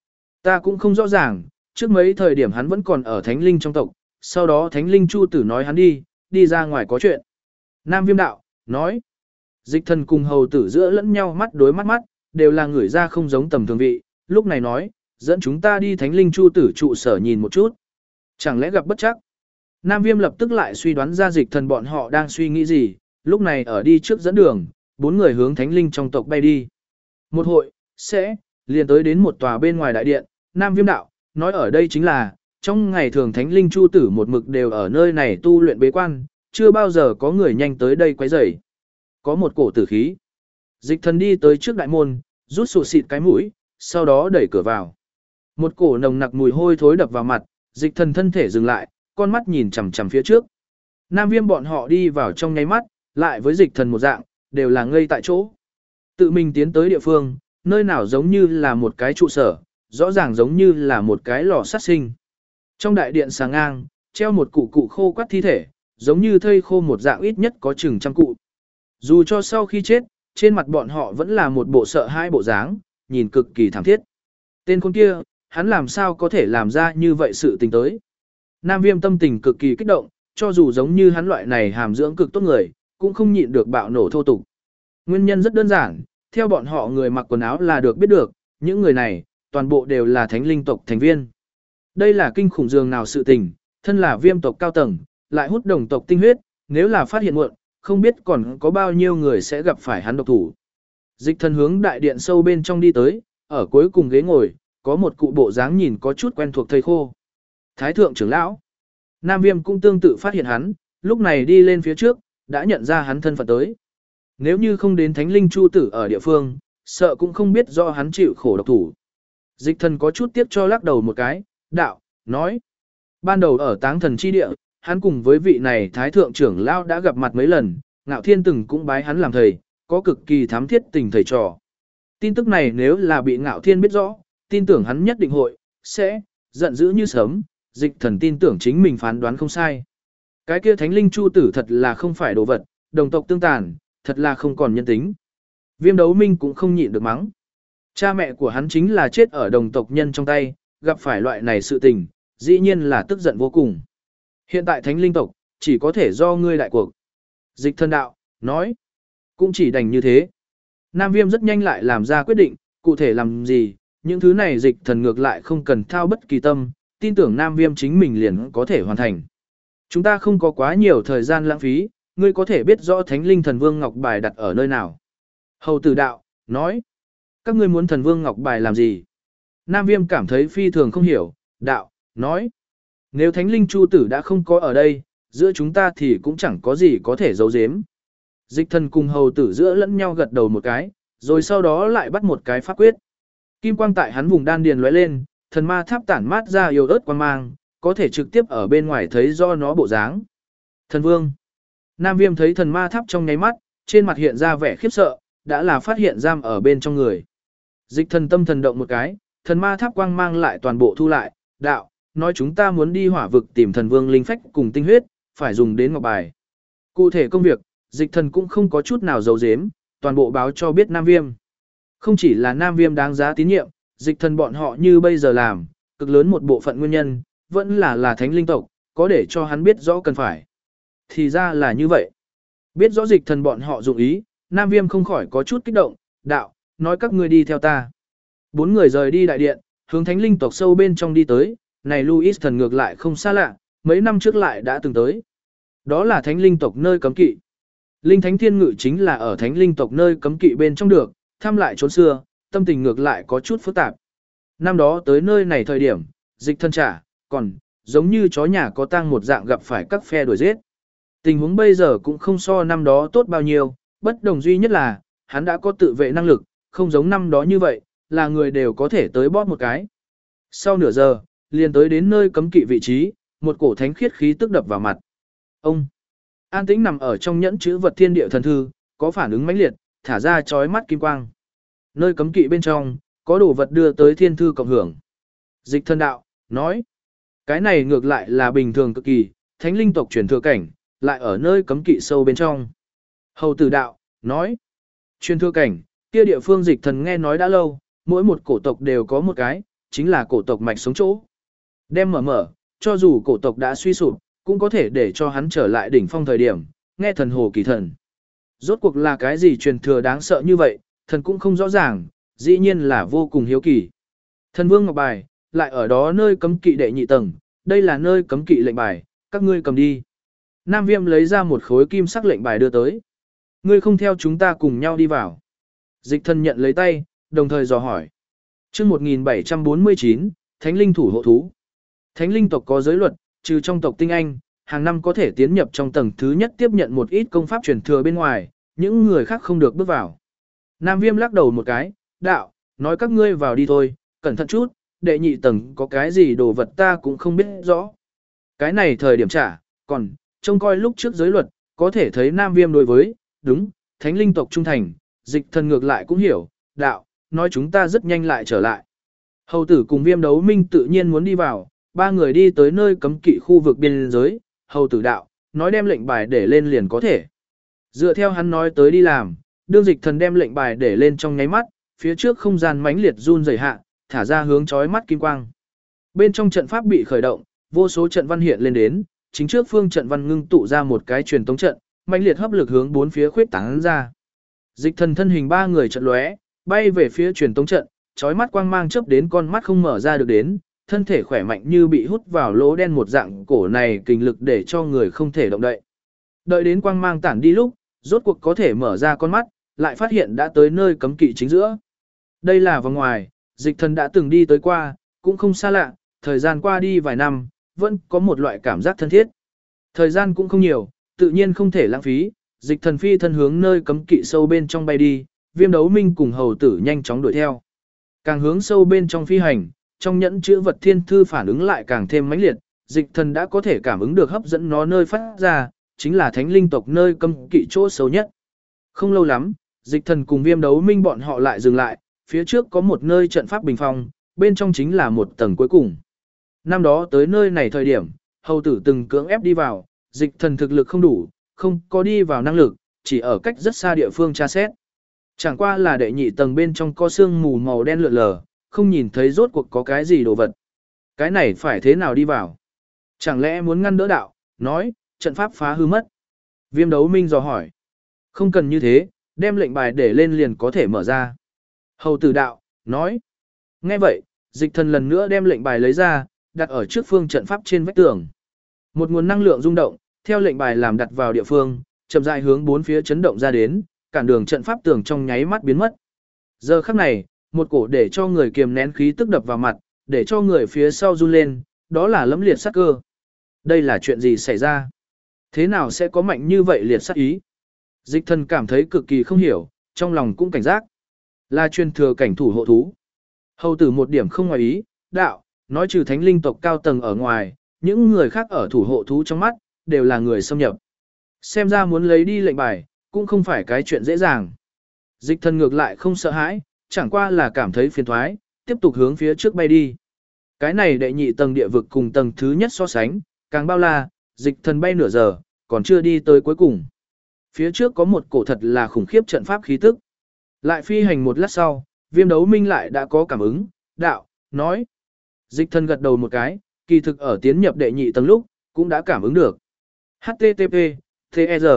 Ta cũng không rõ ràng, trước mấy thời điểm hắn vẫn còn ở Thánh Linh trong tộc, sau đó Thánh Linh Chu Tử nói hắn đi ra ngoài có chuyện. Nam Viêm đạo, nói. Dịch thần cùng hầu tử giữa lẫn nhau mắt đối mắt, đều là người ra không giống tầm thường vị, lúc này nói, dẫn chúng ta đi Thánh Linh Chu Tử trụ sở nhìn một chút. Chẳng lẽ gặp bất trắc? Nam Viêm lập tức lại suy đoán ra dịch thần bọn họ đang suy nghĩ gì, lúc này ở đi trước dẫn đường, 4 người hướng Thánh Linh trong tộc bay đi. Một hội, sẽ, liền tới đến một tòa bên ngoài đại điện, Nam Viêm đạo, nói ở đây chính là, trong ngày thường Thánh Linh Chu Tử một mực đều ở nơi này tu luyện bế quan, chưa bao giờ có người nhanh tới đây quấy rầy. Có một cổ tử khí. Dịch thần đi tới trước đại môn, rút sụt xịt cái mũi, sau đó đẩy cửa vào. Một cổ nồng nặc mùi hôi thối đập vào mặt, dịch thần thân thể dừng lại, con mắt nhìn chằm chằm phía trước. Nam Viêm bọn họ đi vào trong nháy mắt, lại với dịch thần một dạng, đều là ngây tại chỗ. Tự mình tiến tới địa phương, nơi nào giống như là một cái trụ sở, rõ ràng giống như là một cái lò sát sinh. Trong đại điện sáng ngang, treo một cụ khô quắt thi thể, giống như thây khô một dạng ít nhất có chừng trăm cụ. Dù cho sau khi chết, trên mặt bọn họ vẫn là một bộ sợ hãi bộ dáng, nhìn cực kỳ thảm thiết. Tên con kia, hắn làm sao có thể làm ra như vậy sự tình tới. Nam Viêm tâm tình cực kỳ kích động, cho dù giống như hắn loại này hàm dưỡng cực tốt người, cũng không nhịn được bạo nổ thô tục. Nguyên nhân rất đơn giản, theo bọn họ người mặc quần áo là được biết được, những người này, toàn bộ đều là thánh linh tộc thành viên. Đây là kinh khủng dường nào sự tình, thân là Viêm tộc cao tầng, lại hút đồng tộc tinh huyết, nếu là phát hiện muộn, không biết còn có bao nhiêu người sẽ gặp phải hắn độc thủ. Dịch Thần hướng đại điện sâu bên trong đi tới, ở cuối cùng ghế ngồi, có một cụ bộ dáng nhìn có chút quen thuộc thầy khô. Thái thượng trưởng lão. Nam Viêm cũng tương tự phát hiện hắn, lúc này đi lên phía trước, đã nhận ra hắn thân phận tới. Nếu như không đến Thánh Linh Chu Tử ở địa phương, sợ cũng không biết do hắn chịu khổ độc thủ. Dịch Thần có chút tiếc cho lắc đầu một cái, đạo, nói. Ban đầu ở Táng Thần chi địa, hắn cùng với vị này Thái thượng trưởng lão đã gặp mặt mấy lần, Ngạo Thiên từng cũng bái hắn làm thầy, có cực kỳ thám thiết tình thầy trò. Tin tức này nếu là bị Ngạo Thiên biết rõ, tin tưởng hắn nhất định hội, sẽ, giận dữ như sớm, Dịch Thần tin tưởng chính mình phán đoán không sai. Cái kia Thánh Linh Chu Tử thật là không phải đồ vật, đồng tộc tương tàn, thật là không còn nhân tính. Viêm Đấu Minh cũng không nhịn được mắng. Cha mẹ của hắn chính là chết ở đồng tộc nhân trong tay, gặp phải loại này sự tình, dĩ nhiên là tức giận vô cùng. Hiện tại Thánh Linh tộc, chỉ có thể do ngươi đại cuộc. Dịch Thần đạo, nói, cũng chỉ đành như thế. Nam Viêm rất nhanh lại làm ra quyết định, cụ thể làm gì, những thứ này Dịch Thần ngược lại không cần thao bất kỳ tâm, tin tưởng Nam Viêm chính mình liền có thể hoàn thành. Chúng ta không có quá nhiều thời gian lãng phí, ngươi có thể biết rõ Thánh Linh Thần Vương Ngọc Bài đặt ở nơi nào. Hầu tử đạo, nói, các ngươi muốn Thần Vương Ngọc Bài làm gì? Nam Viêm cảm thấy phi thường không hiểu, đạo, nói, nếu Thánh Linh Chu Tử đã không có ở đây, giữa chúng ta thì cũng chẳng có gì có thể giấu giếm. Dịch Thần cùng hầu tử giữa lẫn nhau gật đầu một cái, rồi sau đó lại bắt một cái pháp quyết. Kim quang tại hắn vùng đan điền lóe lên, thần ma tháp tản mát ra yếu ớt quang mang, có thể trực tiếp ở bên ngoài thấy do nó bộ dáng. Thần Vương. Nam Viêm thấy thần ma tháp trong nháy mắt, trên mặt hiện ra vẻ khiếp sợ, đã là phát hiện giam ở bên trong người. Dịch Thần tâm thần động một cái, thần ma tháp quang mang lại toàn bộ thu lại, đạo, nói chúng ta muốn đi hỏa vực tìm thần vương linh phách cùng tinh huyết, phải dùng đến ngọc bài. Cụ thể công việc, Dịch Thần cũng không có chút nào giấu giếm, toàn bộ báo cho biết Nam Viêm. Không chỉ là Nam Viêm đáng giá tín nhiệm, Dịch Thần bọn họ như bây giờ làm, cực lớn một bộ phận nguyên nhân, vẫn là thánh linh tộc, có để cho hắn biết rõ cần phải. Thì ra là như vậy. Biết rõ Dịch Thần bọn họ dụng ý, Nam Viêm không khỏi có chút kích động, đạo, nói các ngươi đi theo ta. 4 người rời đi đại điện, hướng thánh linh tộc sâu bên trong đi tới, này Louis thần ngược lại không xa lạ, mấy năm trước lại đã từng tới. Đó là thánh linh tộc nơi cấm kỵ. Linh thánh thiên ngự chính là ở thánh linh tộc nơi cấm kỵ bên trong được, thăm lại trốn xưa, tâm tình ngược lại có chút phức tạp. Năm đó tới nơi này thời điểm, Dịch Thần trả, còn, giống như chó nhà có tang một dạng gặp phải các phe đuổi giết. Tình huống bây giờ cũng không so năm đó tốt bao nhiêu, bất đồng duy nhất là, hắn đã có tự vệ năng lực, không giống năm đó như vậy, là người đều có thể tới bóp một cái. Sau nửa giờ, liền tới đến nơi cấm kỵ vị trí, một cổ thánh khiết khí tức đập vào mặt. Ông an tĩnh nằm ở trong nhẫn chữ vật thiên địa thần thư, có phản ứng mãnh liệt, thả ra chói mắt kim quang. Nơi cấm kỵ bên trong, có đồ vật đưa tới thiên thư cộng hưởng. Dịch Thần đạo, nói, cái này ngược lại là bình thường cực kỳ, thánh linh tộc truyền thừa cảnh, lại ở nơi cấm kỵ sâu bên trong. Hầu tử đạo, nói, truyền thừa cảnh, kia địa phương Dịch Thần nghe nói đã lâu, mỗi một cổ tộc đều có một cái, chính là cổ tộc mạch sống chỗ. Đem mở, cho dù cổ tộc đã suy sụp, cũng có thể để cho hắn trở lại đỉnh phong thời điểm, nghe thần hồ kỳ thần. Rốt cuộc là cái gì truyền thừa đáng sợ như vậy, thần cũng không rõ ràng, dĩ nhiên là vô cùng hiếu kỳ. Thần Vương Ngọc Bài, lại ở đó nơi cấm kỵ đệ nhị tầng, đây là nơi cấm kỵ lệnh bài, các ngươi cầm đi. Nam Viêm lấy ra một khối kim sắc lệnh bài đưa tới. Ngươi không theo chúng ta cùng nhau đi vào. Dịch Thần nhận lấy tay, đồng thời dò hỏi. Chương 1749, Thánh Linh thủ hộ thú. Thánh Linh tộc có giới luật, trừ trong tộc tinh anh, hàng năm có thể tiến nhập trong tầng thứ nhất tiếp nhận một ít công pháp truyền thừa bên ngoài, những người khác không được bước vào. Nam Viêm lắc đầu một cái, đạo, nói các ngươi vào đi thôi, cẩn thận chút, đệ nhị tầng có cái gì đồ vật ta cũng không biết rõ. Cái này thời điểm trả, còn, trông coi lúc trước giới luật, có thể thấy Nam Viêm đối với, đúng, Thánh Linh tộc trung thành, Dịch Thần ngược lại cũng hiểu, đạo, nói chúng ta rất nhanh lại trở lại. Hầu tử cùng Viêm Đấu Minh tự nhiên muốn đi vào, 3 người đi tới nơi cấm kỵ khu vực biên giới, hầu tử đạo, nói đem lệnh bài để lên liền có thể. Dựa theo hắn nói tới đi làm, đương Dịch Thần đem lệnh bài để lên trong nháy mắt, phía trước không gian mãnh liệt run rẩy hạ, thả ra hướng chói mắt kim quang. Bên trong trận pháp bị khởi động, vô số trận văn hiện lên đến, chính trước phương trận văn ngưng tụ ra một cái truyền tống trận, mãnh liệt hấp lực hướng bốn phía khuyết tán ra. Dịch thần thân hình ba người trận lóe, bay về phía truyền tống trận, chói mắt quang mang chớp đến con mắt không mở ra được đến, thân thể khỏe mạnh như bị hút vào lỗ đen một dạng, cổ này kình lực để cho người không thể động đậy. Đợi đến quang mang tản đi lúc, rốt cuộc có thể mở ra con mắt, lại phát hiện đã tới nơi cấm kỵ chính giữa. Đây là vòng ngoài, dịch thần đã từng đi tới qua, cũng không xa lạ, thời gian qua đi vài năm, vẫn có một loại cảm giác thân thiết. Thời gian cũng không nhiều, tự nhiên không thể lãng phí, dịch thần phi thân hướng nơi cấm kỵ sâu bên trong bay đi, Viêm Đấu Minh cùng hầu tử nhanh chóng đuổi theo. Càng hướng sâu bên trong phi hành, trong nhẫn chữ vật thiên thư phản ứng lại càng thêm mãnh liệt, dịch thần đã có thể cảm ứng được hấp dẫn nó nơi phát ra, chính là thánh linh tộc nơi cấm kỵ chỗ sâu nhất. Không lâu lắm, dịch thần cùng Viêm Đấu Minh bọn họ lại dừng lại, phía trước có một nơi trận pháp bình phong, bên trong chính là một tầng cuối cùng. Năm đó tới nơi này thời điểm, hầu tử từng cưỡng ép đi vào, dịch thần thực lực không đủ, không có đi vào năng lực, chỉ ở cách rất xa địa phương tra xét. Chẳng qua là đệ nhị tầng bên trong có sương mù màu đen lượn lờ, không nhìn thấy rốt cuộc có cái gì đồ vật. Cái này phải thế nào đi vào? Chẳng lẽ muốn ngăn đỡ đạo, nói, trận pháp phá hư mất. Viêm Đấu Minh dò hỏi. Không cần như thế, đem lệnh bài để lên liền có thể mở ra. Hầu tử đạo, nói. Nghe vậy, dịch thần lần nữa đem lệnh bài lấy ra, đặt ở trước phương trận pháp trên vách tường. Một nguồn năng lượng rung động, theo lệnh bài làm đặt vào địa phương, chậm rãi hướng bốn phía chấn động ra đến, cản đường trận pháp tường trong nháy mắt biến mất. Giờ khắc này, một cổ để cho người kiềm nén khí tức đập vào mặt, để cho người phía sau run lên, đó là lẫm liệt sát cơ. Đây là chuyện gì xảy ra? Thế nào sẽ có mạnh như vậy liệt sát ý? Dịch thần cảm thấy cực kỳ không hiểu, trong lòng cũng cảnh giác. Là truyền thừa cảnh thủ hộ thú. Hầu tử một điểm không ngoài ý, đạo, nói trừ thánh linh tộc cao tầng ở ngoài, những người khác ở thủ hộ thú trong mắt, đều là người xâm nhập. Xem ra muốn lấy đi lệnh bài, cũng không phải cái chuyện dễ dàng. Dịch thần ngược lại không sợ hãi, chẳng qua là cảm thấy phiền thoái, tiếp tục hướng phía trước bay đi. Cái này đệ nhị tầng địa vực cùng tầng thứ nhất so sánh, càng bao la, dịch thần bay nửa giờ, còn chưa đi tới cuối cùng. Phía trước có một cổ thật là khủng khiếp trận pháp khí tức. Lại phi hành một lát sau, Viêm Đấu Minh lại đã có cảm ứng, đạo, nói. Dịch thần gật đầu một cái, kỳ thực ở tiến nhập đệ nhị tầng lúc, cũng đã cảm ứng được. HTTP, TR.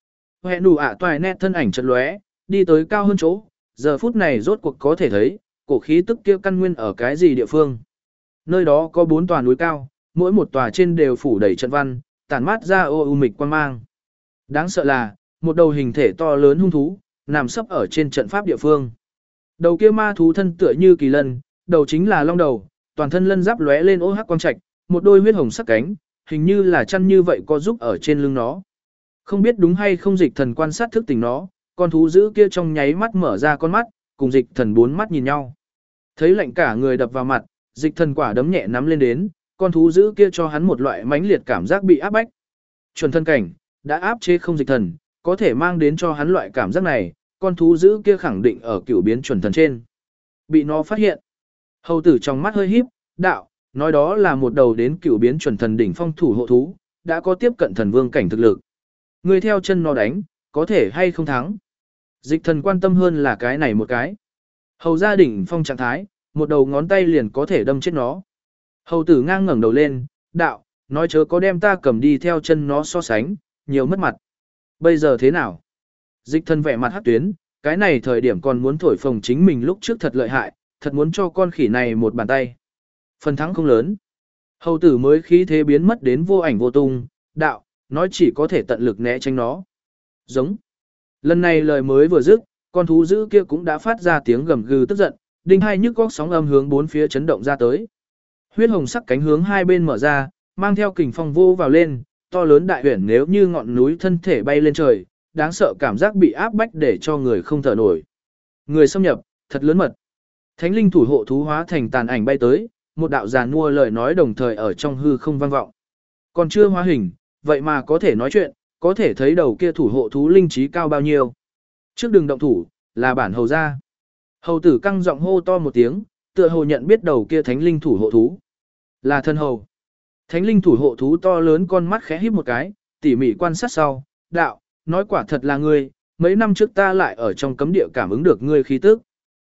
Hẹn đủ ạ toài nét thân ảnh chật lóe, đi tới cao hơn chỗ, giờ phút này rốt cuộc có thể thấy, cổ khí tức kia căn nguyên ở cái gì địa phương. Nơi đó có 4 tòa núi cao, mỗi một tòa trên đều phủ đầy trận văn, tản mát ra ô u mịch quang mang. Đáng sợ là, một đầu hình thể to lớn hung thú, nằm sấp ở trên trận pháp địa phương. Đầu kia ma thú thân tựa như kỳ lân, đầu chính là long đầu, toàn thân lân giáp lóe lên ô hắc quang trạch, một đôi huyết hồng sắc cánh, hình như là chăn như vậy có giúp ở trên lưng nó. Không biết đúng hay không dịch thần quan sát thức tỉnh nó, con thú dữ kia trong nháy mắt mở ra con mắt, cùng dịch thần 4 mắt nhìn nhau. Thấy lạnh cả người đập vào mặt, dịch thần quả đấm nhẹ nắm lên đến, con thú dữ kia cho hắn một loại mãnh liệt cảm giác bị áp bách. Chuẩn thân cảnh, đã áp chế không dịch thần, có thể mang đến cho hắn loại cảm giác này, con thú dữ kia khẳng định ở cửu biến chuẩn thần trên. Bị nó phát hiện. Hầu tử trong mắt hơi híp, đạo, nói đó là một đầu đến cửu biến chuẩn thần đỉnh phong thủ hộ thú, đã có tiếp cận thần vương cảnh thực lực. Người theo chân nó đánh, có thể hay không thắng. Dịch thần quan tâm hơn là cái này một cái. Hầu gia đỉnh phong trạng thái, một đầu ngón tay liền có thể đâm chết nó. Hầu tử ngang ngẩng đầu lên, đạo, nói chớ có đem ta cầm đi theo chân nó so sánh, nhiều mất mặt. Bây giờ thế nào? Dịch thần vẻ mặt hắc tuyến, cái này thời điểm còn muốn thổi phồng chính mình lúc trước thật lợi hại, thật muốn cho con khỉ này một bàn tay. Phần thắng không lớn. Hầu tử mới khí thế biến mất đến vô ảnh vô tung, đạo, nói chỉ có thể tận lực né tránh nó. Giống. Lần này lời mới vừa dứt, con thú dữ kia cũng đã phát ra tiếng gầm gừ tức giận, đinh hai nhức góc sóng âm hướng bốn phía chấn động ra tới. Huyết hồng sắc cánh hướng hai bên mở ra, mang theo kình phong vô vào lên, to lớn đại huyển nếu như ngọn núi thân thể bay lên trời, đáng sợ cảm giác bị áp bách để cho người không thở nổi. Người xâm nhập, thật lớn mật. Thánh linh thủ hộ thú hóa thành tàn ảnh bay tới, một đạo giàn mua lời nói đồng thời ở trong hư không vang vọng. Còn chưa hóa hình, vậy mà có thể nói chuyện, có thể thấy đầu kia thủ hộ thú linh trí cao bao nhiêu. Trước đường động thủ, là bản hầu gia. Hầu tử căng giọng hô to một tiếng, tựa hồ nhận biết đầu kia thánh linh thủ hộ thú. Là thân hầu. Thánh linh thủ hộ thú to lớn con mắt khẽ híp một cái, tỉ mỉ quan sát sau, đạo, nói quả thật là ngươi, mấy năm trước ta lại ở trong cấm địa cảm ứng được ngươi khí tức.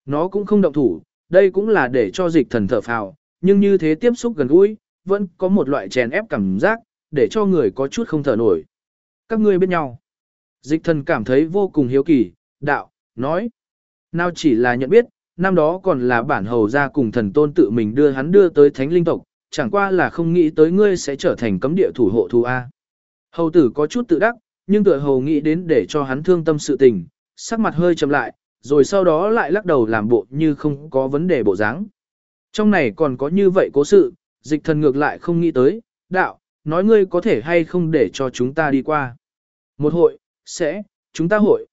Nó cũng không động thủ, đây cũng là để cho dịch thần thở phào, nhưng như thế tiếp xúc gần gũi, vẫn có một loại chèn ép cảm giác, để cho người có chút không thở nổi. Các ngươi biết nhau. Dịch thần cảm thấy vô cùng hiếu kỳ, đạo, nói. Nào chỉ là nhận biết, năm đó còn là bản hầu gia cùng thần tôn tự mình đưa hắn đưa tới thánh linh tộc, chẳng qua là không nghĩ tới ngươi sẽ trở thành cấm địa thủ hộ thú A. Hầu tử có chút tự đắc, nhưng tựa hầu nghĩ đến để cho hắn thương tâm sự tình, sắc mặt hơi chậm lại, rồi sau đó lại lắc đầu làm bộ như không có vấn đề bộ dáng. Trong này còn có như vậy cố sự, dịch thần ngược lại không nghĩ tới, đạo, nói ngươi có thể hay không để cho chúng ta đi qua. Một hội, chúng ta hội,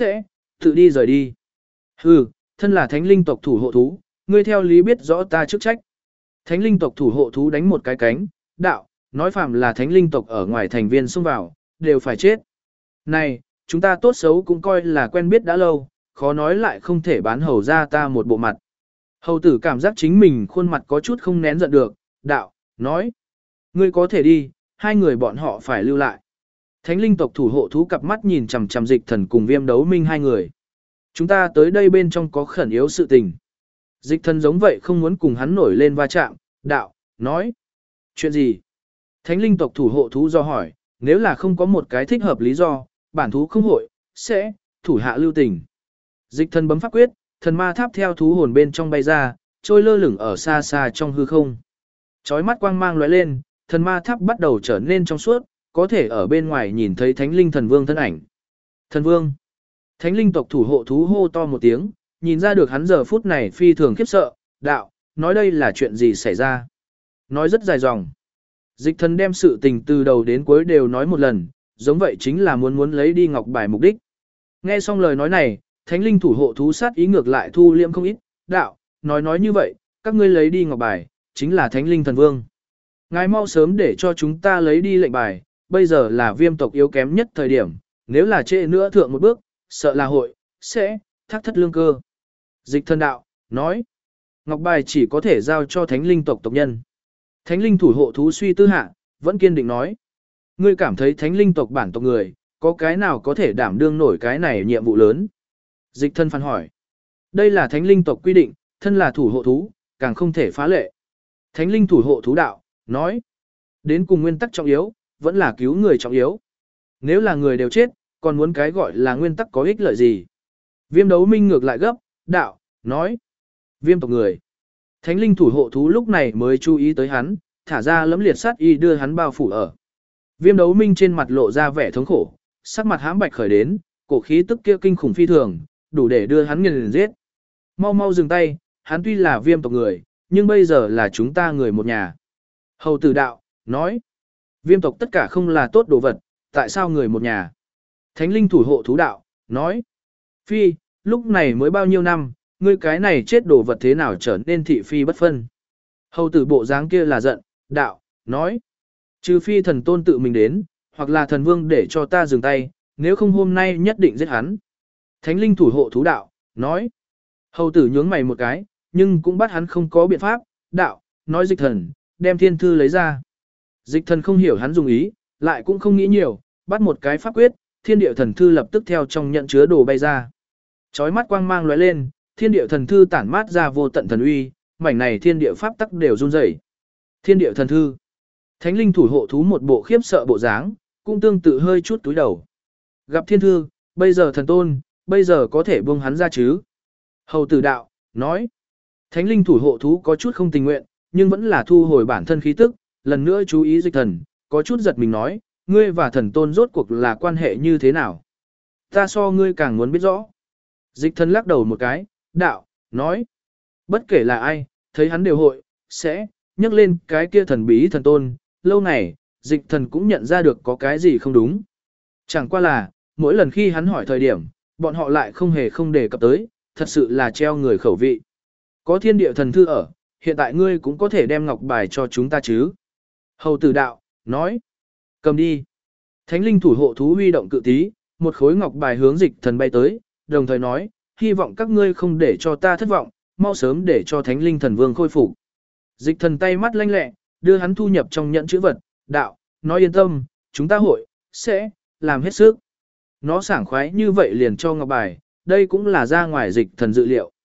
tự đi rời đi. Hừ, thân là thánh linh tộc thủ hộ thú, ngươi theo lý biết rõ ta chức trách. Thánh linh tộc thủ hộ thú đánh một cái cánh, đạo, nói phạm là thánh linh tộc ở ngoài thành viên xông vào, đều phải chết. Này, chúng ta tốt xấu cũng coi là quen biết đã lâu, khó nói lại không thể bán hầu ra ta một bộ mặt. Hầu tử cảm giác chính mình khuôn mặt có chút không nén giận được, đạo, nói. Ngươi có thể đi, hai người bọn họ phải lưu lại. Thánh linh tộc thủ hộ thú cặp mắt nhìn chằm chằm dịch thần cùng viêm đấu minh hai người. Chúng ta tới đây bên trong có khẩn yếu sự tình. Dịch thần giống vậy không muốn cùng hắn nổi lên va chạm, đạo, nói. Chuyện gì? Thánh linh tộc thủ hộ thú do hỏi, nếu là không có một cái thích hợp lý do, bản thú không hội, thủ hạ lưu tình. Dịch thần bấm pháp quyết, thần ma tháp theo thú hồn bên trong bay ra, trôi lơ lửng ở xa xa trong hư không. Chói mắt quang mang lóe lên, thần ma tháp bắt đầu trở nên trong suốt, có thể ở bên ngoài nhìn thấy thánh linh thần vương thân ảnh. Thần vương. Thánh linh tộc thủ hộ thú hô to một tiếng, nhìn ra được hắn giờ phút này phi thường khiếp sợ, đạo, nói đây là chuyện gì xảy ra. Nói rất dài dòng. Dịch thần đem sự tình từ đầu đến cuối đều nói một lần, giống vậy chính là muốn lấy đi ngọc bài mục đích. Nghe xong lời nói này, thánh linh thủ hộ thú sát ý ngược lại thu liêm không ít, đạo, nói như vậy, các ngươi lấy đi ngọc bài, chính là thánh linh thần vương. Ngài mau sớm để cho chúng ta lấy đi lệnh bài, bây giờ là viêm tộc yếu kém nhất thời điểm, nếu là trễ nữa thượng một bước, sợ là hội, thác thất lương cơ. Dịch thần đạo, nói, ngọc bài chỉ có thể giao cho thánh linh tộc tộc nhân. Thánh linh thủ hộ thú suy tư hạ, vẫn kiên định nói, ngươi cảm thấy thánh linh tộc bản tộc người, có cái nào có thể đảm đương nổi cái này nhiệm vụ lớn? Dịch thân phản hỏi, đây là thánh linh tộc quy định, thân là thủ hộ thú, càng không thể phá lệ. Thánh linh thủ hộ thú đạo, nói, đến cùng nguyên tắc trọng yếu, vẫn là cứu người trọng yếu. Nếu là người đều chết, còn muốn cái gọi là nguyên tắc có ích lợi gì? Viêm đấu minh ngược lại gấp, đạo, nói, viêm tộc người. Thánh linh thủ hộ thú lúc này mới chú ý tới hắn, thả ra lẫm liệt sát y đưa hắn bao phủ ở. Viêm đấu minh trên mặt lộ ra vẻ thống khổ, sắc mặt hãm bạch khởi đến, cổ khí tức kia kinh khủng phi thường, đủ để đưa hắn nghiền giết. Mau dừng tay, hắn tuy là viêm tộc người, nhưng bây giờ là chúng ta người một nhà. Hầu tử đạo, nói, viêm tộc tất cả không là tốt đồ vật, tại sao người một nhà? Thánh linh thủ hộ thú đạo, nói, phi, lúc này mới bao nhiêu năm, ngươi cái này chết đồ vật thế nào trở nên thị phi bất phân. Hầu tử bộ dáng kia là giận, đạo, nói, trừ phi thần tôn tự mình đến, hoặc là thần vương để cho ta dừng tay, nếu không hôm nay nhất định giết hắn. Thánh linh thủ hộ thú đạo, nói, hầu tử nhướng mày một cái, nhưng cũng bắt hắn không có biện pháp, đạo, nói dịch thần, đem thiên thư lấy ra. Dịch thần không hiểu hắn dùng ý, lại cũng không nghĩ nhiều, bắt một cái pháp quyết, thiên địa thần thư lập tức theo trong nhận chứa đồ bay ra. Chói mắt quang mang lóe lên, thiên địa thần thư tản mát ra vô tận thần uy, mảnh này thiên địa pháp tắc đều run rẩy. Thiên địa thần thư. Thánh linh thủ hộ thú một bộ khiếp sợ bộ dáng, cũng tương tự hơi chút túi đầu. Gặp thiên thư, bây giờ thần tôn, bây giờ có thể buông hắn ra chứ? Hầu tử đạo, nói. Thánh linh thủ hộ thú có chút không tình nguyện, nhưng vẫn là thu hồi bản thân khí tức, lần nữa chú ý dịch thần, có chút giật mình nói, ngươi và thần tôn rốt cuộc là quan hệ như thế nào? Ta so ngươi càng muốn biết rõ. Dịch thần lắc đầu một cái, đạo, nói. Bất kể là ai, thấy hắn đều hội, nhắc lên cái kia thần bí thần tôn, lâu này, dịch thần cũng nhận ra được có cái gì không đúng. Chẳng qua là, mỗi lần khi hắn hỏi thời điểm, bọn họ lại không hề không đề cập tới, thật sự là treo người khẩu vị. Có thiên địa thần thư ở, hiện tại ngươi cũng có thể đem ngọc bài cho chúng ta chứ. Hầu tử đạo, nói. Cầm đi. Thánh linh thủ hộ thú huy động cự tí, một khối ngọc bài hướng dịch thần bay tới, đồng thời nói, hy vọng các ngươi không để cho ta thất vọng, mau sớm để cho thánh linh thần vương khôi phục. Dịch thần tay mắt lanh lẹ, đưa hắn thu nhập trong nhẫn chữ vật, đạo, nói yên tâm, chúng ta hội, làm hết sức. Nó sảng khoái như vậy liền cho ngọc bài, đây cũng là ra ngoài dịch thần dự liệu.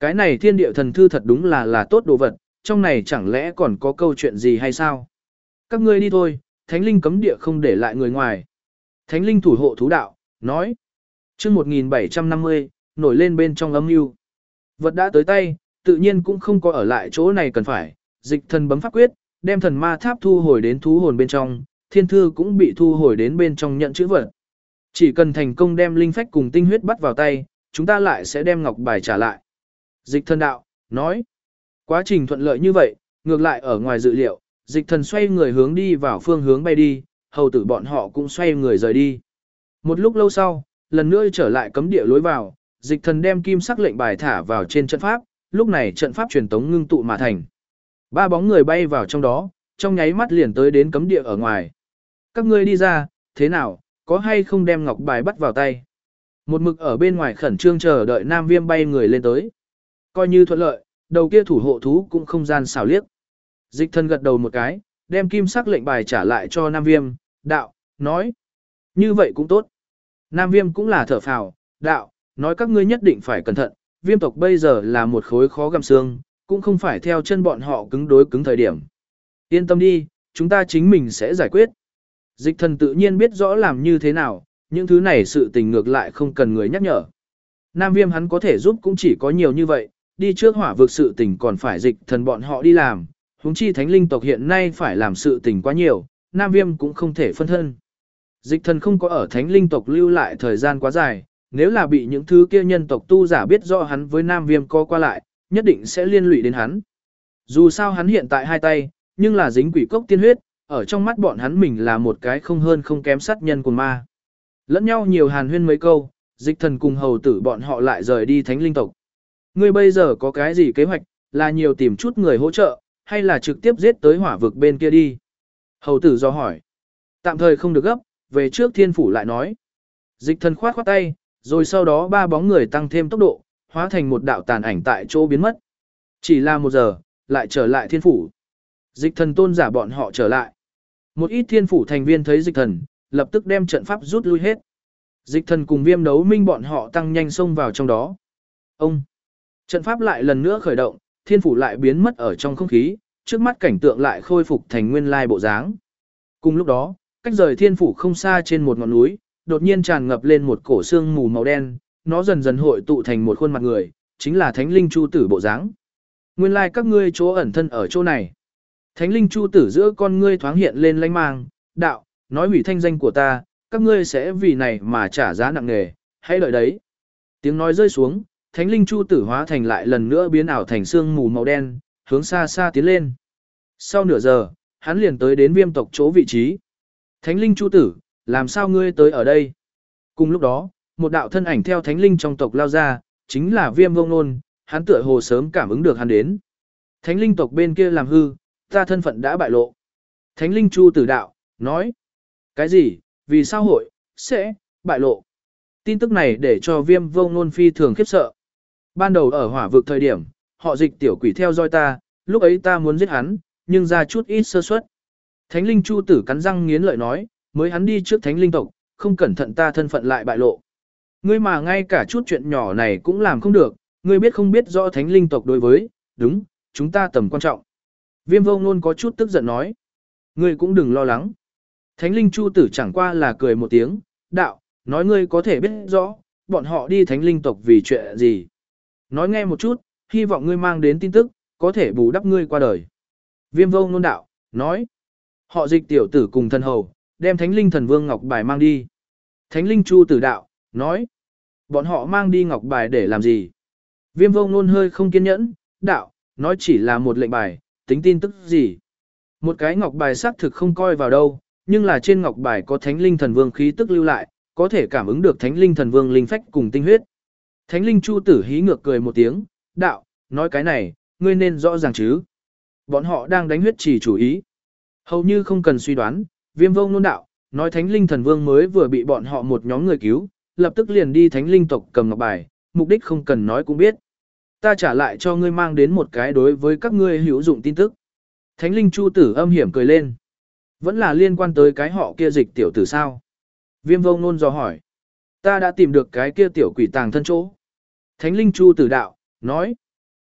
Cái này thiên địa thần thư thật đúng là tốt đồ vật, trong này chẳng lẽ còn có câu chuyện gì hay sao? Các ngươi đi thôi, thánh linh cấm địa không để lại người ngoài. Thánh linh thủ hộ thú đạo, nói. chương 1750, nổi lên bên trong âm mưu. Vật đã tới tay, tự nhiên cũng không có ở lại chỗ này cần phải. Dịch thần bấm pháp quyết, đem thần ma tháp thu hồi đến thú hồn bên trong, thiên thư cũng bị thu hồi đến bên trong nhận chữ vật. Chỉ cần thành công đem linh phách cùng tinh huyết bắt vào tay, chúng ta lại sẽ đem ngọc bài trả lại. Dịch thần đạo, nói. Quá trình thuận lợi như vậy, ngược lại ở ngoài dự liệu, dịch thần xoay người hướng đi vào phương hướng bay đi, hầu tử bọn họ cũng xoay người rời đi. Một lúc lâu sau, lần nữa trở lại cấm địa lối vào, dịch thần đem kim sắc lệnh bài thả vào trên trận pháp, lúc này trận pháp truyền tống ngưng tụ mà thành. Ba bóng người bay vào trong đó, trong nháy mắt liền tới đến cấm địa ở ngoài. Các ngươi đi ra, thế nào, có hay không đem ngọc bài bắt vào tay? Một mực ở bên ngoài khẩn trương chờ đợi Nam Viêm bay người lên tới. Coi như thuận lợi, đầu kia thủ hộ thú cũng không gian xảo liếc. Dịch thần gật đầu một cái, đem kim sắc lệnh bài trả lại cho Nam Viêm, đạo, nói. Như vậy cũng tốt. Nam Viêm cũng là thở phào, đạo, nói các ngươi nhất định phải cẩn thận, Viêm tộc bây giờ là một khối khó gặm xương, cũng không phải theo chân bọn họ cứng đối cứng thời điểm. Yên tâm đi, chúng ta chính mình sẽ giải quyết. Dịch thần tự nhiên biết rõ làm như thế nào, những thứ này sự tình ngược lại không cần người nhắc nhở. Nam Viêm hắn có thể giúp cũng chỉ có nhiều như vậy, đi trước hỏa vực sự tình còn phải dịch thần bọn họ đi làm, huống chi thánh linh tộc hiện nay phải làm sự tình quá nhiều, Nam Viêm cũng không thể phân thân. Dịch thần không có ở thánh linh tộc lưu lại thời gian quá dài, nếu là bị những thứ kia nhân tộc tu giả biết rõ hắn với Nam Viêm co qua lại, nhất định sẽ liên lụy đến hắn. Dù sao hắn hiện tại hai tay, nhưng là dính quỷ cốc tiên huyết, ở trong mắt bọn hắn mình là một cái không hơn không kém sát nhân của ma. Lẫn nhau nhiều hàn huyên mấy câu, dịch thần cùng hầu tử bọn họ lại rời đi thánh linh tộc. Ngươi bây giờ có cái gì kế hoạch, là nhiều tìm chút người hỗ trợ, hay là trực tiếp giết tới hỏa vực bên kia đi? Hầu tử do hỏi. Tạm thời không được gấp, về trước thiên phủ lại nói. Dịch thần khoát khoát tay, rồi sau đó ba bóng người tăng thêm tốc độ, hóa thành một đạo tàn ảnh tại chỗ biến mất. Chỉ là 1 giờ, lại trở lại thiên phủ. Dịch thần tôn giả bọn họ trở lại. Một ít thiên phủ thành viên thấy dịch thần, lập tức đem trận pháp rút lui hết. Dịch thần cùng Viêm Đấu Minh bọn họ tăng nhanh xông vào trong đó. Ông! Trận pháp lại lần nữa khởi động, thiên phủ lại biến mất ở trong không khí, trước mắt cảnh tượng lại khôi phục thành nguyên lai bộ dáng. Cùng lúc đó, cách rời thiên phủ không xa trên một ngọn núi, đột nhiên tràn ngập lên một cổ xương mù màu đen, nó dần dần hội tụ thành một khuôn mặt người, chính là Thánh Linh Chu Tử bộ dáng. Nguyên lai các ngươi chỗ ẩn thân ở chỗ này. Thánh Linh Chu Tử giữa con ngươi thoáng hiện lên lanh mang, đạo, nói hủy thanh danh của ta, các ngươi sẽ vì này mà trả giá nặng nề, hãy đợi đấy. Tiếng nói rơi xuống, Thánh Linh Chu Tử hóa thành lại lần nữa biến ảo thành xương mù màu đen, hướng xa xa tiến lên. Sau nửa giờ, hắn liền tới đến Viêm tộc chỗ vị trí. Thánh Linh Chu Tử, làm sao ngươi tới ở đây? Cùng lúc đó, một đạo thân ảnh theo Thánh Linh trong tộc lao ra, chính là Viêm Vông Nôn, hắn tựa hồ sớm cảm ứng được hắn đến. Thánh Linh tộc bên kia làm hư, ta thân phận đã bại lộ. Thánh Linh Chu Tử đạo, nói. Cái gì, vì sao hội, sẽ, bại lộ? Tin tức này để cho Viêm Vông Nôn phi thường khiếp sợ. Ban đầu ở hỏa vực thời điểm, họ dịch tiểu quỷ theo dõi ta, lúc ấy ta muốn giết hắn, nhưng ra chút ít sơ suất. Thánh Linh Chu Tử cắn răng nghiến lợi nói, mới hắn đi trước Thánh Linh tộc, không cẩn thận ta thân phận lại bại lộ. Ngươi mà ngay cả chút chuyện nhỏ này cũng làm không được, ngươi biết không biết rõ Thánh Linh tộc đối với, đúng, chúng ta tầm quan trọng. Viêm Vông Nôn có chút tức giận nói, ngươi cũng đừng lo lắng. Thánh Linh Chu Tử chẳng qua là cười một tiếng, đạo, nói ngươi có thể biết rõ, bọn họ đi Thánh Linh tộc vì chuyện gì. Nói nghe một chút, hy vọng ngươi mang đến tin tức, có thể bù đắp ngươi qua đời. Viêm Vông Nôn đạo, nói, họ dịch tiểu tử cùng thần hầu, đem Thánh Linh thần vương ngọc bài mang đi. Thánh Linh Chu Tử đạo, nói, bọn họ mang đi ngọc bài để làm gì? Viêm Vông Nôn hơi không kiên nhẫn, đạo, nói chỉ là một lệnh bài, tính tin tức gì? Một cái ngọc bài xác thực không coi vào đâu, nhưng là trên ngọc bài có Thánh Linh thần vương khí tức lưu lại, có thể cảm ứng được Thánh Linh thần vương linh phách cùng tinh huyết. Thánh Linh Chu Tử hí ngược cười một tiếng, đạo, nói cái này, ngươi nên rõ ràng chứ. Bọn họ đang đánh huyết chỉ chủ ý. Hầu như không cần suy đoán, Viêm Vông Nôn đạo, nói Thánh Linh thần vương mới vừa bị bọn họ một nhóm người cứu, lập tức liền đi Thánh Linh tộc cầm ngọc bài, mục đích không cần nói cũng biết. Ta trả lại cho ngươi mang đến một cái đối với các ngươi hữu dụng tin tức. Thánh Linh Chu Tử âm hiểm cười lên. Vẫn là liên quan tới cái họ kia dịch tiểu tử sao? Viêm Vông Nôn dò hỏi. Ta đã tìm được cái kia tiểu quỷ tàng thân chỗ. Thánh Linh Chu Tử đạo, nói.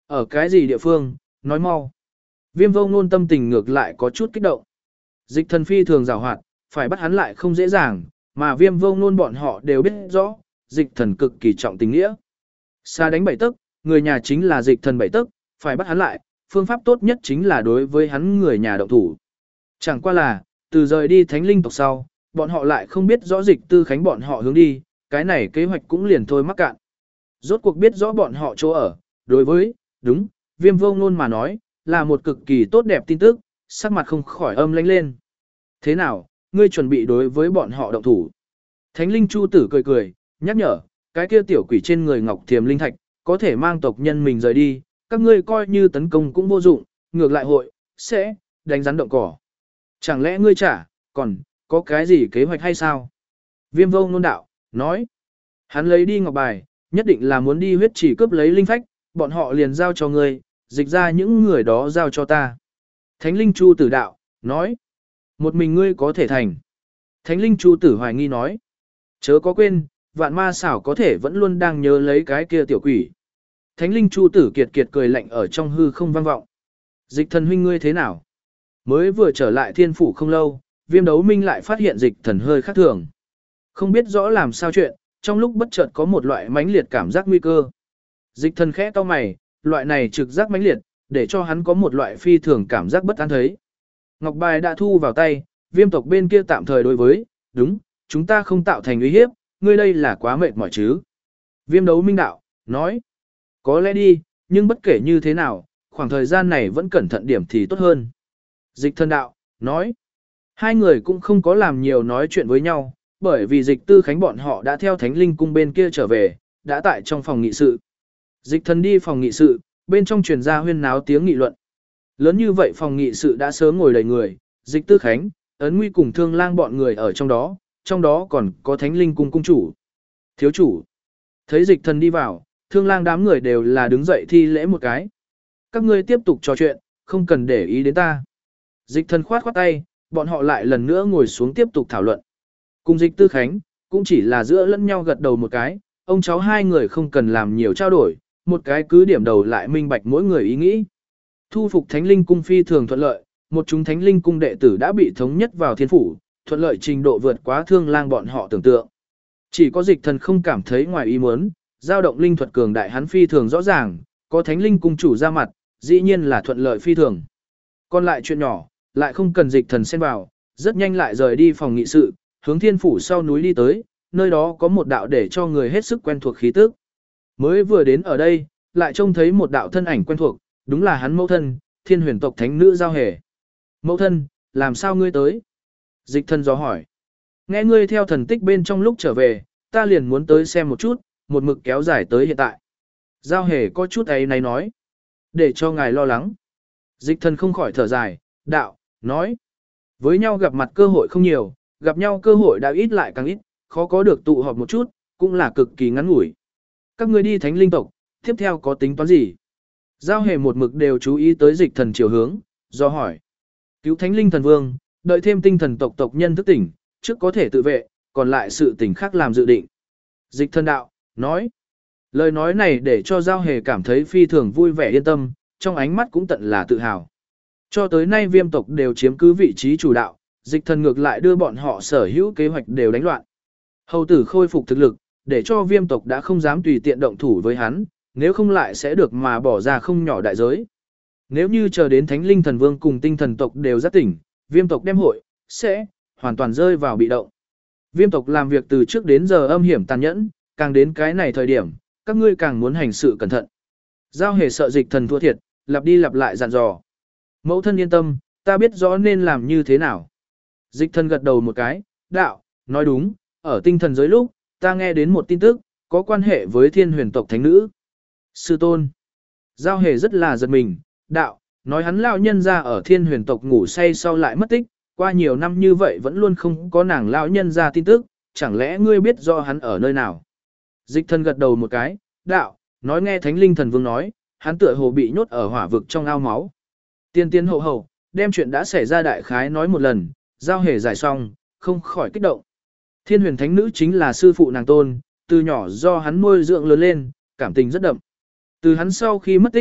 Ở cái gì địa phương, nói mau. Viêm vô ngôn tâm tình ngược lại có chút kích động. Dịch thần phi thường giàu hoạt, phải bắt hắn lại không dễ dàng, mà viêm vô ngôn bọn họ đều biết rõ, dịch thần cực kỳ trọng tình nghĩa. Xa đánh bảy tấc, người nhà chính là dịch thần bảy tấc, phải bắt hắn lại, phương pháp tốt nhất chính là đối với hắn người nhà động thủ. Chẳng qua là, từ rời đi thánh linh tộc sau, bọn họ lại không biết rõ dịch tư khánh bọn họ hướng đi, cái này kế hoạch cũng liền thôi mắc cạn. Rốt cuộc biết rõ bọn họ chỗ ở, đối với, đúng, viêm vô ngôn mà nói, là một cực kỳ tốt đẹp tin tức, sắc mặt không khỏi âm lãnh lên. Thế nào, ngươi chuẩn bị đối với bọn họ động thủ? Thánh linh chu tử cười cười, nhắc nhở, cái kia tiểu quỷ trên người ngọc thiềm linh thạch, có thể mang tộc nhân mình rời đi, các ngươi coi như tấn công cũng vô dụng, ngược lại hội, sẽ, đánh rắn động cỏ. Chẳng lẽ ngươi trả, còn, có cái gì kế hoạch hay sao? Viêm vô ngôn đạo, nói, hắn lấy đi ngọc bài, nhất định là muốn đi huyết chỉ cướp lấy linh phách, bọn họ liền giao cho ngươi, dịch ra những người đó giao cho ta. Thánh linh chu tử đạo, nói, một mình ngươi có thể thành. Thánh linh chu tử hoài nghi nói, chớ có quên, vạn ma xảo có thể vẫn luôn đang nhớ lấy cái kia tiểu quỷ. Thánh linh chu tử kiệt kiệt cười lạnh ở trong hư không vang vọng. Dịch thần huynh ngươi thế nào? Mới vừa trở lại thiên phủ không lâu, viêm đấu minh lại phát hiện dịch thần hơi khác thường. Không biết rõ làm sao chuyện, trong lúc bất chợt có một loại mãnh liệt cảm giác nguy cơ. Dịch thần khẽ to mày, loại này trực giác mãnh liệt, để cho hắn có một loại phi thường cảm giác bất an thấy. Ngọc bài đã thu vào tay, viêm tộc bên kia tạm thời đối với, đúng, chúng ta không tạo thành uy hiếp, ngươi đây là quá mệt mỏi chứ. Viêm đấu minh đạo, nói, có lẽ đi, nhưng bất kể như thế nào, khoảng thời gian này vẫn cẩn thận điểm thì tốt hơn. Dịch thần đạo, nói, hai người cũng không có làm nhiều nói chuyện với nhau, bởi vì dịch tư khánh bọn họ đã theo thánh linh cung bên kia trở về, đã tại trong phòng nghị sự. Dịch thần đi phòng nghị sự, bên trong truyền ra huyên náo tiếng nghị luận. Lớn như vậy phòng nghị sự đã sớm ngồi đầy người, dịch tư khánh, ấn nguy cùng thương lang bọn người ở trong đó còn có thánh linh cung cung chủ. Thiếu chủ, thấy dịch thần đi vào, thương lang đám người đều là đứng dậy thi lễ một cái. Các ngươi tiếp tục trò chuyện, không cần để ý đến ta. Dịch thần khoát khoát tay, bọn họ lại lần nữa ngồi xuống tiếp tục thảo luận. Cùng dịch tư khánh, cũng chỉ là giữa lẫn nhau gật đầu một cái, ông cháu hai người không cần làm nhiều trao đổi, một cái cứ điểm đầu lại minh bạch mỗi người ý nghĩ. Thu phục thánh linh cung phi thường thuận lợi, một chúng thánh linh cung đệ tử đã bị thống nhất vào thiên phủ, thuận lợi trình độ vượt quá thương lang bọn họ tưởng tượng. Chỉ có dịch thần không cảm thấy ngoài ý muốn, dao động linh thuật cường đại hắn phi thường rõ ràng, có thánh linh cung chủ ra mặt, dĩ nhiên là thuận lợi phi thường. Còn lại chuyện nhỏ, lại không cần dịch thần xen vào, rất nhanh lại rời đi phòng nghị sự, hướng thiên phủ sau núi đi tới, nơi đó có một đạo để cho người hết sức quen thuộc khí tức. Mới vừa đến ở đây, lại trông thấy một đạo thân ảnh quen thuộc, đúng là hắn mẫu thân, thiên huyền tộc thánh nữ Giao Hề. Mẫu thân, làm sao ngươi tới? Dịch thần dò hỏi. Nghe ngươi theo thần tích bên trong lúc trở về, ta liền muốn tới xem một chút, một mực kéo dài tới hiện tại. Giao Hề có chút ấy này nói. Để cho ngài lo lắng. Dịch thần không khỏi thở dài, đạo, nói. Với nhau gặp mặt cơ hội không nhiều, gặp nhau cơ hội đã ít lại càng ít, khó có được tụ họp một chút, cũng là cực kỳ ngắn ngủi. Các ngươi đi thánh linh tộc, tiếp theo có tính toán gì? Giao Hề một mực đều chú ý tới dịch thần chiều hướng, do hỏi. Cứu thánh linh thần vương, đợi thêm tinh thần tộc tộc nhân thức tỉnh, trước có thể tự vệ, còn lại sự tỉnh khác làm dự định. Dịch thần đạo, nói. Lời nói này để cho Giao Hề cảm thấy phi thường vui vẻ yên tâm, trong ánh mắt cũng tận là tự hào. Cho tới nay viêm tộc đều chiếm cứ vị trí chủ đạo, dịch thần ngược lại đưa bọn họ sở hữu kế hoạch đều đánh loạn. Hầu tử khôi phục thực lực, để cho viêm tộc đã không dám tùy tiện động thủ với hắn, nếu không lại sẽ được mà bỏ ra không nhỏ đại giới. Nếu như chờ đến thánh linh thần vương cùng tinh thần tộc đều giác tỉnh, viêm tộc đem hội, sẽ hoàn toàn rơi vào bị động. Viêm tộc làm việc từ trước đến giờ âm hiểm tàn nhẫn, càng đến cái này thời điểm, các ngươi càng muốn hành sự cẩn thận. Giao Hề sợ dịch thần thua thiệt, lặp đi lặp lại dặn dò. Mẫu thân yên tâm, ta biết rõ nên làm như thế nào. Dịch thần gật đầu một cái, đạo, nói đúng, ở tinh thần giới lúc, ta nghe đến một tin tức, có quan hệ với thiên huyền tộc thánh nữ. Sư tôn. Giao Hề rất là giật mình, đạo, nói hắn lão nhân ra ở thiên huyền tộc ngủ say sau lại mất tích, qua nhiều năm như vậy vẫn luôn không có nàng lão nhân ra tin tức, chẳng lẽ ngươi biết do hắn ở nơi nào? Dịch thần gật đầu một cái, đạo, nói nghe thánh linh thần vương nói, hắn tựa hồ bị nhốt ở hỏa vực trong ao máu. Tiên tiên hậu hậu, đem chuyện đã xảy ra đại khái nói một lần, Giao Hề giải xong, không khỏi kích động. Thiên huyền thánh nữ chính là sư phụ nàng tôn, từ nhỏ do hắn nuôi dưỡng lớn lên, cảm tình rất đậm. Từ hắn sau khi mất tích,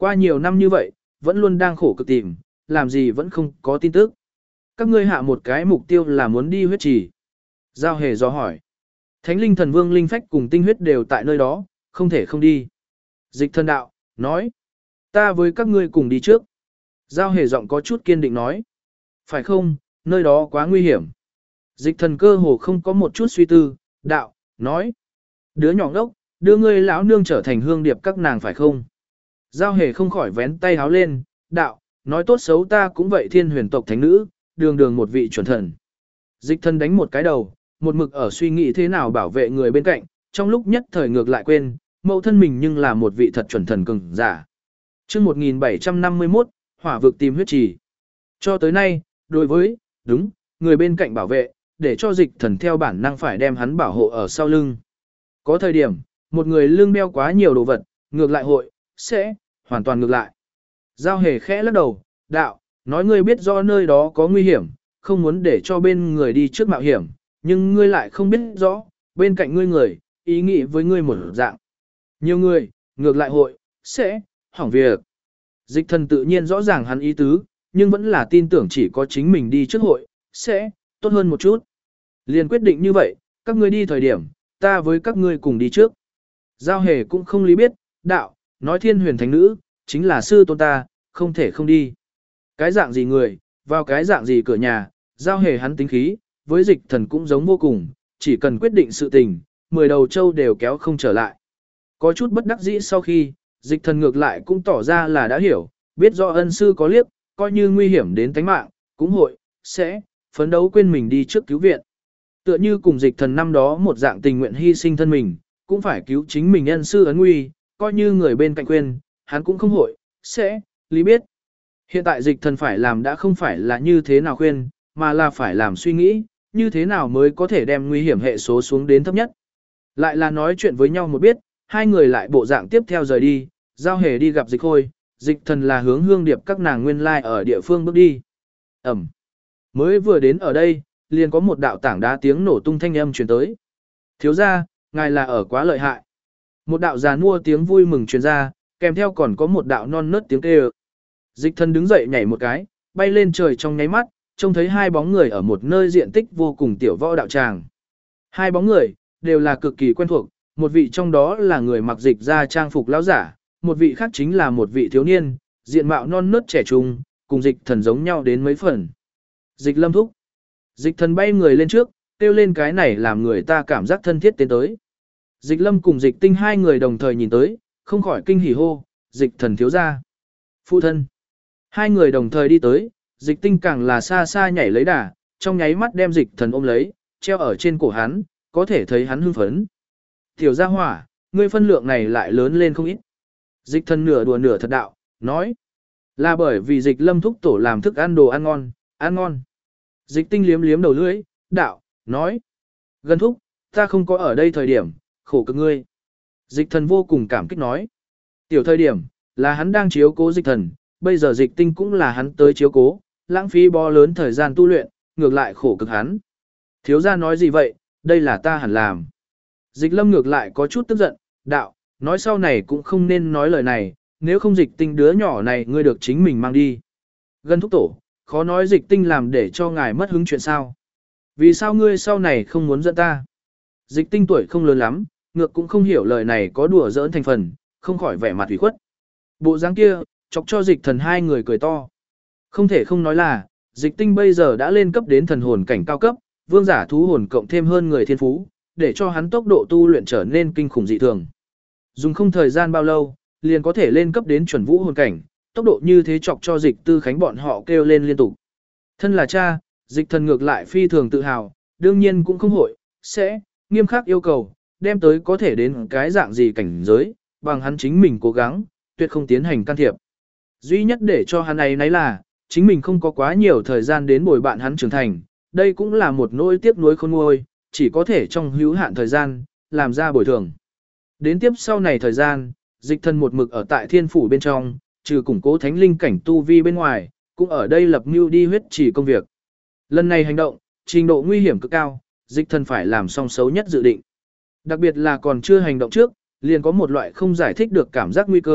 Qua nhiều năm như vậy, vẫn luôn đang khổ cực tìm, làm gì vẫn không có tin tức. Các ngươi hạ một cái mục tiêu là muốn đi huyết trì. Giao hề do hỏi. Thánh linh thần vương linh phách cùng tinh huyết đều tại nơi đó, không thể không đi. Dịch thần đạo, nói. Ta với các ngươi cùng đi trước. Giao hề giọng có chút kiên định nói. Phải không, nơi đó quá nguy hiểm. Dịch thần cơ hồ không có một chút suy tư, đạo, nói. Đứa nhỏ ngốc, đưa ngươi lão nương trở thành hương điệp các nàng phải không? Giao hề không khỏi vén tay háo lên, đạo, nói tốt xấu ta cũng vậy thiên huyền tộc thánh nữ, đường đường một vị chuẩn thần. Dịch thần đánh một cái đầu, một mực ở suy nghĩ thế nào bảo vệ người bên cạnh, trong lúc nhất thời ngược lại quên, mẫu thân mình nhưng là một vị thật chuẩn thần cường giả. Chương 1751, hỏa vực tìm huyết trì. Cho tới nay, đối với, đúng, người bên cạnh bảo vệ, để cho dịch thần theo bản năng phải đem hắn bảo hộ ở sau lưng. Có thời điểm, một người lưng đeo quá nhiều đồ vật, ngược lại hội, sẽ, hoàn toàn ngược lại. Giao hề khẽ lắc đầu, đạo, nói ngươi biết rõ nơi đó có nguy hiểm, không muốn để cho bên người đi trước mạo hiểm, nhưng ngươi lại không biết rõ, bên cạnh ngươi người, ý nghĩ với ngươi một dạng. Nhiều người, ngược lại hội, sẽ, hỏng việc. Dịch thần tự nhiên rõ ràng hắn ý tứ, nhưng vẫn là tin tưởng chỉ có chính mình đi trước hội, sẽ, tốt hơn một chút. Liền quyết định như vậy, các ngươi đi thời điểm, ta với các ngươi cùng đi trước. Giao hề cũng không lý biết, đạo, nói thiên huyền thánh nữ, chính là sư tôn ta, không thể không đi. Cái dạng gì người, vào cái dạng gì cửa nhà, giao hề hắn tính khí, với dịch thần cũng giống vô cùng, chỉ cần quyết định sự tình, 10 đầu châu đều kéo không trở lại. Có chút bất đắc dĩ sau khi, dịch thần ngược lại cũng tỏ ra là đã hiểu, biết rõ ân sư có liếc, coi như nguy hiểm đến tánh mạng, cũng hội, sẽ, phấn đấu quên mình đi trước cứu viện. Tựa như cùng dịch thần năm đó một dạng tình nguyện hy sinh thân mình, cũng phải cứu chính mình ân sư ấn nguy, coi như người bên cạnh quên, hắn cũng không hội, sẽ, lý biết. Hiện tại dịch thần phải làm đã không phải là như thế nào khuyên, mà là phải làm suy nghĩ, như thế nào mới có thể đem nguy hiểm hệ số xuống đến thấp nhất. Lại là nói chuyện với nhau một biết, hai người lại bộ dạng tiếp theo rời đi, giao hề đi gặp dịch khôi, dịch thần là hướng hương điệp các nàng nguyên lai ở địa phương bước đi. Ẩm. Mới vừa đến ở đây, liền có một đạo tảng đá tiếng nổ tung thanh âm truyền tới. Thiếu ra, ngài là ở quá lợi hại. Một đạo già nua tiếng vui mừng truyền ra, kèm theo còn có một đạo non nớt tiếng kêu. Dịch thần đứng dậy nhảy một cái, bay lên trời trong nháy mắt, trông thấy hai bóng người ở một nơi diện tích vô cùng tiểu võ đạo tràng. Hai bóng người, đều là cực kỳ quen thuộc, một vị trong đó là người mặc dịch ra trang phục lão giả, một vị khác chính là một vị thiếu niên, diện mạo non nớt trẻ trung, cùng dịch thần giống nhau đến mấy phần. Dịch lâm thúc. Dịch thần bay người lên trước, kêu lên cái này làm người ta cảm giác thân thiết tiến tới. Dịch lâm cùng dịch tinh hai người đồng thời nhìn tới, không khỏi kinh hỉ hô, dịch thần thiếu ra. Phụ thân. Hai người đồng thời đi tới, dịch tinh càng là xa xa nhảy lấy đà, trong nháy mắt đem dịch thần ôm lấy, treo ở trên cổ hắn, có thể thấy hắn hưng phấn. Tiểu gia hỏa, ngươi phân lượng này lại lớn lên không ít. Dịch thần nửa đùa nửa thật đạo, nói. Là bởi vì dịch lâm thúc tổ làm thức ăn đồ ăn ngon, ăn ngon. Dịch tinh liếm liếm đầu lưỡi, đạo, nói. Gần thúc, ta không có ở đây thời điểm, khổ cực ngươi. Dịch thần vô cùng cảm kích nói. Tiểu thời điểm, là hắn đang chiếu cố dịch thần, bây giờ dịch tinh cũng là hắn tới chiếu cố, lãng phí bó lớn thời gian tu luyện, ngược lại khổ cực hắn. Thiếu gia nói gì vậy, đây là ta hẳn làm. Dịch lâm ngược lại có chút tức giận, đạo, nói sau này cũng không nên nói lời này, nếu không dịch tinh đứa nhỏ này ngươi được chính mình mang đi. Gần thúc tổ, khó nói dịch tinh làm để cho ngài mất hứng chuyện sao. Vì sao ngươi sau này không muốn dẫn ta? Dịch tinh tuổi không lớn lắm, ngược cũng không hiểu lời này có đùa giỡn thành phần, không khỏi vẻ mặt ủy khuất. Bộ dáng kia, chọc cho dịch thần hai người cười to. Không thể không nói là, dịch tinh bây giờ đã lên cấp đến thần hồn cảnh cao cấp, vương giả thú hồn cộng thêm hơn người thiên phú, để cho hắn tốc độ tu luyện trở nên kinh khủng dị thường. Dùng không thời gian bao lâu, liền có thể lên cấp đến chuẩn vũ hồn cảnh, tốc độ như thế chọc cho dịch tư khánh bọn họ kêu lên liên tục. Thân là cha, dịch thần ngược lại phi thường tự hào, đương nhiên cũng không hội, sẽ, nghiêm khắc yêu cầu, đem tới có thể đến cái dạng gì cảnh giới, bằng hắn chính mình cố gắng, tuyệt không tiến hành can thiệp. Duy nhất để cho hắn ấy nấy là, chính mình không có quá nhiều thời gian đến bồi bạn hắn trưởng thành, đây cũng là một nỗi tiếc nuối khôn nguôi, chỉ có thể trong hữu hạn thời gian, làm ra bồi thường. Đến tiếp sau này thời gian, dịch thần một mực ở tại thiên phủ bên trong, trừ củng cố thánh linh cảnh tu vi bên ngoài, cũng ở đây lập mưu đi huyết chỉ công việc. Lần này hành động, trình độ nguy hiểm cực cao, dịch thần phải làm song xấu nhất dự định. Đặc biệt là còn chưa hành động trước, liền có một loại không giải thích được cảm giác nguy cơ,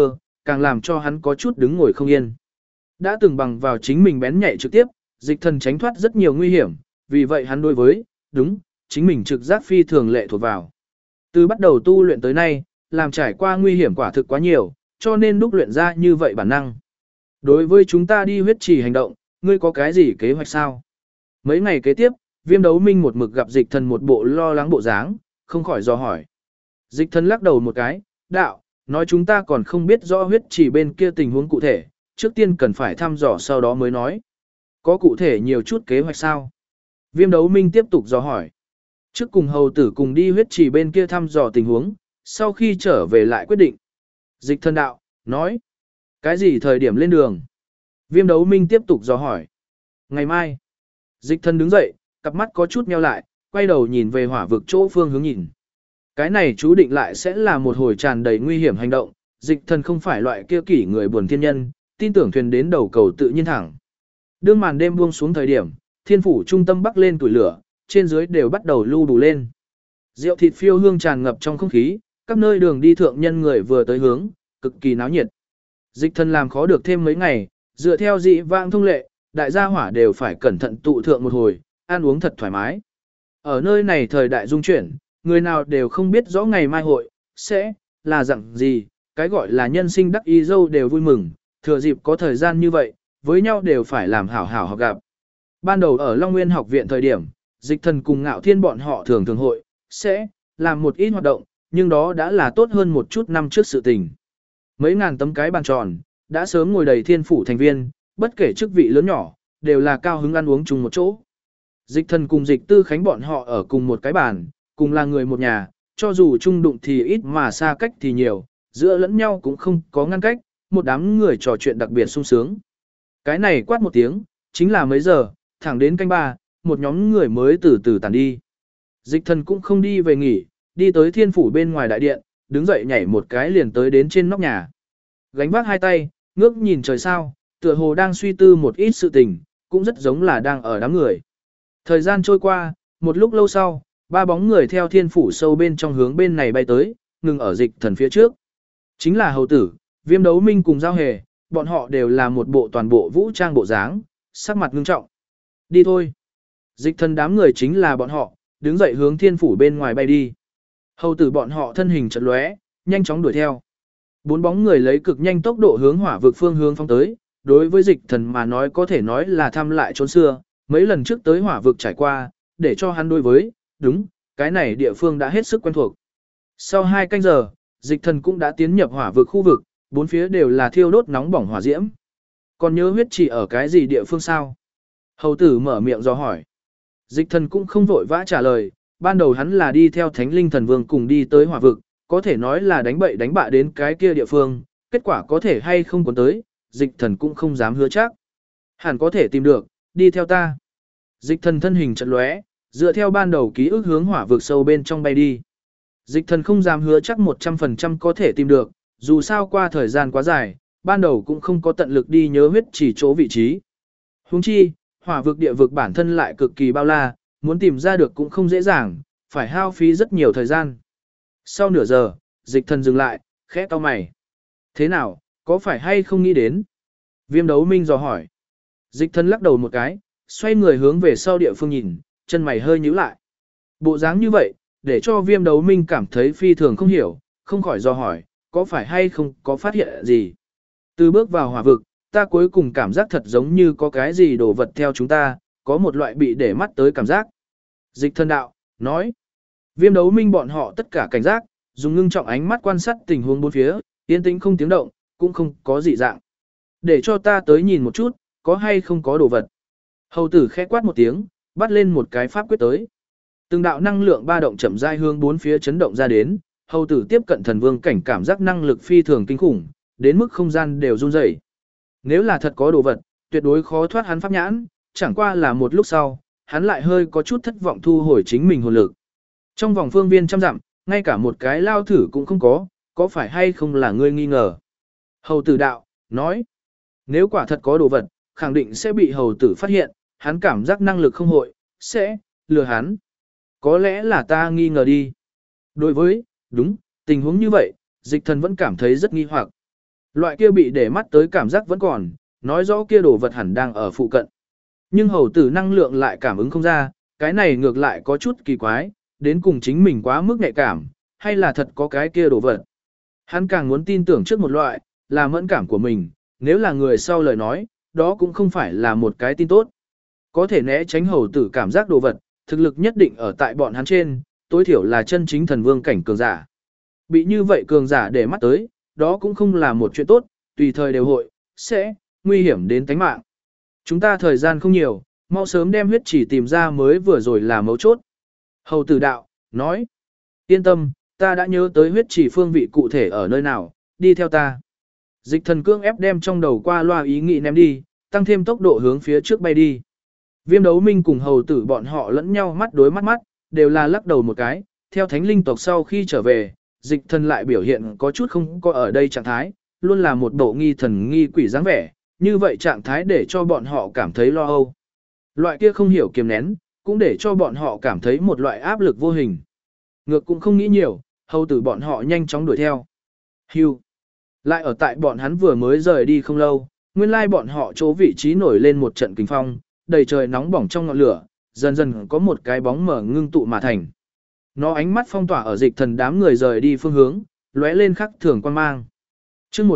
càng làm cho hắn có chút đứng ngồi không yên. Đã từng bằng vào chính mình bén nhạy trực tiếp, dịch thần tránh thoát rất nhiều nguy hiểm, vì vậy hắn đối với, đúng, chính mình trực giác phi thường lệ thuộc vào. Từ bắt đầu tu luyện tới nay, làm trải qua nguy hiểm quả thực quá nhiều, cho nên đúc luyện ra như vậy bản năng. Đối với chúng ta đi huyết trì hành động, ngươi có cái gì kế hoạch sao? Mấy ngày kế tiếp, Viêm Đấu Minh một mực gặp dịch thần một bộ lo lắng bộ dáng, không khỏi dò hỏi. Dịch thần lắc đầu một cái, đạo, nói chúng ta còn không biết rõ huyết trì bên kia tình huống cụ thể, trước tiên cần phải thăm dò sau đó mới nói. Có cụ thể nhiều chút kế hoạch sao? Viêm Đấu Minh tiếp tục dò hỏi. Trước cùng hầu tử cùng đi huyết trì bên kia thăm dò tình huống, sau khi trở về lại quyết định. Dịch thần đạo, nói. Cái gì thời điểm lên đường? Viêm Đấu Minh tiếp tục dò hỏi. Ngày mai. Dịch thần đứng dậy, cặp mắt có chút nheo lại, quay đầu nhìn về hỏa vực chỗ phương hướng nhìn. Cái này chú định lại sẽ là một hồi tràn đầy nguy hiểm hành động, dịch thần không phải loại kia kỷ người buồn thiên nhân, tin tưởng thuyền đến đầu cầu tự nhiên thẳng. Đương màn đêm buông xuống thời điểm, thiên phủ trung tâm bắc lên tuổi lửa, trên dưới đều bắt đầu lưu đủ lên. Rượu thịt phiêu hương tràn ngập trong không khí, các nơi đường đi thượng nhân người vừa tới hướng, cực kỳ náo nhiệt. Dịch thần làm khó được thêm mấy ngày, dựa theo dị vãng thông lệ, đại gia hỏa đều phải cẩn thận tụ thượng một hồi, ăn uống thật thoải mái. Ở nơi này thời đại dung chuyển, người nào đều không biết rõ ngày mai hội, sẽ, là dạng gì, cái gọi là nhân sinh đắc ý dâu đều vui mừng, thừa dịp có thời gian như vậy, với nhau đều phải làm hảo hảo học gặp. Ban đầu ở Long Nguyên học viện thời điểm, dịch thần cùng ngạo thiên bọn họ thường thường hội, sẽ, làm một ít hoạt động, nhưng đó đã là tốt hơn một chút năm trước sự tình. Mấy ngàn tấm cái bàn tròn, đã sớm ngồi đầy thiên phủ thành viên, bất kể chức vị lớn nhỏ, đều là cao hứng ăn uống chung một chỗ. Dịch thần cùng dịch tư khánh bọn họ ở cùng một cái bàn, cùng là người một nhà, cho dù chung đụng thì ít mà xa cách thì nhiều, giữa lẫn nhau cũng không có ngăn cách, một đám người trò chuyện đặc biệt sung sướng. Cái này quát một tiếng, chính là mấy giờ, thẳng đến canh ba, một nhóm người mới từ từ tàn đi. Dịch thần cũng không đi về nghỉ, đi tới thiên phủ bên ngoài đại điện, đứng dậy nhảy một cái liền tới đến trên nóc nhà. Gánh vác hai tay, ngước nhìn trời sao, tựa hồ đang suy tư một ít sự tình, cũng rất giống là đang ở đám người. Thời gian trôi qua, một lúc lâu sau, ba bóng người theo thiên phủ sâu bên trong hướng bên này bay tới, ngừng ở dịch thần phía trước. Chính là hầu tử, Viêm Đấu Minh cùng Giao Hề, bọn họ đều là một bộ toàn bộ vũ trang bộ dáng, sắc mặt ngưng trọng. Đi thôi. Dịch thần đám người chính là bọn họ, đứng dậy hướng thiên phủ bên ngoài bay đi. Hầu tử bọn họ thân hình chợt lóe, nhanh chóng đuổi theo. Bốn bóng người lấy cực nhanh tốc độ hướng hỏa vực phương hướng phóng tới, đối với dịch thần mà nói có thể nói là thăm lại trốn xưa, mấy lần trước tới hỏa vực trải qua, để cho hắn đối với, đúng, cái này địa phương đã hết sức quen thuộc. Sau 2 canh giờ, dịch thần cũng đã tiến nhập hỏa vực khu vực, bốn phía đều là thiêu đốt nóng bỏng hỏa diễm. Còn nhớ huyết chỉ ở cái gì địa phương sao? Hầu tử mở miệng do hỏi. Dịch thần cũng không vội vã trả lời, ban đầu hắn là đi theo thánh linh thần vương cùng đi tới hỏa vực, có thể nói là đánh bậy đánh bạ đến cái kia địa phương, kết quả có thể hay không còn tới, dịch thần cũng không dám hứa chắc. Hẳn có thể tìm được, đi theo ta. Dịch thần thân hình chợt lóe, dựa theo ban đầu ký ức hướng hỏa vực sâu bên trong bay đi. Dịch thần không dám hứa chắc 100% có thể tìm được, dù sao qua thời gian quá dài, ban đầu cũng không có tận lực đi nhớ huyết chỉ chỗ vị trí. Huống chi, hỏa vực địa vực bản thân lại cực kỳ bao la, muốn tìm ra được cũng không dễ dàng, phải hao phí rất nhiều thời gian. Sau nửa giờ, dịch thần dừng lại, khẽ cau mày. Thế nào, có phải hay không nghĩ đến? Viêm Đấu Minh dò hỏi. Dịch thần lắc đầu một cái, xoay người hướng về sau địa phương nhìn, chân mày hơi nhíu lại. Bộ dáng như vậy, để cho Viêm Đấu Minh cảm thấy phi thường không hiểu, không khỏi dò hỏi, có phải hay không có phát hiện gì? Từ bước vào hỏa vực, ta cuối cùng cảm giác thật giống như có cái gì đồ vật theo chúng ta, có một loại bị để mắt tới cảm giác. Dịch thần đạo, nói. Viêm Đấu Minh bọn họ tất cả cảnh giác, dùng ngưng trọng ánh mắt quan sát tình huống bốn phía, yên tĩnh không tiếng động, cũng không có dị dạng. Để cho ta tới nhìn một chút, có hay không có đồ vật. Hầu tử khẽ quát một tiếng, bắt lên một cái pháp quyết tới. Từng đạo năng lượng ba động chậm rãi hướng bốn phía chấn động ra đến, hầu tử tiếp cận thần vương cảnh cảm giác năng lực phi thường kinh khủng, đến mức không gian đều run rẩy. Nếu là thật có đồ vật, tuyệt đối khó thoát hắn pháp nhãn, chẳng qua là một lúc sau, hắn lại hơi có chút thất vọng thu hồi chính mình hồn lực. Trong vòng phương viên trăm dặm, ngay cả một cái lao thử cũng không có phải hay không là ngươi nghi ngờ. Hầu tử đạo, nói, nếu quả thật có đồ vật, khẳng định sẽ bị hầu tử phát hiện, hắn cảm giác năng lực không hội, sẽ, lừa hắn. Có lẽ là ta nghi ngờ đi. Đối với, đúng, tình huống như vậy, dịch thần vẫn cảm thấy rất nghi hoặc. Loại kia bị để mắt tới cảm giác vẫn còn, nói rõ kia đồ vật hẳn đang ở phụ cận. Nhưng hầu tử năng lượng lại cảm ứng không ra, cái này ngược lại có chút kỳ quái, đến cùng chính mình quá mức nhạy cảm, hay là thật có cái kia đồ vật. Hắn càng muốn tin tưởng trước một loại, là mẫn cảm của mình, nếu là người sau lời nói, đó cũng không phải là một cái tin tốt. Có thể né tránh hầu tử cảm giác đồ vật, thực lực nhất định ở tại bọn hắn trên, tối thiểu là chân chính thần vương cảnh cường giả. Bị như vậy cường giả để mắt tới, đó cũng không là một chuyện tốt, tùy thời đều hội, sẽ, nguy hiểm đến tánh mạng. Chúng ta thời gian không nhiều, mau sớm đem huyết chỉ tìm ra mới vừa rồi là mấu chốt. Hầu tử đạo, nói, yên tâm, ta đã nhớ tới huyết chỉ phương vị cụ thể ở nơi nào, đi theo ta. Dịch thần cương ép đem trong đầu qua loa ý nghĩ ném đi, tăng thêm tốc độ hướng phía trước bay đi. Viêm đấu minh cùng hầu tử bọn họ lẫn nhau mắt đối mắt mắt, đều là lắc đầu một cái, theo thánh linh tộc sau khi trở về, dịch thần lại biểu hiện có chút không có ở đây trạng thái, luôn là một bộ nghi thần nghi quỷ dáng vẻ, như vậy trạng thái để cho bọn họ cảm thấy lo âu. Loại kia không hiểu kiềm nén, cũng để cho bọn họ cảm thấy một loại áp lực vô hình. Ngược cũng không nghĩ nhiều, hầu tử bọn họ nhanh chóng đuổi theo. Hưu. Lại ở tại bọn hắn vừa mới rời đi không lâu, nguyên lai bọn họ chỗ vị trí nổi lên một trận kinh phong, đầy trời nóng bỏng trong ngọn lửa, dần dần có một cái bóng mở ngưng tụ mà thành. Nó ánh mắt phong tỏa ở dịch thần đám người rời đi phương hướng, lóe lên khắc thường quan mang. Chương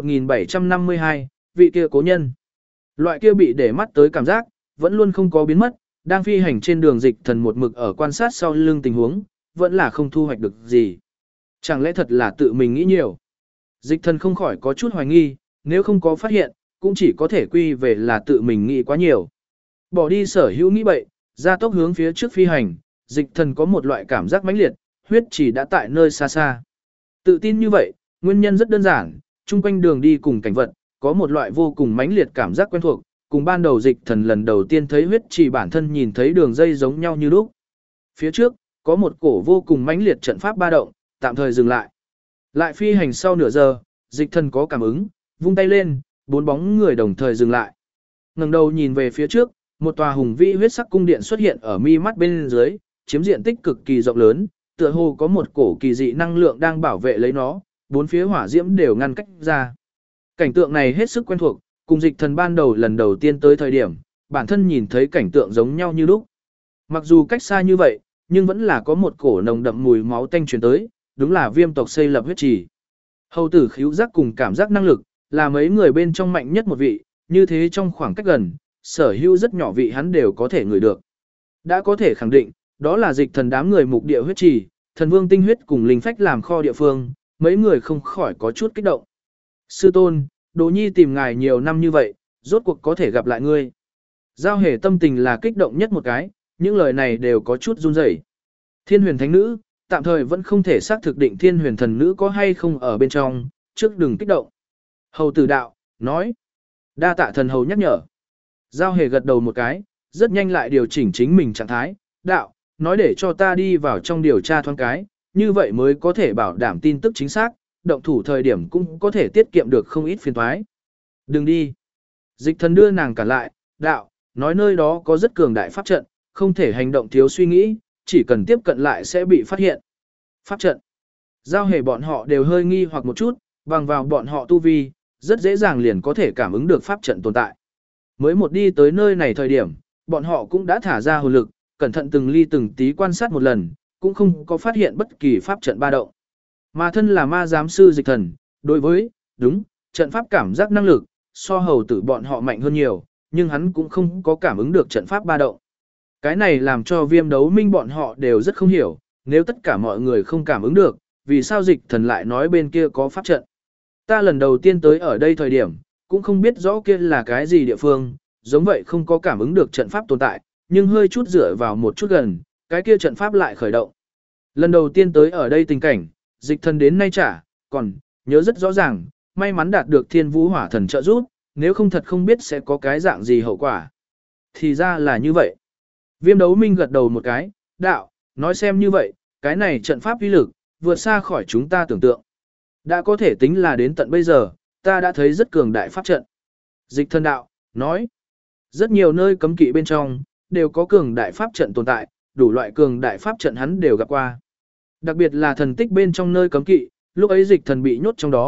1752, vị kia cố nhân. Loại kia bị để mắt tới cảm giác, vẫn luôn không có biến mất, đang phi hành trên đường dịch thần một mực ở quan sát sau lưng tình huống, vẫn là không thu hoạch được gì. Chẳng lẽ thật là tự mình nghĩ nhiều? Dịch thần không khỏi có chút hoài nghi, nếu không có phát hiện, cũng chỉ có thể quy về là tự mình nghĩ quá nhiều. Bỏ đi sở hữu nghĩ bậy, ra tốc hướng phía trước phi hành, dịch thần có một loại cảm giác mãnh liệt, huyết chỉ đã tại nơi xa xa. Tự tin như vậy, nguyên nhân rất đơn giản, chung quanh đường đi cùng cảnh vật, có một loại vô cùng mãnh liệt cảm giác quen thuộc, cùng ban đầu dịch thần lần đầu tiên thấy huyết chỉ bản thân nhìn thấy đường dây giống nhau như lúc. Phía trước, có một cổ vô cùng mãnh liệt trận pháp ba động, tạm thời dừng lại. Lại phi hành sau nửa giờ, dịch thần có cảm ứng, vung tay lên, 4 bóng người đồng thời dừng lại. Ngẩng đầu nhìn về phía trước, một tòa hùng vĩ huyết sắc cung điện xuất hiện ở mi mắt bên dưới, chiếm diện tích cực kỳ rộng lớn, tựa hồ có một cổ kỳ dị năng lượng đang bảo vệ lấy nó, bốn phía hỏa diễm đều ngăn cách ra. Cảnh tượng này hết sức quen thuộc, cùng dịch thần ban đầu lần đầu tiên tới thời điểm, bản thân nhìn thấy cảnh tượng giống nhau như lúc. Mặc dù cách xa như vậy, nhưng vẫn là có một cổ nồng đậm mùi máu tanh truyền tới, đúng là viêm tộc xây lập huyết trì. Hầu tử khíu giác cùng cảm giác năng lực, là mấy người bên trong mạnh nhất một vị, như thế trong khoảng cách gần, sở hữu rất nhỏ vị hắn đều có thể ngửi được. Đã có thể khẳng định, đó là dịch thần đám người mục địa huyết trì, thần vương tinh huyết cùng linh phách làm kho địa phương, mấy người không khỏi có chút kích động. Sư tôn, Đỗ Nhi tìm ngài nhiều năm như vậy, rốt cuộc có thể gặp lại ngươi. Giao hề tâm tình là kích động nhất một cái, những lời này đều có chút run rẩy. Thiên huyền thánh nữ, tạm thời vẫn không thể xác thực định thiên huyền thần nữ có hay không ở bên trong, trước đừng kích động. Hầu tử đạo, nói. Đa tạ thần hầu nhắc nhở. Giao hề gật đầu một cái, rất nhanh lại điều chỉnh chính mình trạng thái. Đạo, nói để cho ta đi vào trong điều tra thoáng cái, như vậy mới có thể bảo đảm tin tức chính xác, động thủ thời điểm cũng có thể tiết kiệm được không ít phiền toái. Đừng đi. Dịch thần đưa nàng cả lại, đạo, nói nơi đó có rất cường đại pháp trận, không thể hành động thiếu suy nghĩ, chỉ cần tiếp cận lại sẽ bị phát hiện. Pháp trận. Giao hề bọn họ đều hơi nghi hoặc một chút, bằng vào bọn họ tu vi, rất dễ dàng liền có thể cảm ứng được pháp trận tồn tại. Mới một đi tới nơi này thời điểm, bọn họ cũng đã thả ra hồn lực, cẩn thận từng ly từng tí quan sát một lần, cũng không có phát hiện bất kỳ pháp trận ba động. Mà thân là ma giám sư dịch thần, đối với, đúng, trận pháp cảm giác năng lực, so hầu tử bọn họ mạnh hơn nhiều, nhưng hắn cũng không có cảm ứng được trận pháp ba động. Cái này làm cho viêm đấu minh bọn họ đều rất không hiểu, nếu tất cả mọi người không cảm ứng được, vì sao dịch thần lại nói bên kia có pháp trận. Ta lần đầu tiên tới ở đây thời điểm, cũng không biết rõ kia là cái gì địa phương, giống vậy không có cảm ứng được trận pháp tồn tại, nhưng hơi chút dựa vào một chút gần, cái kia trận pháp lại khởi động. Lần đầu tiên tới ở đây tình cảnh, dịch thần đến nay trả, còn, nhớ rất rõ ràng, may mắn đạt được thiên vũ hỏa thần trợ giúp, nếu không thật không biết sẽ có cái dạng gì hậu quả. Thì ra là như vậy. Viêm đấu minh gật đầu một cái, đạo, nói xem như vậy, cái này trận pháp uy lực, vượt xa khỏi chúng ta tưởng tượng. Đã có thể tính là đến tận bây giờ, ta đã thấy rất cường đại pháp trận. Dịch thần đạo, nói, rất nhiều nơi cấm kỵ bên trong, đều có cường đại pháp trận tồn tại, đủ loại cường đại pháp trận hắn đều gặp qua. Đặc biệt là thần tích bên trong nơi cấm kỵ, lúc ấy dịch thần bị nhốt trong đó,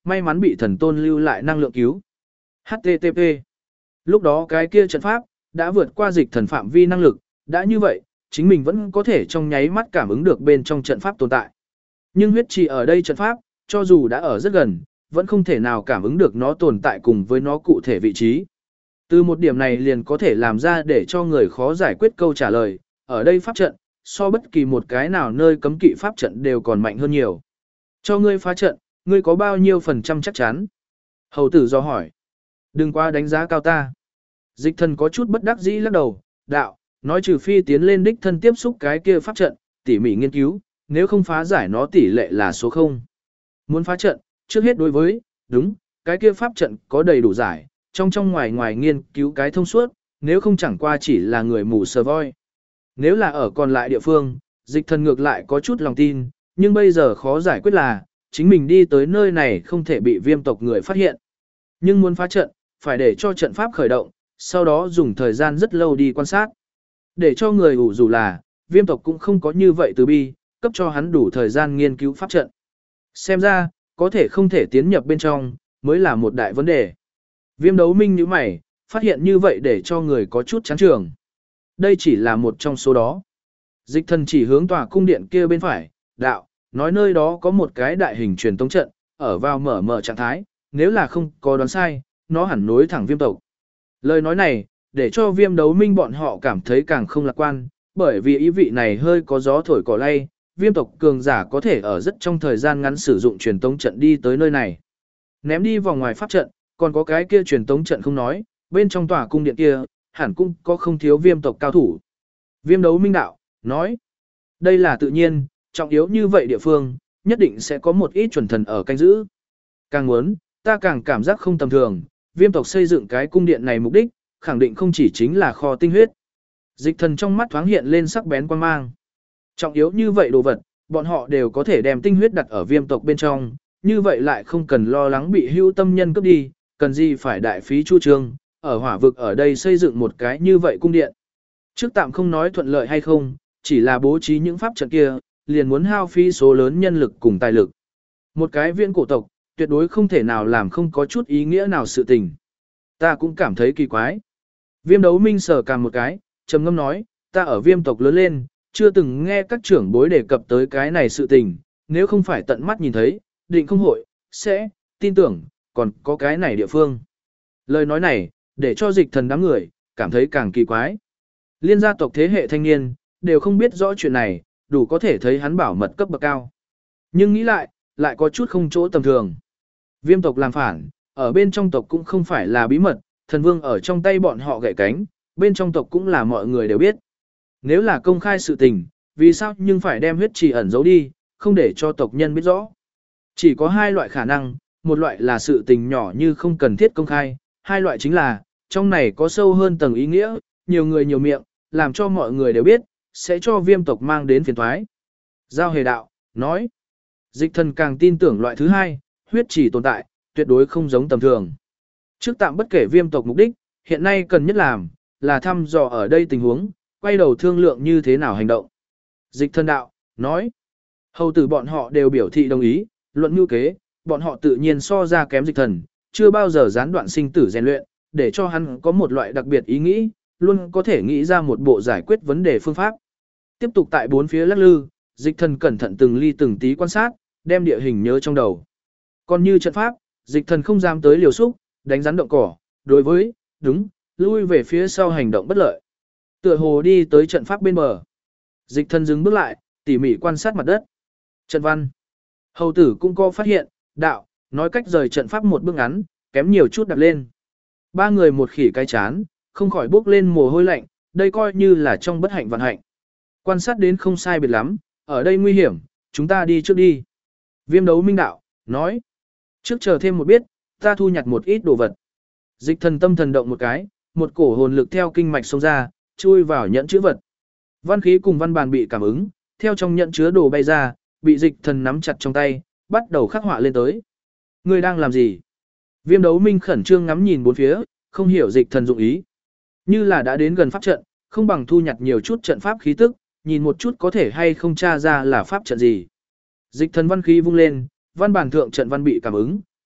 may mắn bị thần tôn lưu lại năng lượng cứu. HTTP. Lúc đó cái kia trận pháp đã vượt qua dịch thần phạm vi năng lực, đã như vậy, chính mình vẫn có thể trong nháy mắt cảm ứng được bên trong trận pháp tồn tại. Nhưng huyết trì ở đây trận pháp, cho dù đã ở rất gần, vẫn không thể nào cảm ứng được nó tồn tại cùng với nó cụ thể vị trí. Từ một điểm này liền có thể làm ra để cho người khó giải quyết câu trả lời, ở đây pháp trận, so bất kỳ một cái nào nơi cấm kỵ pháp trận đều còn mạnh hơn nhiều. Cho ngươi phá trận, ngươi có bao nhiêu phần trăm chắc chắn? Hầu tử do hỏi. Đừng quá đánh giá cao ta. Dịch thần có chút bất đắc dĩ lắc đầu, đạo, nói trừ phi tiến lên đích thân tiếp xúc cái kia pháp trận, tỉ mỉ nghiên cứu, nếu không phá giải nó tỷ lệ là số 0. Muốn phá trận, trước hết đối với, đúng, cái kia pháp trận có đầy đủ giải, trong ngoài ngoài nghiên cứu cái thông suốt, nếu không chẳng qua chỉ là người mù sờ voi. Nếu là ở còn lại địa phương, dịch thần ngược lại có chút lòng tin, nhưng bây giờ khó giải quyết là, chính mình đi tới nơi này không thể bị viêm tộc người phát hiện. Nhưng muốn phá trận, phải để cho trận pháp khởi động, sau đó dùng thời gian rất lâu đi quan sát. Để cho người ủ dù là, viêm tộc cũng không có như vậy từ bi, cấp cho hắn đủ thời gian nghiên cứu pháp trận. Xem ra, có thể không thể tiến nhập bên trong, mới là một đại vấn đề. Viêm đấu minh như mày, phát hiện như vậy để cho người có chút chán trường. Đây chỉ là một trong số đó. Dịch thần chỉ hướng tòa cung điện kia bên phải, đạo, nói nơi đó có một cái đại hình truyền tống trận, ở vào mở trạng thái, nếu là không có đoán sai, nó hẳn nối thẳng viêm tộc. Lời nói này, để cho viêm đấu minh bọn họ cảm thấy càng không lạc quan, bởi vì ý vị này hơi có gió thổi cỏ lay, viêm tộc cường giả có thể ở rất trong thời gian ngắn sử dụng truyền tống trận đi tới nơi này. Ném đi vòng ngoài pháp trận, còn có cái kia truyền tống trận không nói, bên trong tòa cung điện kia, hẳn cũng có không thiếu viêm tộc cao thủ. Viêm đấu minh đạo, nói, đây là tự nhiên, trọng yếu như vậy địa phương, nhất định sẽ có một ít chuẩn thần ở canh giữ. Càng muốn, ta càng cảm giác không tầm thường, viêm tộc xây dựng cái cung điện này mục đích, khẳng định không chỉ chính là kho tinh huyết. Dịch thần trong mắt thoáng hiện lên sắc bén quan mang. Trọng yếu như vậy đồ vật, bọn họ đều có thể đem tinh huyết đặt ở viêm tộc bên trong, như vậy lại không cần lo lắng bị hữu tâm nhân cướp đi, cần gì phải đại phí chu trương, ở hỏa vực ở đây xây dựng một cái như vậy cung điện. Trước tạm không nói thuận lợi hay không, chỉ là bố trí những pháp trận kia, liền muốn hao phí số lớn nhân lực cùng tài lực. Một cái viên cổ tộc, tuyệt đối không thể nào làm không có chút ý nghĩa nào sự tình. Ta cũng cảm thấy kỳ quái. Viêm đấu minh sở càng một cái, trầm ngâm nói, ta ở viêm tộc lớn lên, chưa từng nghe các trưởng bối đề cập tới cái này sự tình, nếu không phải tận mắt nhìn thấy, định không hội, sẽ, tin tưởng, còn có cái này địa phương. Lời nói này, để cho dịch thần đám người, cảm thấy càng kỳ quái. Liên gia tộc thế hệ thanh niên, đều không biết rõ chuyện này, đủ có thể thấy hắn bảo mật cấp bậc cao. Nhưng nghĩ lại có chút không chỗ tầm thường. Viêm tộc làm phản, ở bên trong tộc cũng không phải là bí mật, thần vương ở trong tay bọn họ gãy cánh, bên trong tộc cũng là mọi người đều biết. Nếu là công khai sự tình, vì sao nhưng phải đem huyết trì ẩn giấu đi, không để cho tộc nhân biết rõ. Chỉ có hai loại khả năng, một loại là sự tình nhỏ như không cần thiết công khai, hai loại chính là, trong này có sâu hơn tầng ý nghĩa, nhiều người nhiều miệng, làm cho mọi người đều biết, sẽ cho viêm tộc mang đến phiền toái. Giao hề đạo, nói, dịch thần càng tin tưởng loại thứ hai, huyết trì tồn tại, tuyệt đối không giống tầm thường. Trước tạm bất kể viêm tộc mục đích, hiện nay cần nhất làm, là thăm dò ở đây tình huống, quay đầu thương lượng như thế nào hành động. Dịch thần đạo, nói, hầu tử bọn họ đều biểu thị đồng ý, luận mưu kế, bọn họ tự nhiên so ra kém dịch thần, chưa bao giờ gián đoạn sinh tử rèn luyện, để cho hắn có một loại đặc biệt ý nghĩ, luôn có thể nghĩ ra một bộ giải quyết vấn đề phương pháp. Tiếp tục tại bốn phía lắc lư, dịch thần cẩn thận từng ly từng tí quan sát, đem địa hình nhớ trong đầu. Còn như trận pháp, dịch thần không dám tới liều xúc, đánh rắn động cỏ, đối với, đúng, lui về phía sau hành động bất lợi. Tựa hồ đi tới trận pháp bên bờ. Dịch thần dừng bước lại, tỉ mỉ quan sát mặt đất. Trận văn. Hầu tử cũng có phát hiện, đạo, nói cách rời trận pháp một bước ngắn, kém nhiều chút đạp lên. Ba người một khỉ cái chán, không khỏi bước lên mồ hôi lạnh, đây coi như là trong bất hạnh vạn hạnh. Quan sát đến không sai biệt lắm, ở đây nguy hiểm, chúng ta đi trước đi. Viêm đấu minh đạo, nói. Trước chờ thêm một biết, ta thu nhặt một ít đồ vật. Dịch thần tâm thần động một cái, một cổ hồn lực theo kinh mạch xông ra, chui vào nhẫn chứa vật. Văn khí cùng văn bàn bị cảm ứng, theo trong nhẫn chứa đồ bay ra, bị dịch thần nắm chặt trong tay, bắt đầu khắc họa lên tới. Ngươi đang làm gì? Viêm đấu minh khẩn trương ngắm nhìn bốn phía, không hiểu dịch thần dụng ý. Như là đã đến gần pháp trận, không bằng thu nhặt nhiều chút trận pháp khí tức, nhìn một chút có thể hay không tra ra là pháp trận gì. Dịch thần văn khí vung lên, văn bản thượng trận văn bị cảm ứng,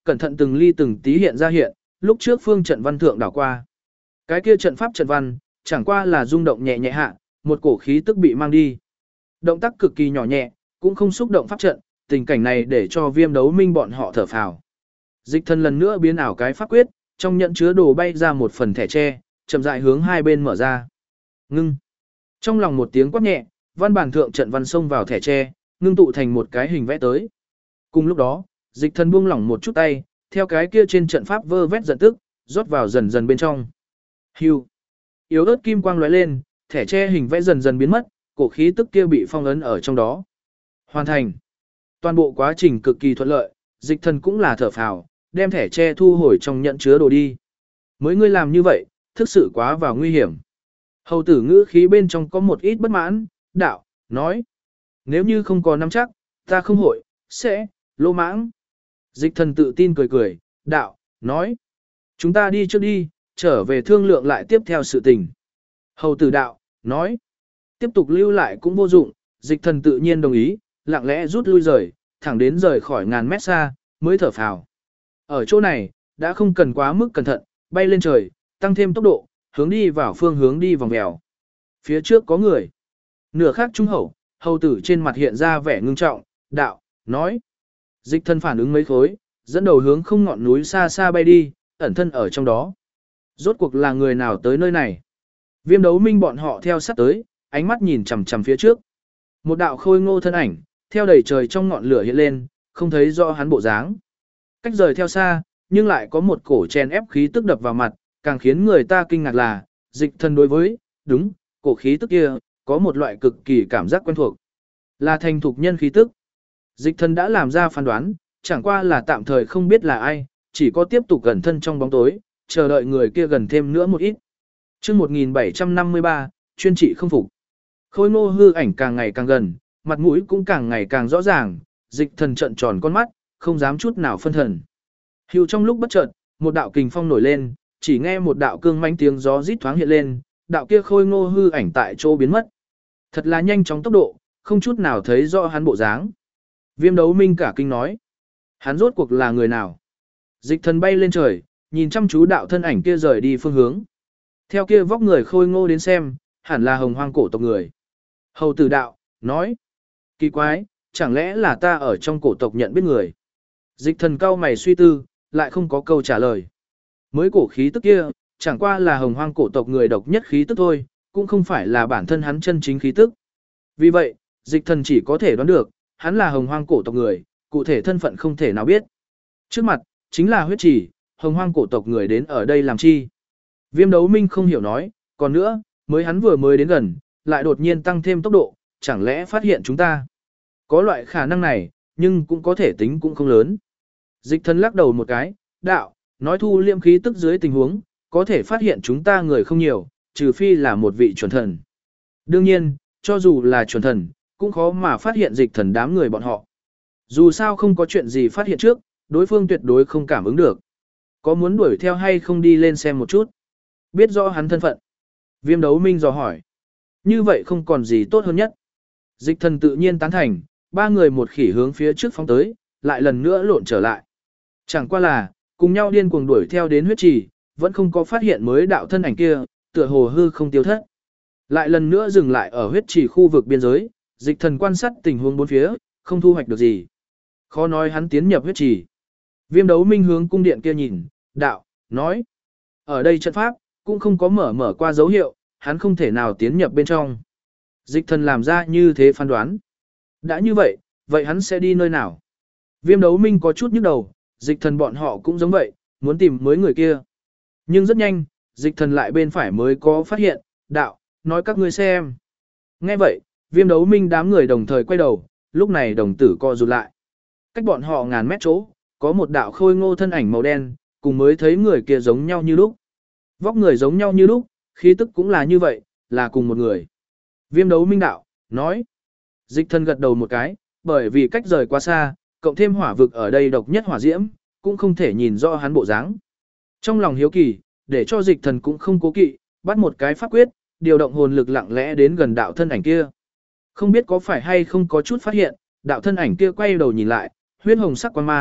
cẩn thận từng ly từng tí hiện ra hiện, lúc trước phương trận văn thượng đảo qua. Cái kia trận pháp trận văn, chẳng qua là rung động nhẹ nhẹ hạ, một cổ khí tức bị mang đi. Động tác cực kỳ nhỏ nhẹ, cũng không xúc động pháp trận, tình cảnh này để cho Viêm Đấu Minh bọn họ thở phào. Dịch Thần lần nữa biến ảo cái pháp quyết, trong nhận chứa đồ bay ra một phần thẻ tre, chậm rãi hướng hai bên mở ra. Ngưng. Trong lòng một tiếng quát nhẹ, văn bản thượng trận văn xông vào thẻ tre, ngưng tụ thành một cái hình vẽ tới. Cùng lúc đó, Dịch Thần buông lỏng một chút tay, theo cái kia trên trận pháp vơ vét giận tức, rót vào dần dần bên trong. Hưu. Yếu ớt kim quang lóe lên, thẻ tre hình vẽ dần dần biến mất, cổ khí tức kia bị phong ấn ở trong đó. Hoàn thành. Toàn bộ quá trình cực kỳ thuận lợi, Dịch Thần cũng là thở phào, đem thẻ tre thu hồi trong nhận chứa đồ đi. Mới ngươi làm như vậy, thực sự quá vào nguy hiểm. Hầu tử ngữ khí bên trong có một ít bất mãn, đạo, nói. Nếu như không có nắm chắc, ta không hội, sẽ, lô mãng. Dịch Thần tự tin cười cười, đạo, nói. Chúng ta đi trước đi, trở về thương lượng lại tiếp theo sự tình. Hầu tử đạo, nói. Tiếp tục lưu lại cũng vô dụng, Dịch Thần tự nhiên đồng ý, lặng lẽ rút lui rời, thẳng đến rời khỏi ngàn mét xa, mới thở phào. Ở chỗ này, đã không cần quá mức cẩn thận, bay lên trời, tăng thêm tốc độ, hướng đi vào phương hướng đi vòng mèo. Phía trước có người. Nửa khác trung hậu, hầu tử trên mặt hiện ra vẻ ngưng trọng, đạo, nói. Dịch Thần phản ứng mấy khối, dẫn đầu hướng không ngọn núi xa xa bay đi, ẩn thân ở trong đó. Rốt cuộc là người nào tới nơi này? Viêm Đấu Minh bọn họ theo sát tới, ánh mắt nhìn chằm chằm phía trước. Một đạo khôi ngô thân ảnh, theo đầy trời trong ngọn lửa hiện lên, không thấy rõ hắn bộ dáng. Cách rời theo xa, nhưng lại có một cổ chèn ép khí tức đập vào mặt, càng khiến người ta kinh ngạc là, Dịch Thần đối với, đúng, cổ khí tức kia, có một loại cực kỳ cảm giác quen thuộc. Là thành thục nhân khí tức. Dịch Thần đã làm ra phán đoán, chẳng qua là tạm thời không biết là ai, chỉ có tiếp tục gần thân trong bóng tối, chờ đợi người kia gần thêm nữa một ít. Chương 1753, chuyên trị không phục. Khôi ngô hư ảnh càng ngày càng gần, mặt mũi cũng càng ngày càng rõ ràng, Dịch Thần trợn tròn con mắt, không dám chút nào phân thần. Hưu trong lúc bất chợt, một đạo kình phong nổi lên, chỉ nghe một đạo cương mãnh tiếng gió rít thoáng hiện lên, đạo kia khôi ngô hư ảnh tại chỗ biến mất. Thật là nhanh chóng tốc độ, không chút nào thấy rõ hắn bộ dáng. Viêm Đấu Minh cả kinh nói, hắn rốt cuộc là người nào? Dịch Thần bay lên trời, nhìn chăm chú đạo thân ảnh kia rời đi phương hướng. Theo kia vóc người khôi ngô đến xem, hẳn là Hồng Hoang cổ tộc người. Hầu tử đạo, nói, kỳ quái, chẳng lẽ là ta ở trong cổ tộc nhận biết người? Dịch Thần cau mày suy tư, lại không có câu trả lời. Mới cổ khí tức kia, chẳng qua là Hồng Hoang cổ tộc người độc nhất khí tức thôi, cũng không phải là bản thân hắn chân chính khí tức. Vì vậy, Dịch Thần chỉ có thể đoán được, hắn là Hồng Hoang cổ tộc người, cụ thể thân phận không thể nào biết. Trước mặt, chính là huyết chỉ, Hồng Hoang cổ tộc người đến ở đây làm chi? Viêm Đấu Minh không hiểu nói, còn nữa, hắn vừa mới đến gần, lại đột nhiên tăng thêm tốc độ, chẳng lẽ phát hiện chúng ta? Có loại khả năng này, nhưng cũng có thể tính cũng không lớn. Dịch Thần lắc đầu một cái, đạo, nói thu liêm khí tức dưới tình huống, có thể phát hiện chúng ta người không nhiều, trừ phi là một vị chuẩn thần. Đương nhiên, cho dù là chuẩn thần, cũng khó mà phát hiện Dịch Thần đám người bọn họ. Dù sao không có chuyện gì phát hiện trước, đối phương tuyệt đối không cảm ứng được. Có muốn đuổi theo hay không đi lên xem một chút? Biết rõ hắn thân phận. Viêm Đấu Minh dò hỏi. Như vậy không còn gì tốt hơn nhất. Dịch Thần tự nhiên tán thành, ba người một khỉ hướng phía trước phóng tới, lại lần nữa lộn trở lại. Chẳng qua là, cùng nhau điên cuồng đuổi theo đến huyết trì, vẫn không có phát hiện mới đạo thân ảnh kia, tựa hồ hư không tiêu thất. Lại lần nữa dừng lại ở huyết trì khu vực biên giới, Dịch Thần quan sát tình huống bốn phía, không thu hoạch được gì. Khó nói hắn tiến nhập huyết trì. Viêm Đấu Minh hướng cung điện kia nhìn, đạo, nói. Ở đây trận pháp, cũng không có mở qua dấu hiệu, hắn không thể nào tiến nhập bên trong. Dịch Thần làm ra như thế phán đoán. Đã như vậy, vậy hắn sẽ đi nơi nào? Viêm Đấu Minh có chút nhức đầu, Dịch Thần bọn họ cũng giống vậy, muốn tìm mới người kia. Nhưng rất nhanh, Dịch Thần lại bên phải mới có phát hiện, đạo, nói các ngươi xem. Nghe vậy, Viêm Đấu Minh đám người đồng thời quay đầu, lúc này đồng tử co rụt lại. Cách bọn họ ngàn mét chỗ, có một đạo khôi ngô thân ảnh màu đen, cùng mới thấy người kia giống nhau như lúc. Vóc người giống nhau như lúc, khí tức cũng là như vậy, là cùng một người. Viêm Đấu Minh đạo, nói. Dịch Thần gật đầu một cái, bởi vì cách rời quá xa, cộng thêm hỏa vực ở đây độc nhất hỏa diễm, cũng không thể nhìn rõ hắn bộ dáng. Trong lòng hiếu kỳ, để cho Dịch Thần cũng không cố kỵ, bắt một cái pháp quyết, điều động hồn lực lặng lẽ đến gần đạo thân ảnh kia. Không biết có phải hay không có chút phát hiện, đạo thân ảnh kia quay đầu nhìn lại, huyết hồng sắc quang mang,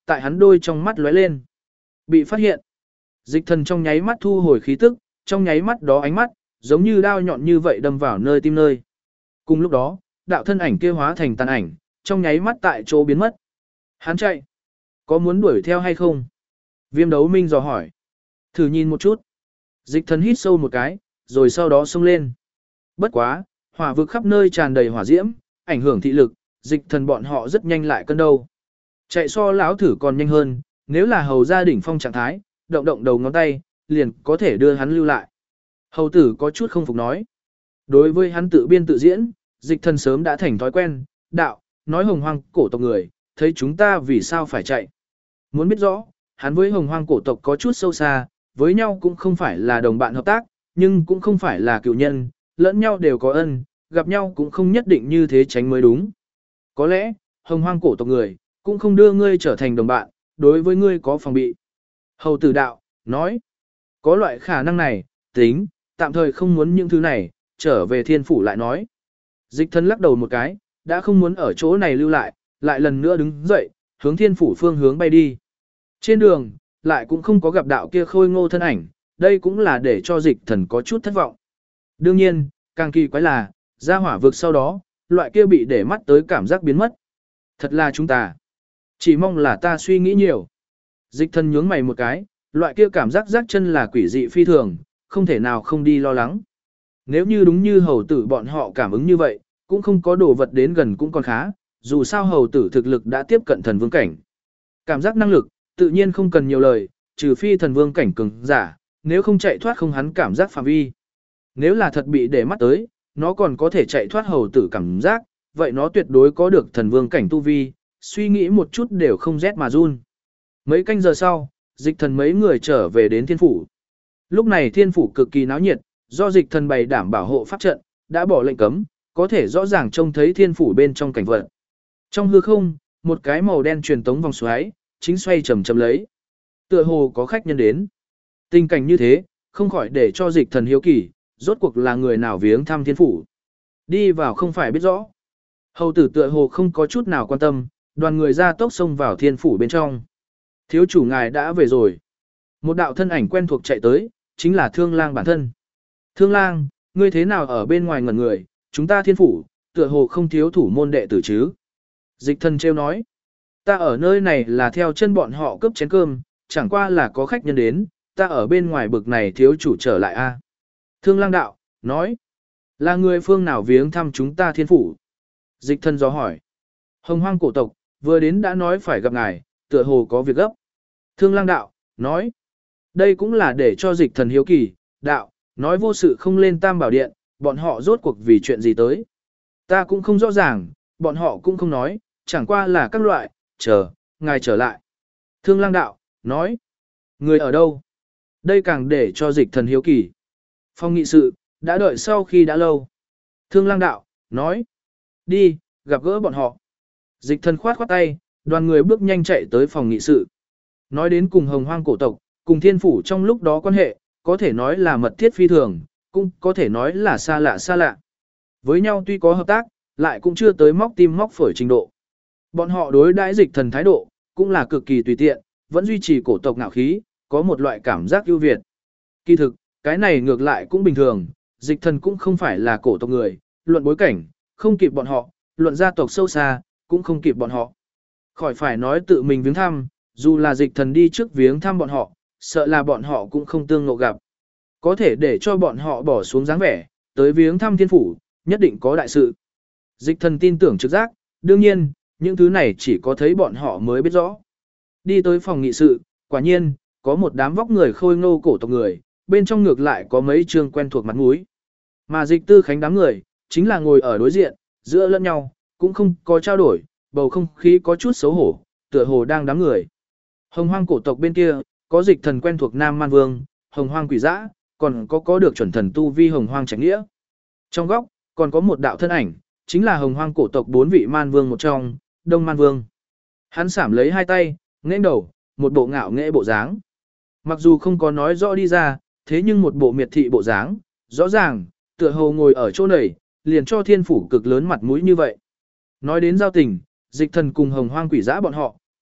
tại hắn đôi trong mắt lóe lên. Bị phát hiện. Dịch thần trong nháy mắt thu hồi khí tức, trong nháy mắt đó ánh mắt, giống như đao nhọn như vậy đâm vào nơi tim nơi. Cùng lúc đó, đạo thân ảnh kia hóa thành tàn ảnh, trong nháy mắt tại chỗ biến mất. Hắn chạy. Có muốn đuổi theo hay không? Viêm đấu minh dò hỏi. Thử nhìn một chút. Dịch thần hít sâu một cái, rồi sau đó xông lên. Bất quá, hỏa vực khắp nơi tràn đầy hỏa diễm, ảnh hưởng thị lực, dịch thần bọn họ rất nhanh lại cân đâu. Chạy so lão thử còn nhanh hơn, nếu là hầu gia đỉnh phong trạng thái, động động đầu ngón tay, liền có thể đưa hắn lưu lại. Hầu tử có chút không phục nói. Đối với hắn tự biên tự diễn, dịch thần sớm đã thành thói quen, đạo, nói hồng hoang cổ tộc người, thấy chúng ta vì sao phải chạy. Muốn biết rõ, hắn với hồng hoang cổ tộc có chút sâu xa, với nhau cũng không phải là đồng bạn hợp tác, nhưng cũng không phải là cựu nhân, lẫn nhau đều có ân, gặp nhau cũng không nhất định như thế tránh mới đúng. Có lẽ, hồng hoang cổ tộc người, cũng không đưa ngươi trở thành đồng bạn, đối với ngươi có phòng bị. Hầu tử đạo, nói, có loại khả năng này, tính, tạm thời không muốn những thứ này, trở về thiên phủ lại nói. Dịch thân lắc đầu một cái, đã không muốn ở chỗ này lưu lại lần nữa đứng dậy, hướng thiên phủ phương hướng bay đi. Trên đường, lại cũng không có gặp đạo kia khôi ngô thân ảnh, đây cũng là để cho dịch thần có chút thất vọng. Đương nhiên, càng kỳ quái là, ra hỏa vực sau đó, loại kia bị để mắt tới cảm giác biến mất. Thật là chúng ta. Chỉ mong là ta suy nghĩ nhiều. Dịch thần nhướng mày một cái, loại kia cảm giác rắc chân là quỷ dị phi thường, không thể nào không đi lo lắng. Nếu như đúng như hầu tử bọn họ cảm ứng như vậy, cũng không có đồ vật đến gần cũng còn khá, dù sao hầu tử thực lực đã tiếp cận thần vương cảnh. Cảm giác năng lực, tự nhiên không cần nhiều lời, trừ phi thần vương cảnh cường giả, nếu không chạy thoát không hắn cảm giác phạm vi. Nếu là thật bị để mắt tới, nó còn có thể chạy thoát hầu tử cảm giác, vậy nó tuyệt đối có được thần vương cảnh tu vi, suy nghĩ một chút đều không rét mà run. Mấy canh giờ sau, dịch thần mấy người trở về đến thiên phủ. Lúc này thiên phủ cực kỳ náo nhiệt, do dịch thần bày đảm bảo hộ pháp trận, đã bỏ lệnh cấm, có thể rõ ràng trông thấy thiên phủ bên trong cảnh vật. Trong hư không, một cái màu đen truyền tống vòng xoáy, chính xoay chậm chậm lấy. Tựa hồ có khách nhân đến. Tình cảnh như thế, không khỏi để cho dịch thần hiếu kỳ, rốt cuộc là người nào viếng thăm thiên phủ. Đi vào không phải biết rõ. Hầu tử tựa hồ không có chút nào quan tâm, đoàn người ra tốc xông vào thiên phủ bên trong. Thiếu chủ ngài đã về rồi. Một đạo thân ảnh quen thuộc chạy tới, chính là Thương Lang bản thân. Thương Lang, ngươi thế nào ở bên ngoài ngẩn người, chúng ta thiên phủ, tựa hồ không thiếu thủ môn đệ tử chứ. Dịch thần trêu nói, ta ở nơi này là theo chân bọn họ cướp chén cơm, chẳng qua là có khách nhân đến, ta ở bên ngoài bực này thiếu chủ trở lại a. Thương Lang đạo, nói, là người phương nào viếng thăm chúng ta thiên phủ. Dịch thần dò hỏi, hồng hoang cổ tộc, vừa đến đã nói phải gặp ngài, tựa hồ có việc gấp. Thương Lang đạo, nói, đây cũng là để cho dịch thần hiếu kỳ, đạo, nói vô sự không lên Tam Bảo Điện, bọn họ rốt cuộc vì chuyện gì tới. Ta cũng không rõ ràng, bọn họ cũng không nói, chẳng qua là các loại, chờ, ngài trở lại. Thương Lang đạo, nói, người ở đâu? Đây càng để cho dịch thần hiếu kỳ. Phong nghị sự, đã đợi sau khi đã lâu. Thương Lang đạo, nói, đi, gặp gỡ bọn họ. Dịch thần khoát khoát tay, đoàn người bước nhanh chạy tới phòng nghị sự. Nói đến cùng hồng hoang cổ tộc, cùng thiên phủ trong lúc đó quan hệ, có thể nói là mật thiết phi thường, cũng có thể nói là xa lạ xa lạ. Với nhau tuy có hợp tác, lại cũng chưa tới móc tim móc phổi trình độ. Bọn họ đối đãi dịch thần thái độ, cũng là cực kỳ tùy tiện, vẫn duy trì cổ tộc ngạo khí, có một loại cảm giác ưu việt. Kỳ thực, cái này ngược lại cũng bình thường, dịch thần cũng không phải là cổ tộc người, luận bối cảnh, không kịp bọn họ, luận gia tộc sâu xa, cũng không kịp bọn họ. Khỏi phải nói tự mình viếng thăm, dù là dịch thần đi trước viếng thăm bọn họ, sợ là bọn họ cũng không tương ngộ gặp. Có thể để cho bọn họ bỏ xuống dáng vẻ, tới viếng thăm thiên phủ, nhất định có đại sự. Dịch thần tin tưởng trực giác, đương nhiên, những thứ này chỉ có thấy bọn họ mới biết rõ. Đi tới phòng nghị sự, quả nhiên, có một đám vóc người khôi ngô cổ tộc người, bên trong ngược lại có mấy trương quen thuộc mặt mũi. Mà dịch tư khánh đám người, chính là ngồi ở đối diện, giữa lẫn nhau, cũng không có trao đổi, bầu không khí có chút xấu hổ, tựa hồ đang đám người. Hồng hoang cổ tộc bên kia, có dịch thần quen thuộc Nam Man Vương, hồng hoang quỷ dã, còn có được chuẩn thần tu vi hồng hoang trạch nghĩa. Trong góc, còn có một đạo thân ảnh, chính là hồng hoang cổ tộc 4 vị Man Vương một trong, Đông Man Vương. Hắn sảm lấy hai tay, nghênh đầu, một bộ ngạo nghễ bộ dáng. Mặc dù không có nói rõ đi ra, thế nhưng một bộ miệt thị bộ dáng, rõ ràng, tựa hồ ngồi ở chỗ này, liền cho thiên phủ cực lớn mặt mũi như vậy. Nói đến giao tình, dịch thần cùng hồng hoang quỷ dã bọn họ,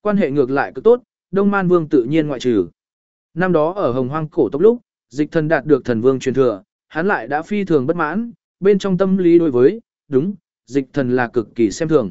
quan hệ ngược lại cứ tốt, Đông Man Vương tự nhiên ngoại trừ. Năm đó ở Hồng Hoang cổ tộc lúc, Dịch Thần đạt được thần vương truyền thừa, hắn lại đã phi thường bất mãn, bên trong tâm lý đối với, đúng, Dịch Thần là cực kỳ xem thường.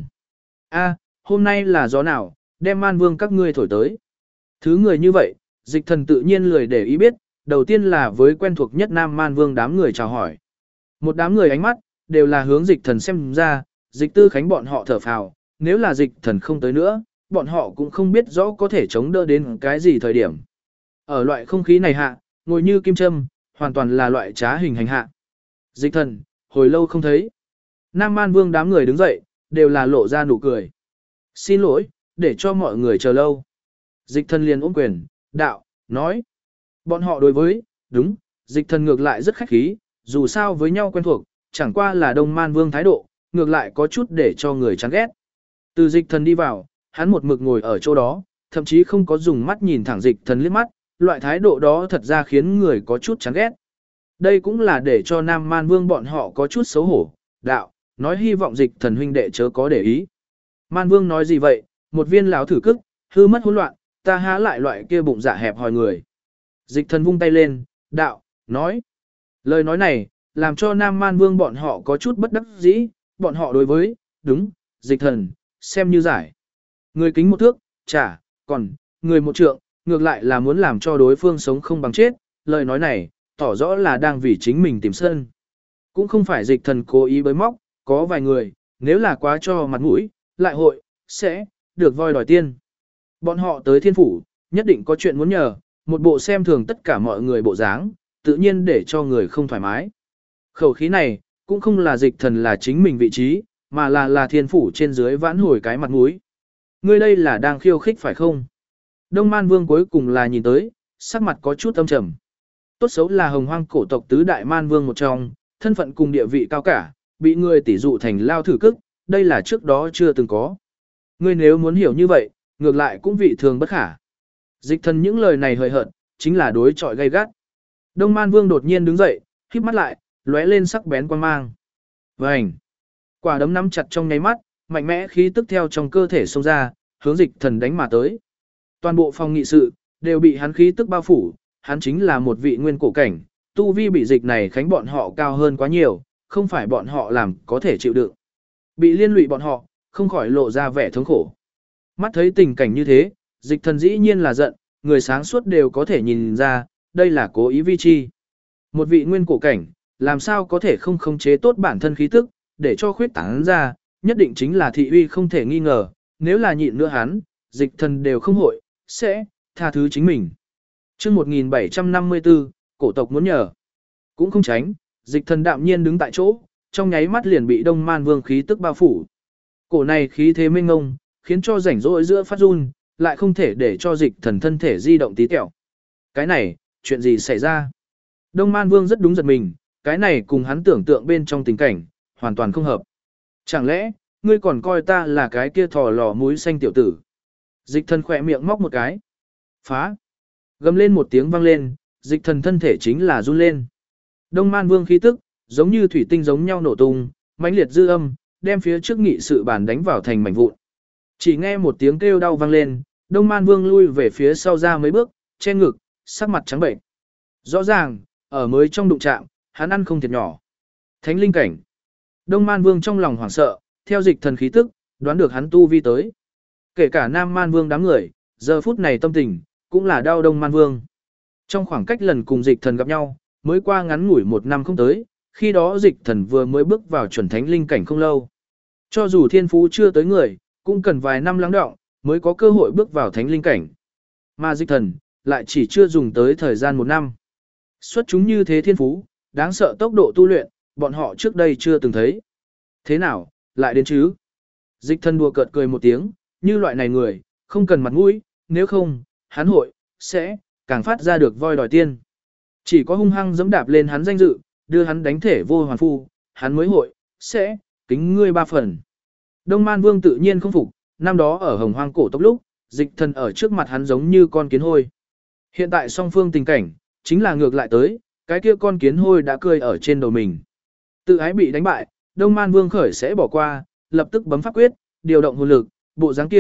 A, hôm nay là gió nào, đem Man Vương các ngươi thổi tới. Thứ người như vậy, Dịch Thần tự nhiên lười để ý biết, đầu tiên là với quen thuộc nhất Nam Man Vương đám người chào hỏi. Một đám người ánh mắt, đều là hướng Dịch Thần xem ra, Dịch Tư Khánh bọn họ thở phào, nếu là Dịch Thần không tới nữa, bọn họ cũng không biết rõ có thể chống đỡ đến cái gì thời điểm. Ở loại không khí này hạ, ngồi như kim châm, hoàn toàn là loại trá hình hành hạ. Dịch Thần, hồi lâu không thấy. Nam Man Vương đám người đứng dậy, đều là lộ ra nụ cười. Xin lỗi, để cho mọi người chờ lâu. Dịch Thần liền ôm quyền, đạo, nói. Bọn họ đối với, đúng, Dịch Thần ngược lại rất khách khí, dù sao với nhau quen thuộc, chẳng qua là Đông Man Vương thái độ, ngược lại có chút để cho người chán ghét. Từ Dịch Thần đi vào, hắn một mực ngồi ở chỗ đó, thậm chí không có dùng mắt nhìn thẳng Dịch Thần liếc mắt, loại thái độ đó thật ra khiến người có chút chán ghét. Đây cũng là để cho Nam Man Vương bọn họ có chút xấu hổ, đạo, nói hy vọng Dịch Thần huynh đệ chớ có để ý. Man Vương nói gì vậy, một viên lão thử cức, hư mất hỗn loạn, ta há lại loại kia bụng dạ hẹp hòi người. Dịch Thần vung tay lên, đạo, nói. Lời nói này, làm cho Nam Man Vương bọn họ có chút bất đắc dĩ, bọn họ đối với, đúng, Dịch Thần, xem như giải. Người kính một thước, trả, còn, người một trượng, ngược lại là muốn làm cho đối phương sống không bằng chết, lời nói này, tỏ rõ là đang vì chính mình tìm sân. Cũng không phải Dịch Thần cố ý bới móc, có vài người, nếu là quá cho mặt mũi, lại hội, sẽ, được voi đòi tiên. Bọn họ tới thiên phủ, nhất định có chuyện muốn nhờ, một bộ xem thường tất cả mọi người bộ dáng, tự nhiên để cho người không thoải mái. Khẩu khí này, cũng không là Dịch Thần là chính mình vị trí, mà là thiên phủ trên dưới vãn hồi cái mặt mũi. Ngươi đây là đang khiêu khích phải không? Đông Man Vương cuối cùng là nhìn tới, sắc mặt có chút âm trầm. Tốt xấu là Hồng Hoang cổ tộc tứ đại Man Vương một trong, thân phận cùng địa vị cao cả, bị người tỉ dụ thành lao thử cức, đây là trước đó chưa từng có. Ngươi nếu muốn hiểu như vậy, ngược lại cũng vị thường bất khả. Dịch Thần những lời này hời hợt, chính là đối chọi gay gắt. Đông Man Vương đột nhiên đứng dậy, khép mắt lại, lóe lên sắc bén quan mang. Vành! Quả đấm nắm chặt trong nháy mắt, mạnh mẽ khí tức theo trong cơ thể xông ra, hướng Dịch Thần đánh mà tới. Toàn bộ phòng nghị sự, đều bị hắn khí tức bao phủ, hắn chính là một vị nguyên cổ cảnh, tu vi bị dịch này khánh bọn họ cao hơn quá nhiều, không phải bọn họ làm có thể chịu đựng. Bị liên lụy bọn họ, không khỏi lộ ra vẻ thống khổ. Mắt thấy tình cảnh như thế, Dịch Thần dĩ nhiên là giận, người sáng suốt đều có thể nhìn ra, đây là cố ý vi chi. Một vị nguyên cổ cảnh, làm sao có thể không khống chế tốt bản thân khí tức, để cho khuyết tán ra, nhất định chính là thị uy không thể nghi ngờ, nếu là nhịn nữa hắn, Dịch Thần đều không hội, sẽ, tha thứ chính mình. Trước 1754, cổ tộc muốn nhờ. Cũng không tránh, Dịch Thần đạm nhiên đứng tại chỗ, trong nháy mắt liền bị Đông Man Vương khí tức bao phủ. Cổ này khí thế mênh ngông, khiến cho rảnh rỗi giữa phát run, lại không thể để cho Dịch Thần thân thể di động tí tẹo. Cái này, chuyện gì xảy ra? Đông Man Vương rất đúng giật mình, cái này cùng hắn tưởng tượng bên trong tình cảnh, hoàn toàn không hợp. Chẳng lẽ, ngươi còn coi ta là cái kia thò lò múi xanh tiểu tử? Dịch Thần khỏe miệng móc một cái. Phá! Gầm lên một tiếng vang lên, Dịch Thần thân thể chính là run lên. Đông Man Vương khí tức, giống như thủy tinh giống nhau nổ tung, mãnh liệt dư âm, đem phía trước nghị sự bàn đánh vào thành mảnh vụn. Chỉ nghe một tiếng kêu đau vang lên, Đông Man Vương lui về phía sau ra mấy bước, che ngực, sắc mặt trắng bệnh. Rõ ràng, ở mới trong đụng chạm, hắn ăn không thiệt nhỏ. Thánh linh cảnh. Đông Man Vương trong lòng hoảng sợ, theo Dịch Thần khí tức, đoán được hắn tu vi tới. Kể cả Nam Man Vương đám người, giờ phút này tâm tình, cũng là đau Đông Man Vương. Trong khoảng cách lần cùng Dịch Thần gặp nhau, mới qua ngắn ngủi 1 năm không tới, khi đó Dịch Thần vừa mới bước vào chuẩn thánh linh cảnh không lâu. Cho dù thiên phú chưa tới người, cũng cần vài năm lắng đọng, mới có cơ hội bước vào thánh linh cảnh. Mà Dịch Thần, lại chỉ chưa dùng tới thời gian 1 năm. Xuất chúng như thế thiên phú, đáng sợ tốc độ tu luyện, bọn họ trước đây chưa từng thấy. Thế nào, lại đến chứ? Dịch Thần đùa cợt cười một tiếng, như loại này người, không cần mặt mũi, nếu không, hắn hội, sẽ, càng phát ra được voi đòi tiên. Chỉ có hung hăng giẫm đạp lên hắn danh dự, đưa hắn đánh thể vô hoàn phu, hắn mới hội, sẽ, kính ngươi 3 phần. Đông Man Vương tự nhiên không phục, năm đó ở Hồng Hoang cổ tộc lúc, Dịch Thần ở trước mặt hắn giống như con kiến hôi. Hiện tại song phương tình cảnh, chính là ngược lại tới, cái kia con kiến hôi đã cười ở trên đầu mình. Tự ái bị đánh bại, Đông Man Vương khởi sẽ bỏ qua, lập tức bấm pháp quyết, điều động hồn lực, bộ dáng kia,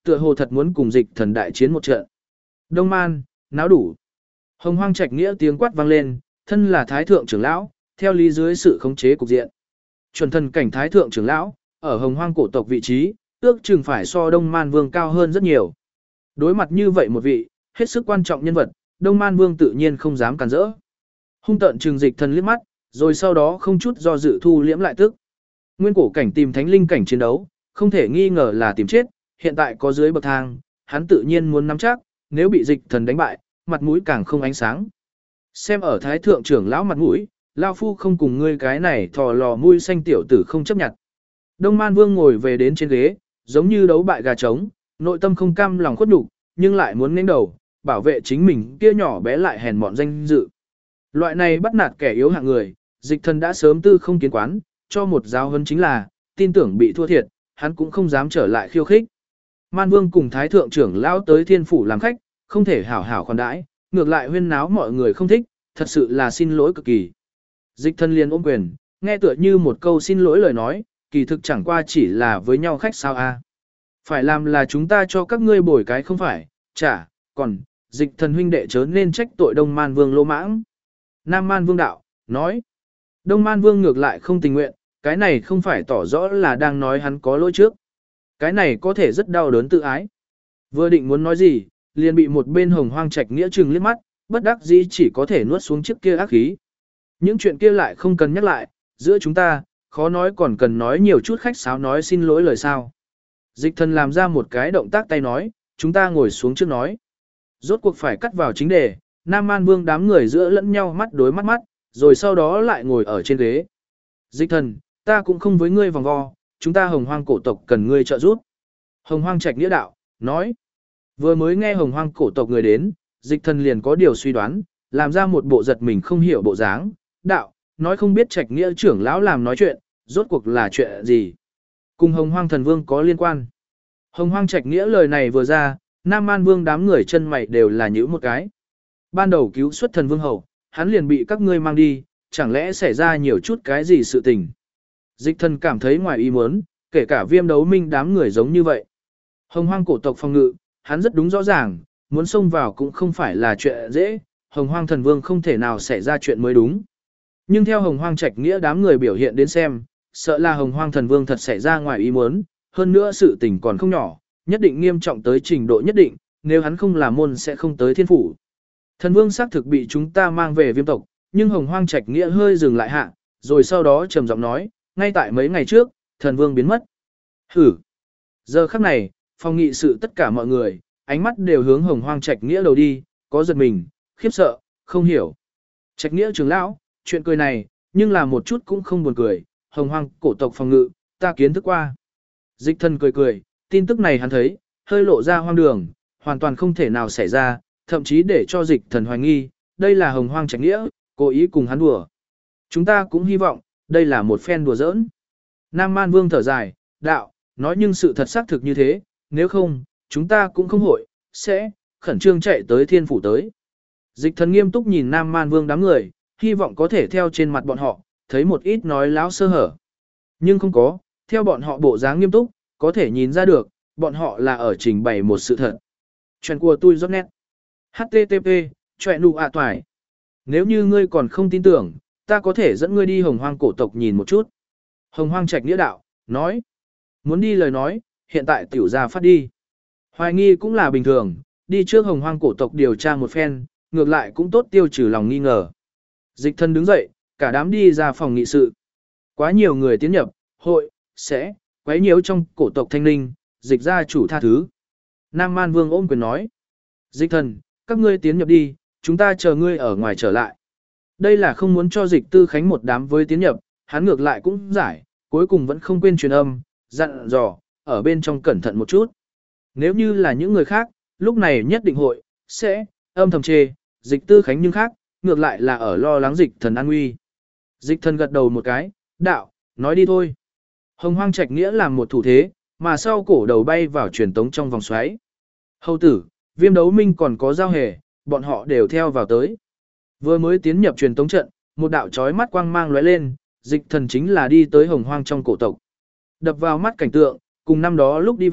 tựa hồ thật muốn cùng dịch thần đại chiến một trận. Đông Man, náo đủ. Hồng Hoang Trạch Nghĩa tiếng quát vang lên, thân là thái thượng trưởng lão, theo lý dưới sự khống chế cục diện. Chuẩn thần cảnh thái thượng trưởng lão, ở Hồng Hoang cổ tộc vị trí, ước chừng phải so Đông Man Vương cao hơn rất nhiều. Đối mặt như vậy một vị, hết sức quan trọng nhân vật, Đông Man Vương tự nhiên không dám cản rỡ. Hung tợn trừng dịch thần liếc mắt, rồi sau đó không chút do dự thu liễm lại tức. Nguyên cổ cảnh tìm thánh linh cảnh chiến đấu, không thể nghi ngờ là tìm chết, hiện tại có dưới bậc thang, hắn tự nhiên muốn nắm chắc, nếu bị dịch thần đánh bại, mặt mũi càng không ánh sáng. Xem ở thái thượng trưởng lão mặt mũi, lao phu không cùng ngươi cái này thò lò mũi xanh tiểu tử không chấp nhận. Đông Man Vương ngồi về đến trên ghế, giống như đấu bại gà trống, nội tâm không cam lòng khuất nhục, nhưng lại muốn nghênh đầu, bảo vệ chính mình kia nhỏ bé lại hèn mọn danh dự. Loại này bắt nạt kẻ yếu hạng người, dịch thần đã sớm tư không kiến quán, cho một giáo huấn chính là, tin tưởng bị thua thiệt, hắn cũng không dám trở lại khiêu khích. Man Vương cùng Thái Thượng trưởng lão tới Thiên Phủ làm khách, không thể hảo hảo khoản đãi, ngược lại huyên náo mọi người không thích, thật sự là xin lỗi cực kỳ. Dịch thần liền ôm quyền, nghe tựa như một câu xin lỗi lời nói, kỳ thực chẳng qua chỉ là với nhau khách sao a. Phải làm là chúng ta cho các ngươi bồi cái không phải, chả, còn, dịch thần huynh đệ chớ nên trách tội Đông Man Vương lô mãng. Nam Man Vương đạo, nói. Đông Man Vương ngược lại không tình nguyện, cái này không phải tỏ rõ là đang nói hắn có lỗi trước. Cái này có thể rất đau đớn tự ái. Vừa định muốn nói gì, liền bị một bên Hồng Hoang Trạch Nghĩa trừng liếc mắt, bất đắc dĩ chỉ có thể nuốt xuống chiếc kia ác khí. Những chuyện kia lại không cần nhắc lại, giữa chúng ta, khó nói còn cần nói nhiều chút khách sáo nói xin lỗi lời sao. Dịch thần làm ra một cái động tác tay nói, chúng ta ngồi xuống trước nói. Rốt cuộc phải cắt vào chính đề, Nam Man Vương đám người giữa lẫn nhau mắt đối mắt mắt, rồi sau đó lại ngồi ở trên ghế. Dịch thần, ta cũng không với ngươi vòng vo, chúng ta Hồng Hoang cổ tộc cần ngươi trợ giúp. Hồng Hoang Trạch Nghĩa đạo, nói. Vừa mới nghe Hồng Hoang cổ tộc người đến, dịch thần liền có điều suy đoán, làm ra một bộ giật mình không hiểu bộ dáng. Đạo, nói không biết Trạch Nghĩa trưởng lão làm nói chuyện, rốt cuộc là chuyện gì. Cùng Hồng Hoang thần vương có liên quan. Hồng Hoang Trạch Nghĩa lời này vừa ra, Nam Man Vương đám người chân mày đều là nhíu một cái. Ban đầu cứu xuất thần vương hậu, hắn liền bị các ngươi mang đi, chẳng lẽ xảy ra nhiều chút cái gì sự tình. Dịch thần cảm thấy ngoài ý muốn, kể cả Viêm Đấu Minh đám người giống như vậy. Hồng Hoang cổ tộc phòng ngự, hắn rất đúng rõ ràng, muốn xông vào cũng không phải là chuyện dễ, Hồng Hoang thần vương không thể nào xảy ra chuyện mới đúng. Nhưng theo Hồng Hoang Trạch Nghĩa đám người biểu hiện đến xem, sợ là Hồng Hoang thần vương thật xảy ra ngoài ý muốn, hơn nữa sự tình còn không nhỏ, nhất định nghiêm trọng tới trình độ nhất định, nếu hắn không làm môn sẽ không tới Thiên Phủ. Thần vương xác thực bị chúng ta mang về Viêm tộc, nhưng Hồng Hoang Trạch Nghĩa hơi dừng lại hạ, rồi sau đó trầm giọng nói, ngay tại mấy ngày trước, thần vương biến mất. Hử! Giờ khắc này, phòng nghị sự tất cả mọi người, ánh mắt đều hướng Hồng Hoang Trạch Nghĩa đầu đi, có giật mình, khiếp sợ, không hiểu. Trạch Nghĩa trưởng lão, chuyện cười này, nhưng là một chút cũng không buồn cười, Hồng Hoang cổ tộc phòng ngự, ta kiến thức qua. Dịch thần cười cười, tin tức này hắn thấy, hơi lộ ra hoang đường, hoàn toàn không thể nào xảy ra, thậm chí để cho dịch thần hoài nghi, đây là Hồng Hoang Trạch Nghĩa, cố ý cùng hắn đùa. Chúng ta cũng hy vọng, đây là một phen đùa giỡn. Nam Man Vương thở dài, đạo, nói nhưng sự thật xác thực như thế, nếu không, chúng ta cũng không hội, sẽ, khẩn trương chạy tới Thiên Phủ tới. Dịch thần nghiêm túc nhìn Nam Man Vương đám người, hy vọng có thể theo trên mặt bọn họ, thấy một ít nói láo sơ hở. Nhưng không có, theo bọn họ bộ dáng nghiêm túc, có thể nhìn ra được, bọn họ là ở trình bày một sự thật. Chuyện của tôi rất nét. HTTP, chuyện nụ ạ toài. Nếu như ngươi còn không tin tưởng, ta có thể dẫn ngươi đi Hồng Hoang cổ tộc nhìn một chút. Hồng Hoang Trạch Nghĩa đạo, nói. Muốn đi lời nói, hiện tại tiểu gia phát đi. Hoài nghi cũng là bình thường, đi trước Hồng Hoang cổ tộc điều tra một phen, ngược lại cũng tốt tiêu trừ lòng nghi ngờ. Dịch thân đứng dậy, cả đám đi ra phòng nghị sự. Quá nhiều người tiến nhập, hội, sẽ, quấy nhiễu trong cổ tộc thanh linh, dịch gia chủ tha thứ. Nam Man Vương ôm quyền nói. Dịch thần, các ngươi tiến nhập đi, chúng ta chờ ngươi ở ngoài trở lại. Đây là không muốn cho dịch tư khánh một đám với tiến nhập, hắn ngược lại cũng giải, cuối cùng vẫn không quên truyền âm, dặn dò, ở bên trong cẩn thận một chút. Nếu như là những người khác, lúc này nhất định hội, sẽ, âm thầm chê, dịch tư khánh nhưng khác, ngược lại là ở lo lắng dịch thần an nguy. Dịch thần gật đầu một cái, đạo, nói đi thôi. Hồng Hoang Trạch Nghĩa làm một thủ thế, mà sau cổ đầu bay vào truyền tống trong vòng xoáy. Hầu tử, Viêm Đấu Minh còn có giao hề, bọn họ đều theo vào tới. Vừa mới tiến nhập truyền tống trận, một đạo chói mắt quang mang lóe lên, dịch thần chính là đi tới Hồng Hoang trong cổ tộc. Đập vào mắt cảnh tượng, cùng năm đó lúc đi vào,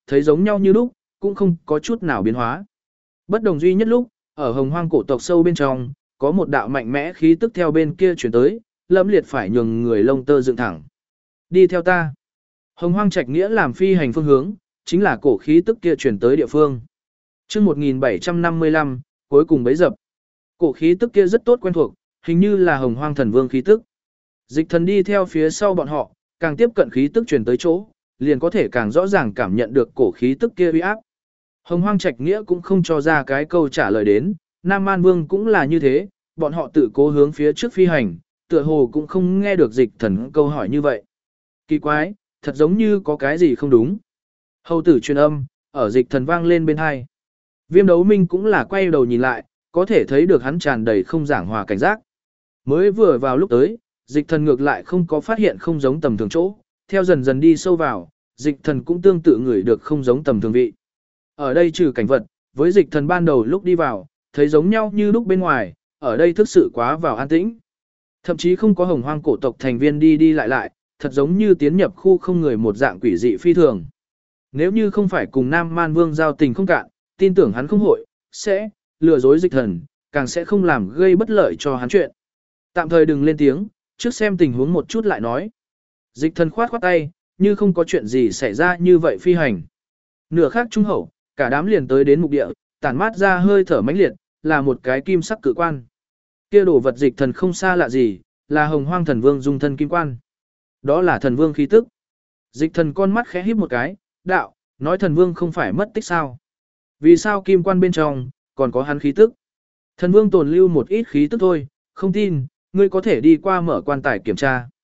thấy giống nhau như lúc, cũng không có chút nào biến hóa. Bất đồng duy nhất lúc, ở hồng hoang cổ tộc sâu bên trong, có một đạo mạnh mẽ khí tức theo bên kia chuyển tới, lẫm liệt phải nhường người lông tơ dựng thẳng. Đi theo ta. Hồng hoang trạch nghĩa làm phi hành phương hướng, chính là cổ khí tức kia chuyển tới địa phương. chương 1755, cuối cùng bấy dập. Cổ khí tức kia rất tốt quen thuộc, hình như là hồng hoang thần vương khí tức. Dịch thần đi theo phía sau bọn họ, càng tiếp cận khí tức truyền tới chỗ, liền có thể càng rõ ràng cảm nhận được cổ khí tức kia uy áp. Hồng hoang trạch nghĩa cũng không cho ra cái câu trả lời đến, Nam Man Vương cũng là như thế, bọn họ tự cố hướng phía trước phi hành, tựa hồ cũng không nghe được dịch thần câu hỏi như vậy. Kỳ quái, thật giống như có cái gì không đúng. Hầu tử truyền âm, ở dịch thần vang lên bên hai. Viêm đấu minh cũng là quay đầu nhìn lại, có thể thấy được hắn tràn đầy không giảng hòa cảnh giác. Mới vừa vào lúc tới, dịch thần ngược lại không có phát hiện không giống tầm thường chỗ, theo dần dần đi sâu vào, dịch thần cũng tương tự ngửi được không giống tầm thường vị. Ở đây trừ cảnh vật, với dịch thần ban đầu lúc đi vào, thấy giống nhau như lúc bên ngoài, ở đây thực sự quá vào an tĩnh. Thậm chí không có hồng hoang cổ tộc thành viên đi đi lại lại, thật giống như tiến nhập khu không người một dạng quỷ dị phi thường. Nếu như không phải cùng Nam Man Vương giao tình không cạn, tin tưởng hắn không hội, sẽ lừa dối dịch thần, càng sẽ không làm gây bất lợi cho hắn chuyện. Tạm thời đừng lên tiếng, trước xem tình huống một chút lại nói. Dịch thần khoát khoát tay, như không có chuyện gì xảy ra như vậy phi hành. Nửa khác trung hậu, cả đám liền tới đến mục địa, tản mát ra hơi thở mãnh liệt, là một cái kim sắc cự quan. Kia đồ vật dịch thần không xa lạ gì, là hồng hoang thần vương dung thân kim quan. Đó là thần vương khí tức. Dịch thần con mắt khẽ híp một cái, đạo, nói thần vương không phải mất tích sao. Vì sao kim quan bên trong, còn có hắn khí tức. Thần vương tồn lưu một ít khí tức thôi, không tin, ngươi có thể đi qua mở quan tài kiểm tra.